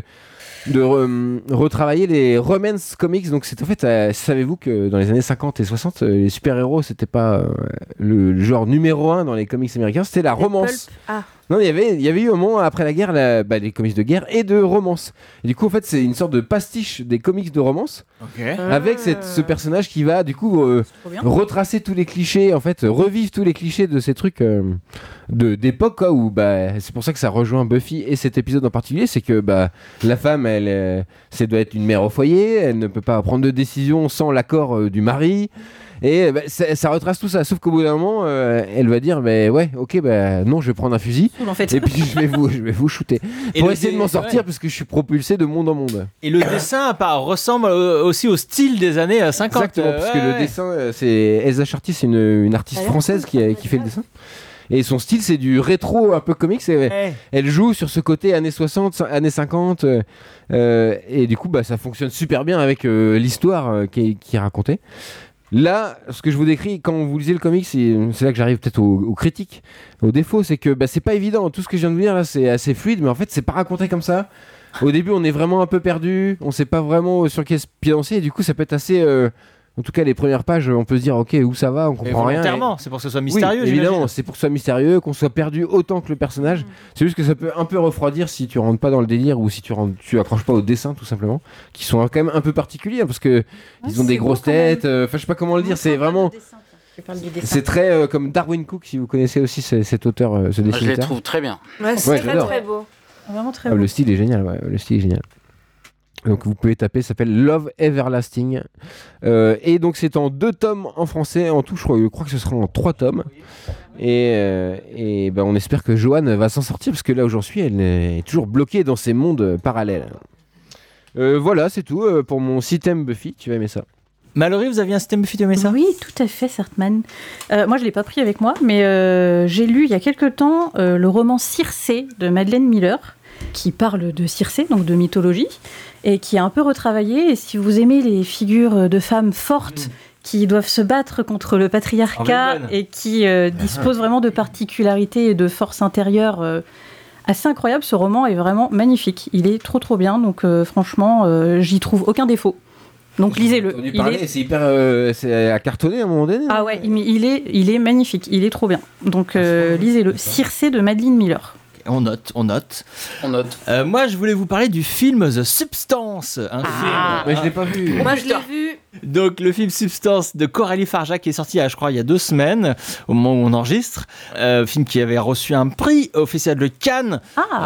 retravailler les romance comics. Donc c'est en fait, savez-vous que dans les années 50 et 60, les super-héros c'était pas le genre numéro 1 dans les comics américains, c'était la romance. Non, il y avait eu un moment après la guerre, les comics de guerre et de romance. Et du coup, en fait, c'est une sorte de pastiche des comics de romance, avec ce personnage qui va du coup retracer tous les clichés, en fait, revivre tous les clichés de ces trucs d'époque, quoi, où c'est pour ça que ça rejoint Buffy et cet épisode en particulier, c'est que la femme, elle doit être une mère au foyer, elle ne peut pas prendre de décision sans l'accord du mari. Et ça retrace tout ça, sauf qu'au bout d'un moment, elle va dire non, je vais prendre un fusil en fait. et puis je vais vous shooter pour essayer de m'en sortir parce que je suis propulsé de monde en monde. Et le dessin ressemble aussi au style des années 50. Exactement, parce que le dessin, c'est Elsa Chartier, c'est une artiste française qui fait le dessin. Et son style, c'est du rétro un peu comics. Elle joue sur ce côté années 60, années 50. Et du coup, ça fonctionne super bien avec l'histoire qui est racontée. Là, ce que je vous décris, quand vous lisez le comic, c'est là que j'arrive peut-être aux critiques, aux défauts, c'est que c'est pas évident. Tout ce que je viens de vous dire là, c'est assez fluide, mais en fait, c'est pas raconté comme ça. Au début, on est vraiment un peu perdu, on sait pas vraiment sur quel pied danser, et du coup, ça peut être assez. En tout cas, les premières pages, on peut se dire, ok, où ça va, on comprend rien. Volontairement, c'est pour que ce soit mystérieux. Oui, évidemment, c'est pour que ce soit mystérieux, qu'on soit perdu autant que le personnage. C'est juste que ça peut un peu refroidir si tu rentres pas dans le délire ou si tu accroches pas au dessin, tout simplement, qui sont quand même un peu particuliers, parce que ils ont des grosses têtes. Enfin, je sais pas comment le dire. C'est vraiment. C'est très comme Darwin Cook, si vous connaissez aussi cet auteur, ce dessinateur. Je les trouve très bien. Ouais, c'est très beau. Vraiment très beau. Le style est génial. Ouais, le style est génial. Donc vous pouvez taper, ça s'appelle Love Everlasting. Et donc c'est en 2 tomes en français. En tout, je crois que ce sera en 3 tomes. Et on espère que Joanne va s'en sortir, parce que là où j'en suis, elle est toujours bloquée dans ces mondes parallèles. Voilà, c'est tout pour mon système Buffy. Tu vas aimer ça. Mallory, vous aviez un système Buffy, tu aimais ça? Oui, tout à fait, Sartman. Moi, je l'ai pas pris avec moi, mais j'ai lu il y a quelque temps le roman Circé de Madeleine Miller, qui parle de Circé, donc de mythologie, et qui est un peu retravaillé. Et si vous aimez les figures de femmes fortes qui doivent se battre contre le patriarcat et qui disposent vraiment de particularités et de forces intérieures assez incroyables, ce roman est vraiment magnifique. Il est trop bien, donc franchement, j'y trouve aucun défaut. Donc lisez-le. C'est hyper, c'est à cartonner à un moment donné. Ah ouais, il est magnifique, il est trop bien. Donc lisez-le. Circé de Madeleine Miller. On note. Moi, je voulais vous parler du film The Substance, un film. Mais je l'ai pas vu. Moi, je l'ai vu. Donc le film Substance de Coralie Farja qui est sorti je crois il y a 2 semaines au moment où on enregistre, film qui avait reçu un prix au Festival de Cannes.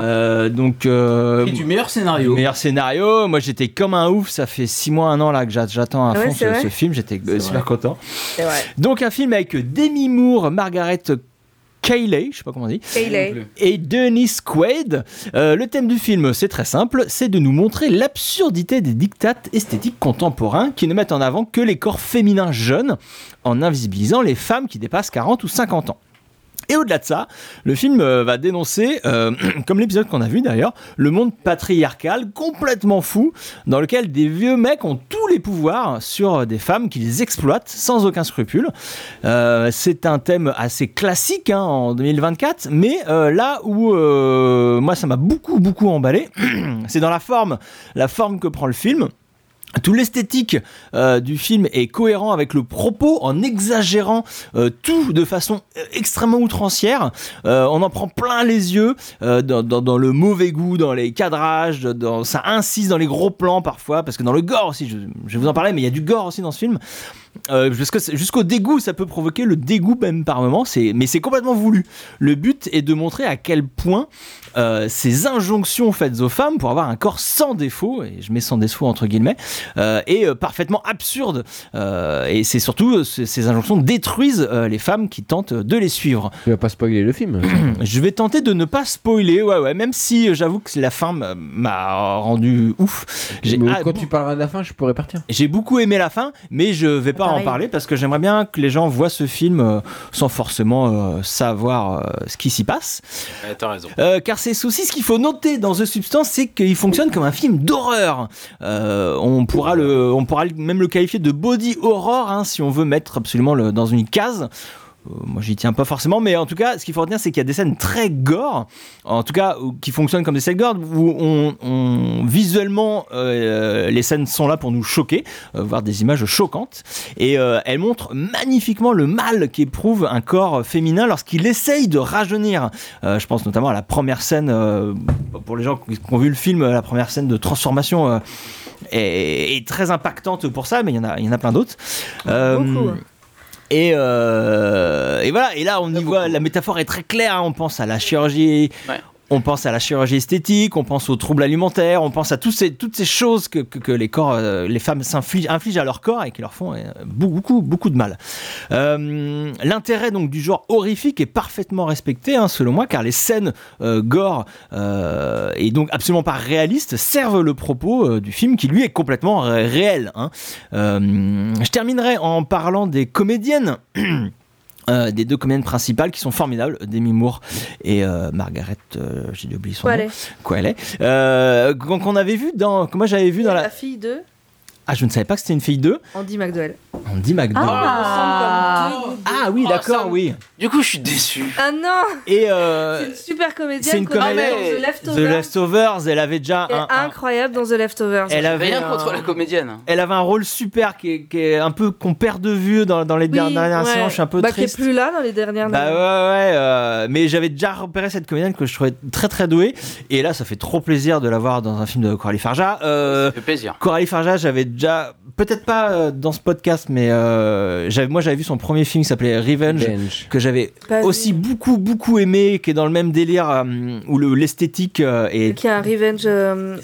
Prix du meilleur scénario. Moi j'étais comme un ouf, ça fait 6 mois, 1 an là que j'attends à fond ce film, j'étais super content. C'est vrai. Donc un film avec Demi Moore, Margaret Qualley, je sais pas comment on dit, et Dennis Quaid. Le thème du film, c'est très simple, c'est de nous montrer l'absurdité des diktats esthétiques contemporains qui ne mettent en avant que les corps féminins jeunes, en invisibilisant les femmes qui dépassent 40 ou 50 ans. Et au-delà de ça, le film va dénoncer, comme l'épisode qu'on a vu d'ailleurs, le monde patriarcal complètement fou, dans lequel des vieux mecs ont tous les pouvoirs sur des femmes qu'ils exploitent sans aucun scrupule. C'est un thème assez classique en 2024, mais là où moi ça m'a beaucoup emballé, c'est dans la forme que prend le film. Tout l'esthétique du film est cohérent avec le propos en exagérant tout de façon extrêmement outrancière. On en prend plein les yeux dans le mauvais goût, dans les cadrages, ça insiste dans les gros plans parfois, parce que dans le gore aussi, je vais vous en parler, mais il y a du gore aussi dans ce film. Jusqu'au dégoût, ça peut provoquer le dégoût même par moment, mais c'est complètement voulu. Le but est de montrer à quel point ces injonctions faites aux femmes pour avoir un corps sans défaut, et je mets sans défaut entre guillemets, est parfaitement absurde. Et c'est surtout ces injonctions détruisent les femmes qui tentent de les suivre. Tu vas pas spoiler le film? Je vais tenter de ne pas spoiler, ouais, même si j'avoue que la fin m'a rendu ouf. Quand tu parleras de la fin, je pourrais partir. J'ai beaucoup aimé la fin, mais je vais pas en parler parce que j'aimerais bien que les gens voient ce film sans forcément savoir ce qui s'y passe. T'as raison. Car c'est aussi ce qu'il faut noter dans The Substance, c'est qu'il fonctionne comme un film d'horreur. On pourra même le qualifier de body horror si on veut mettre absolument dans une case. Moi j'y tiens pas forcément, mais en tout cas ce qu'il faut retenir c'est qu'il y a des scènes très gore, en tout cas qui fonctionnent comme des scènes gore où visuellement les scènes sont là pour nous choquer, voir des images choquantes, et elles montrent magnifiquement le mal qu'éprouve un corps féminin lorsqu'il essaye de rajeunir. Je pense notamment à la première scène, pour les gens qui ont vu le film, la première scène de transformation est très impactante pour ça, mais il y en a plein d'autres. Beaucoup. Et voilà, et là on y voit, la métaphore est très claire, on pense à la chirurgie, on pense à la chirurgie esthétique, on pense aux troubles alimentaires, on pense à toutes ces choses que les femmes infligent à leur corps et qui leur font beaucoup de mal. L'intérêt donc du genre horrifique est parfaitement respecté selon moi, car les scènes gore et donc absolument pas réalistes servent le propos du film qui lui est complètement réel. Je terminerai en parlant des comédiennes. Des 2 comédiennes principales qui sont formidables, Demi Moore et Margaret, j'ai oublié son nom. Qualley. Qu'on avait vu que moi j'avais vu dans la fille de... Ah, je ne savais pas que c'était une fille d'eux. Andy McDowell. Andy McDowell. Ah oui, d'accord, oui. Du coup, je suis déçu. Ah non. Et c'est une super comédienne. C'est une comédienne. The Leftovers, elle avait déjà incroyable dans The Leftovers. Elle avait rien contre la comédienne. Elle avait un rôle super qui est un peu qu'on perd de vue dans les dernières séances. Je suis un peu triste. Qui est plus là dans les dernières. Mais j'avais déjà repéré cette comédienne que je trouvais très très douée. Et là, ça fait trop plaisir de la voir dans un film de Coralie Farja. Ça fait plaisir. Coralie Farja, j'avais déjà, peut-être pas dans ce podcast, mais j'avais vu son premier film qui s'appelait Revenge. Que j'avais aussi beaucoup aimé, qui est dans le même délire où l'esthétique est... Qui est un revenge... un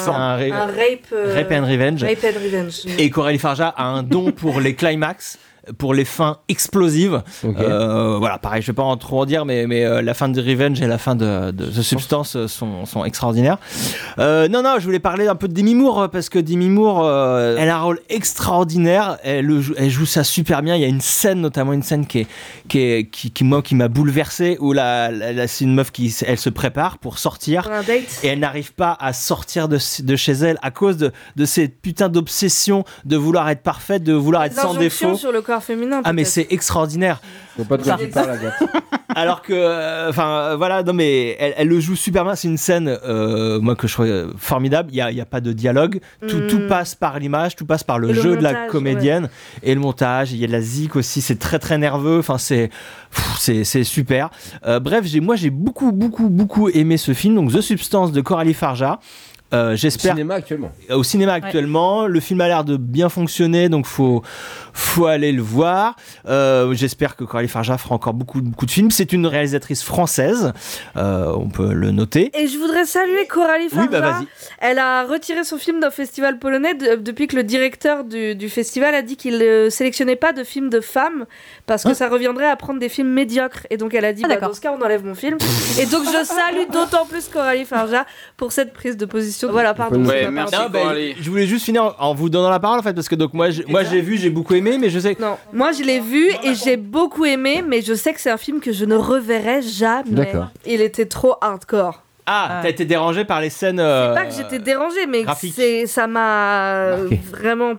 rape and revenge. Et Coralie Farja a un don pour les climax, pour les fins explosives. Voilà, pareil, je vais pas trop en dire, mais la fin de Revenge et la fin de The Substance sont extraordinaires. Non, je voulais parler un peu de Demi Moore, parce que Demi Moore, elle a un rôle extraordinaire, elle joue ça super bien. Il y a une scène, notamment une scène qui m'a bouleversé, où c'est une meuf elle se prépare pour sortir, pour un date, et elle n'arrive pas à sortir de chez elle à cause de cette putain d'obsession de vouloir être parfaite, de vouloir être sans défaut. Sur le corps féminin. Ah mais c'est extraordinaire. Faut pas de quoi tu parles, Agathe. Alors que, voilà, non mais elle le joue super bien. C'est une scène, moi que je trouve formidable. Il y a pas de dialogue. Tout passe par l'image, tout passe par le jeu de la comédienne et le montage. Il y a de la zik aussi. C'est très très nerveux. Enfin c'est super. Bref, j'ai beaucoup aimé ce film. Donc The Substance de Coralie Farja. J'espère. Au cinéma actuellement. Le film a l'air de bien fonctionner, donc faut aller le voir. J'espère que Coralie Farja fera encore beaucoup de films. C'est une réalisatrice française, on peut le noter. Et je voudrais saluer Coralie Farja. Oui, bah vas-y. Elle a retiré son film d'un festival polonais depuis que le directeur du festival a dit qu'il ne sélectionnait pas de films de femmes parce que ça reviendrait à prendre des films médiocres. Et donc elle a dit dans ce cas on enlève mon film. Et donc je salue d'autant plus Coralie Farja pour cette prise de position. Voilà, pardon. Ouais, merci Coralie. Je voulais juste finir en vous donnant la parole en fait parce que donc moi j'ai vu, j'ai beaucoup aimé, mais je sais. Non, moi je l'ai vu et j'ai beaucoup aimé, mais je sais que c'est un film que je ne reverrai jamais. D'accord. Il était trop hardcore. T'as été dérangé par les scènes. C'est pas que j'étais dérangée, mais ça m'a vraiment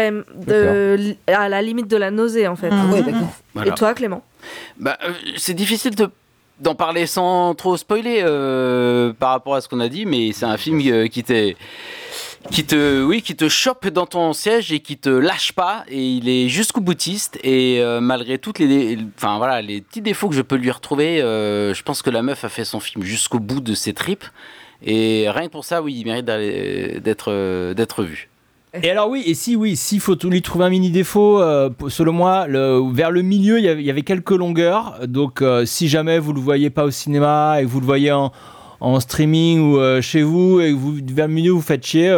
à la limite de la nausée en fait. Ah ouais, d'accord. Voilà. Et toi, Clément? C'est difficile d'en parler sans trop spoiler par rapport à ce qu'on a dit, mais c'est un film qui te chope dans ton siège et qui te lâche pas, et il est jusqu'au boutiste, et malgré toutes les petits défauts que je peux lui retrouver, je pense que la meuf a fait son film jusqu'au bout de ses tripes, et rien que pour ça, oui, il mérite d'être vu. Et alors s'il faut lui trouver un mini défaut, selon moi, vers le milieu, il y avait quelques longueurs. Donc, si jamais vous le voyez pas au cinéma et que vous le voyez en streaming ou chez vous et que vers le milieu vous faites chier,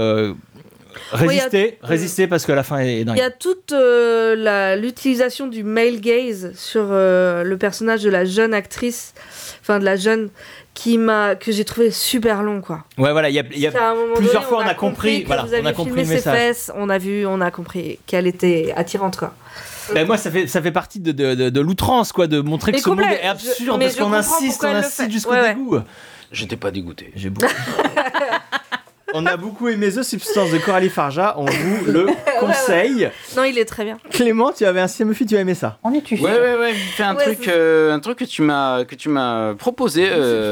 résistez parce que la fin est dingue. Il y a toute l'utilisation du male gaze sur le personnage de la jeune actrice, enfin de la jeune, que j'ai trouvé super long, quoi. Ouais, voilà, il y a plusieurs fois on a compris, que vous avez filmé ses fesses, on a compris qu'elle était attirante, quoi. Ben moi ça fait partie de l'outrance, quoi, de montrer que ce monde est absurde parce qu'on insiste jusqu'au dégoût. J'étais pas dégoûté. J'ai beaucoup. On a beaucoup aimé The Substance de Coralie Farja, on vous le conseille. Non, il est très bien. Clément, tu avais un cinéma film, tu as aimé ça? On est tu. Ouais, j'ai fait un truc que tu m'as proposé.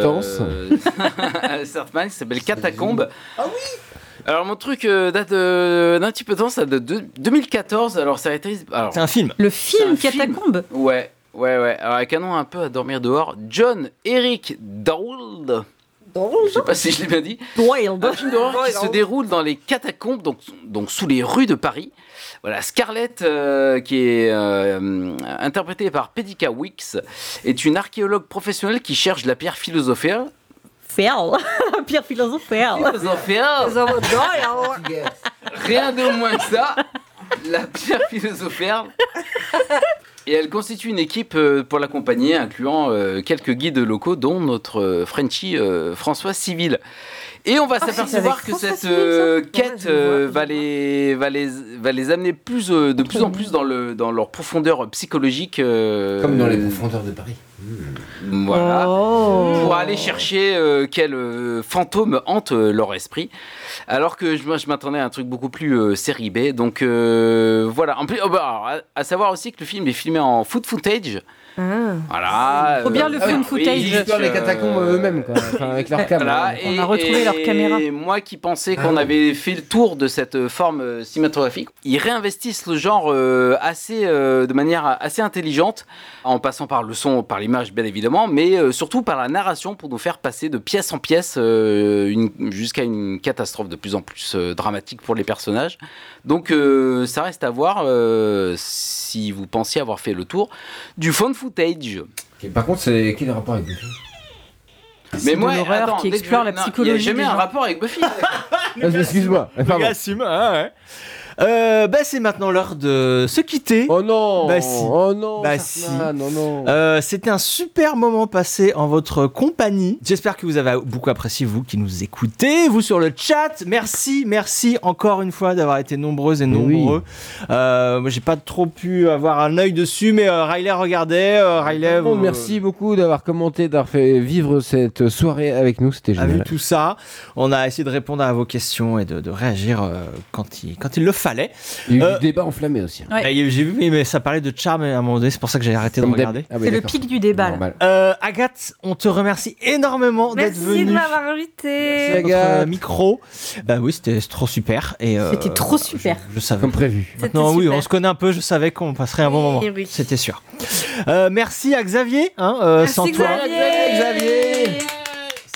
Surfman, qui s'appelle Catacombe. Ah oui. Alors mon truc date d'un petit peu de temps, ça date de 2014. Alors ça a été. C'est un film. Le film Catacombe. Ouais. Alors avec un nom un peu à dormir dehors, John Eric Dowd. Je sais pas si je l'ai bien dit. Un film d'horreur qui se déroule dans les catacombes, donc sous les rues de Paris. Voilà, Scarlett, qui est interprétée par Pedica Wicks, est une archéologue professionnelle qui cherche la pierre philosophale. Pierre philosophale. Rien de moins que ça. La pierre philosophale. Et elle constitue une équipe pour l'accompagner, incluant quelques guides locaux, dont notre Frenchie François Civil. Et on va s'apercevoir que cette quête va les amener de plus en plus dans leur profondeur psychologique. Comme dans les profondeurs de Paris. Voilà. Pour aller chercher quel fantôme hante leur esprit. Alors que je m'attendais à un truc beaucoup plus série B. Donc voilà. En plus, à savoir aussi que le film est filmé en food footage. Voilà. Faut bien le food footage. Ils explorent les catacombes eux-mêmes, quoi. Enfin, avec leur caméra. On a retrouvé leur caméra. Et moi qui pensais qu'on avait fait le tour de cette forme cinématographique, ils réinvestissent le genre de manière assez intelligente, en passant par le son, par l'image bien évidemment, mais surtout par la narration pour nous faire passer de pièce en pièce jusqu'à une catastrophe de plus en plus dramatique pour les personnages. Donc ça reste à voir si vous pensiez avoir fait le tour du found footage. Okay, par contre, quel est le rapport avec Buffy? Mais moi, l'horreur qui explore la psychologie. Il n'y a jamais un rapport avec Buffy. Excuse-moi. Il assume, ouais. C'est maintenant l'heure de se quitter. Oh non. Oh non. Non. C'était un super moment passé en votre compagnie. J'espère que vous avez beaucoup apprécié, vous qui nous écoutez, vous sur le chat. Merci encore une fois d'avoir été nombreuses et nombreux. Moi, j'ai pas trop pu avoir un œil dessus, mais Riley regardait. Merci beaucoup d'avoir commenté, d'avoir fait vivre cette soirée avec nous. C'était génial. A vu tout ça. On a essayé de répondre à vos questions et de réagir quand il le fallait. Il y a eu du débat enflammé aussi. Ouais. J'ai vu, mais ça parlait de charme à un moment donné, c'est pour ça que j'ai arrêté de regarder. C'est le pic du débat. Là. Agathe, on te remercie énormément d'être venue. Merci de m'avoir invité. Merci Agathe. Micro. Oui, c'était trop super. C'était trop super. Je savais. Comme prévu. Maintenant, oui, on se connaît un peu, je savais qu'on passerait un bon moment. Oui. C'était sûr. Merci à Xavier. Merci sans toi. Xavier.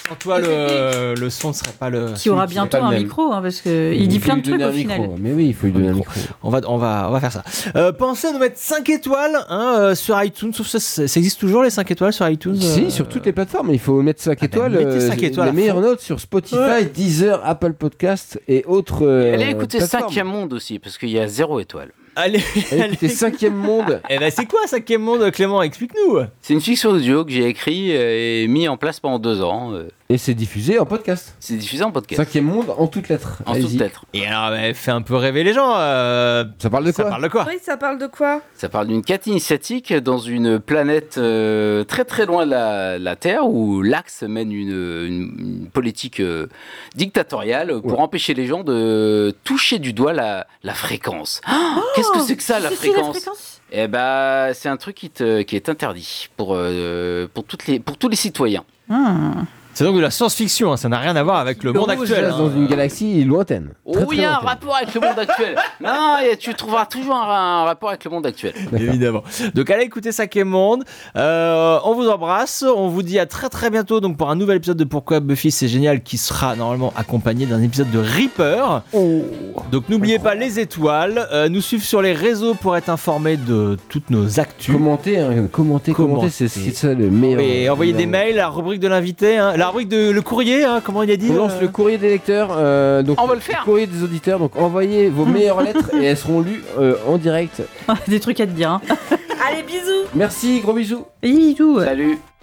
Sans toi, le son ne serait pas le. Qui aura bientôt un micro, hein, parce qu'il dit plein de trucs au final. Mais oui, il faut lui donner un micro. On va faire ça. Pensez à nous mettre 5 étoiles sur iTunes. Sauf ça existe toujours les 5 étoiles sur iTunes Si, sur toutes les plateformes. Il faut mettre 5 étoiles. Mettez 5 étoiles. Les meilleures notes sur Spotify, Deezer, Apple Podcast et autres. Allez écouter 5e Monde aussi, parce qu'il y a 0 étoile. Allez écoutez 5e Monde. Eh ben c'est quoi 5e Monde, Clément? Explique-nous. C'est une fiction audio que j'ai écrit et mis en place pendant 2 ans. Et c'est diffusé en podcast. C'est diffusé en podcast. 5e Monde en toutes lettres. En toutes lettres. Et alors, fait un peu rêver les gens. Ça parle de quoi? Oui, ça parle de quoi? Ça parle d'une quête initiatique dans une planète très très loin de la Terre où l'Axe mène une politique dictatoriale pour empêcher les gens de toucher du doigt la fréquence. Qu'est-ce que c'est que ça, la fréquence? Eh ben, c'est un truc qui est interdit pour tous les citoyens. C'est donc de la science-fiction, ça n'a rien à voir avec le monde actuel. Dans une galaxie lointaine. Oh, il y a un rapport avec le monde actuel. Non, tu trouveras toujours un rapport avec le monde actuel. Évidemment. Donc allez écouter 5e Monde. On vous embrasse. On vous dit à très très bientôt donc pour un nouvel épisode de Pourquoi Buffy c'est génial qui sera normalement accompagné d'un épisode de Reaper. Donc n'oubliez pas les étoiles. Nous suivre sur les réseaux pour être informé de toutes nos actus. Commentez, c'est ça le meilleur. Et envoyez des mails, la rubrique de l'invité. La rubrique de le courrier, comment il a dit? On lance le courrier des lecteurs, donc on va le faire. Le courrier des auditeurs, donc envoyez vos meilleures lettres et elles seront lues en direct. Des trucs à te dire. Hein. Allez, bisous. Merci, gros bisous. Bisous. Salut.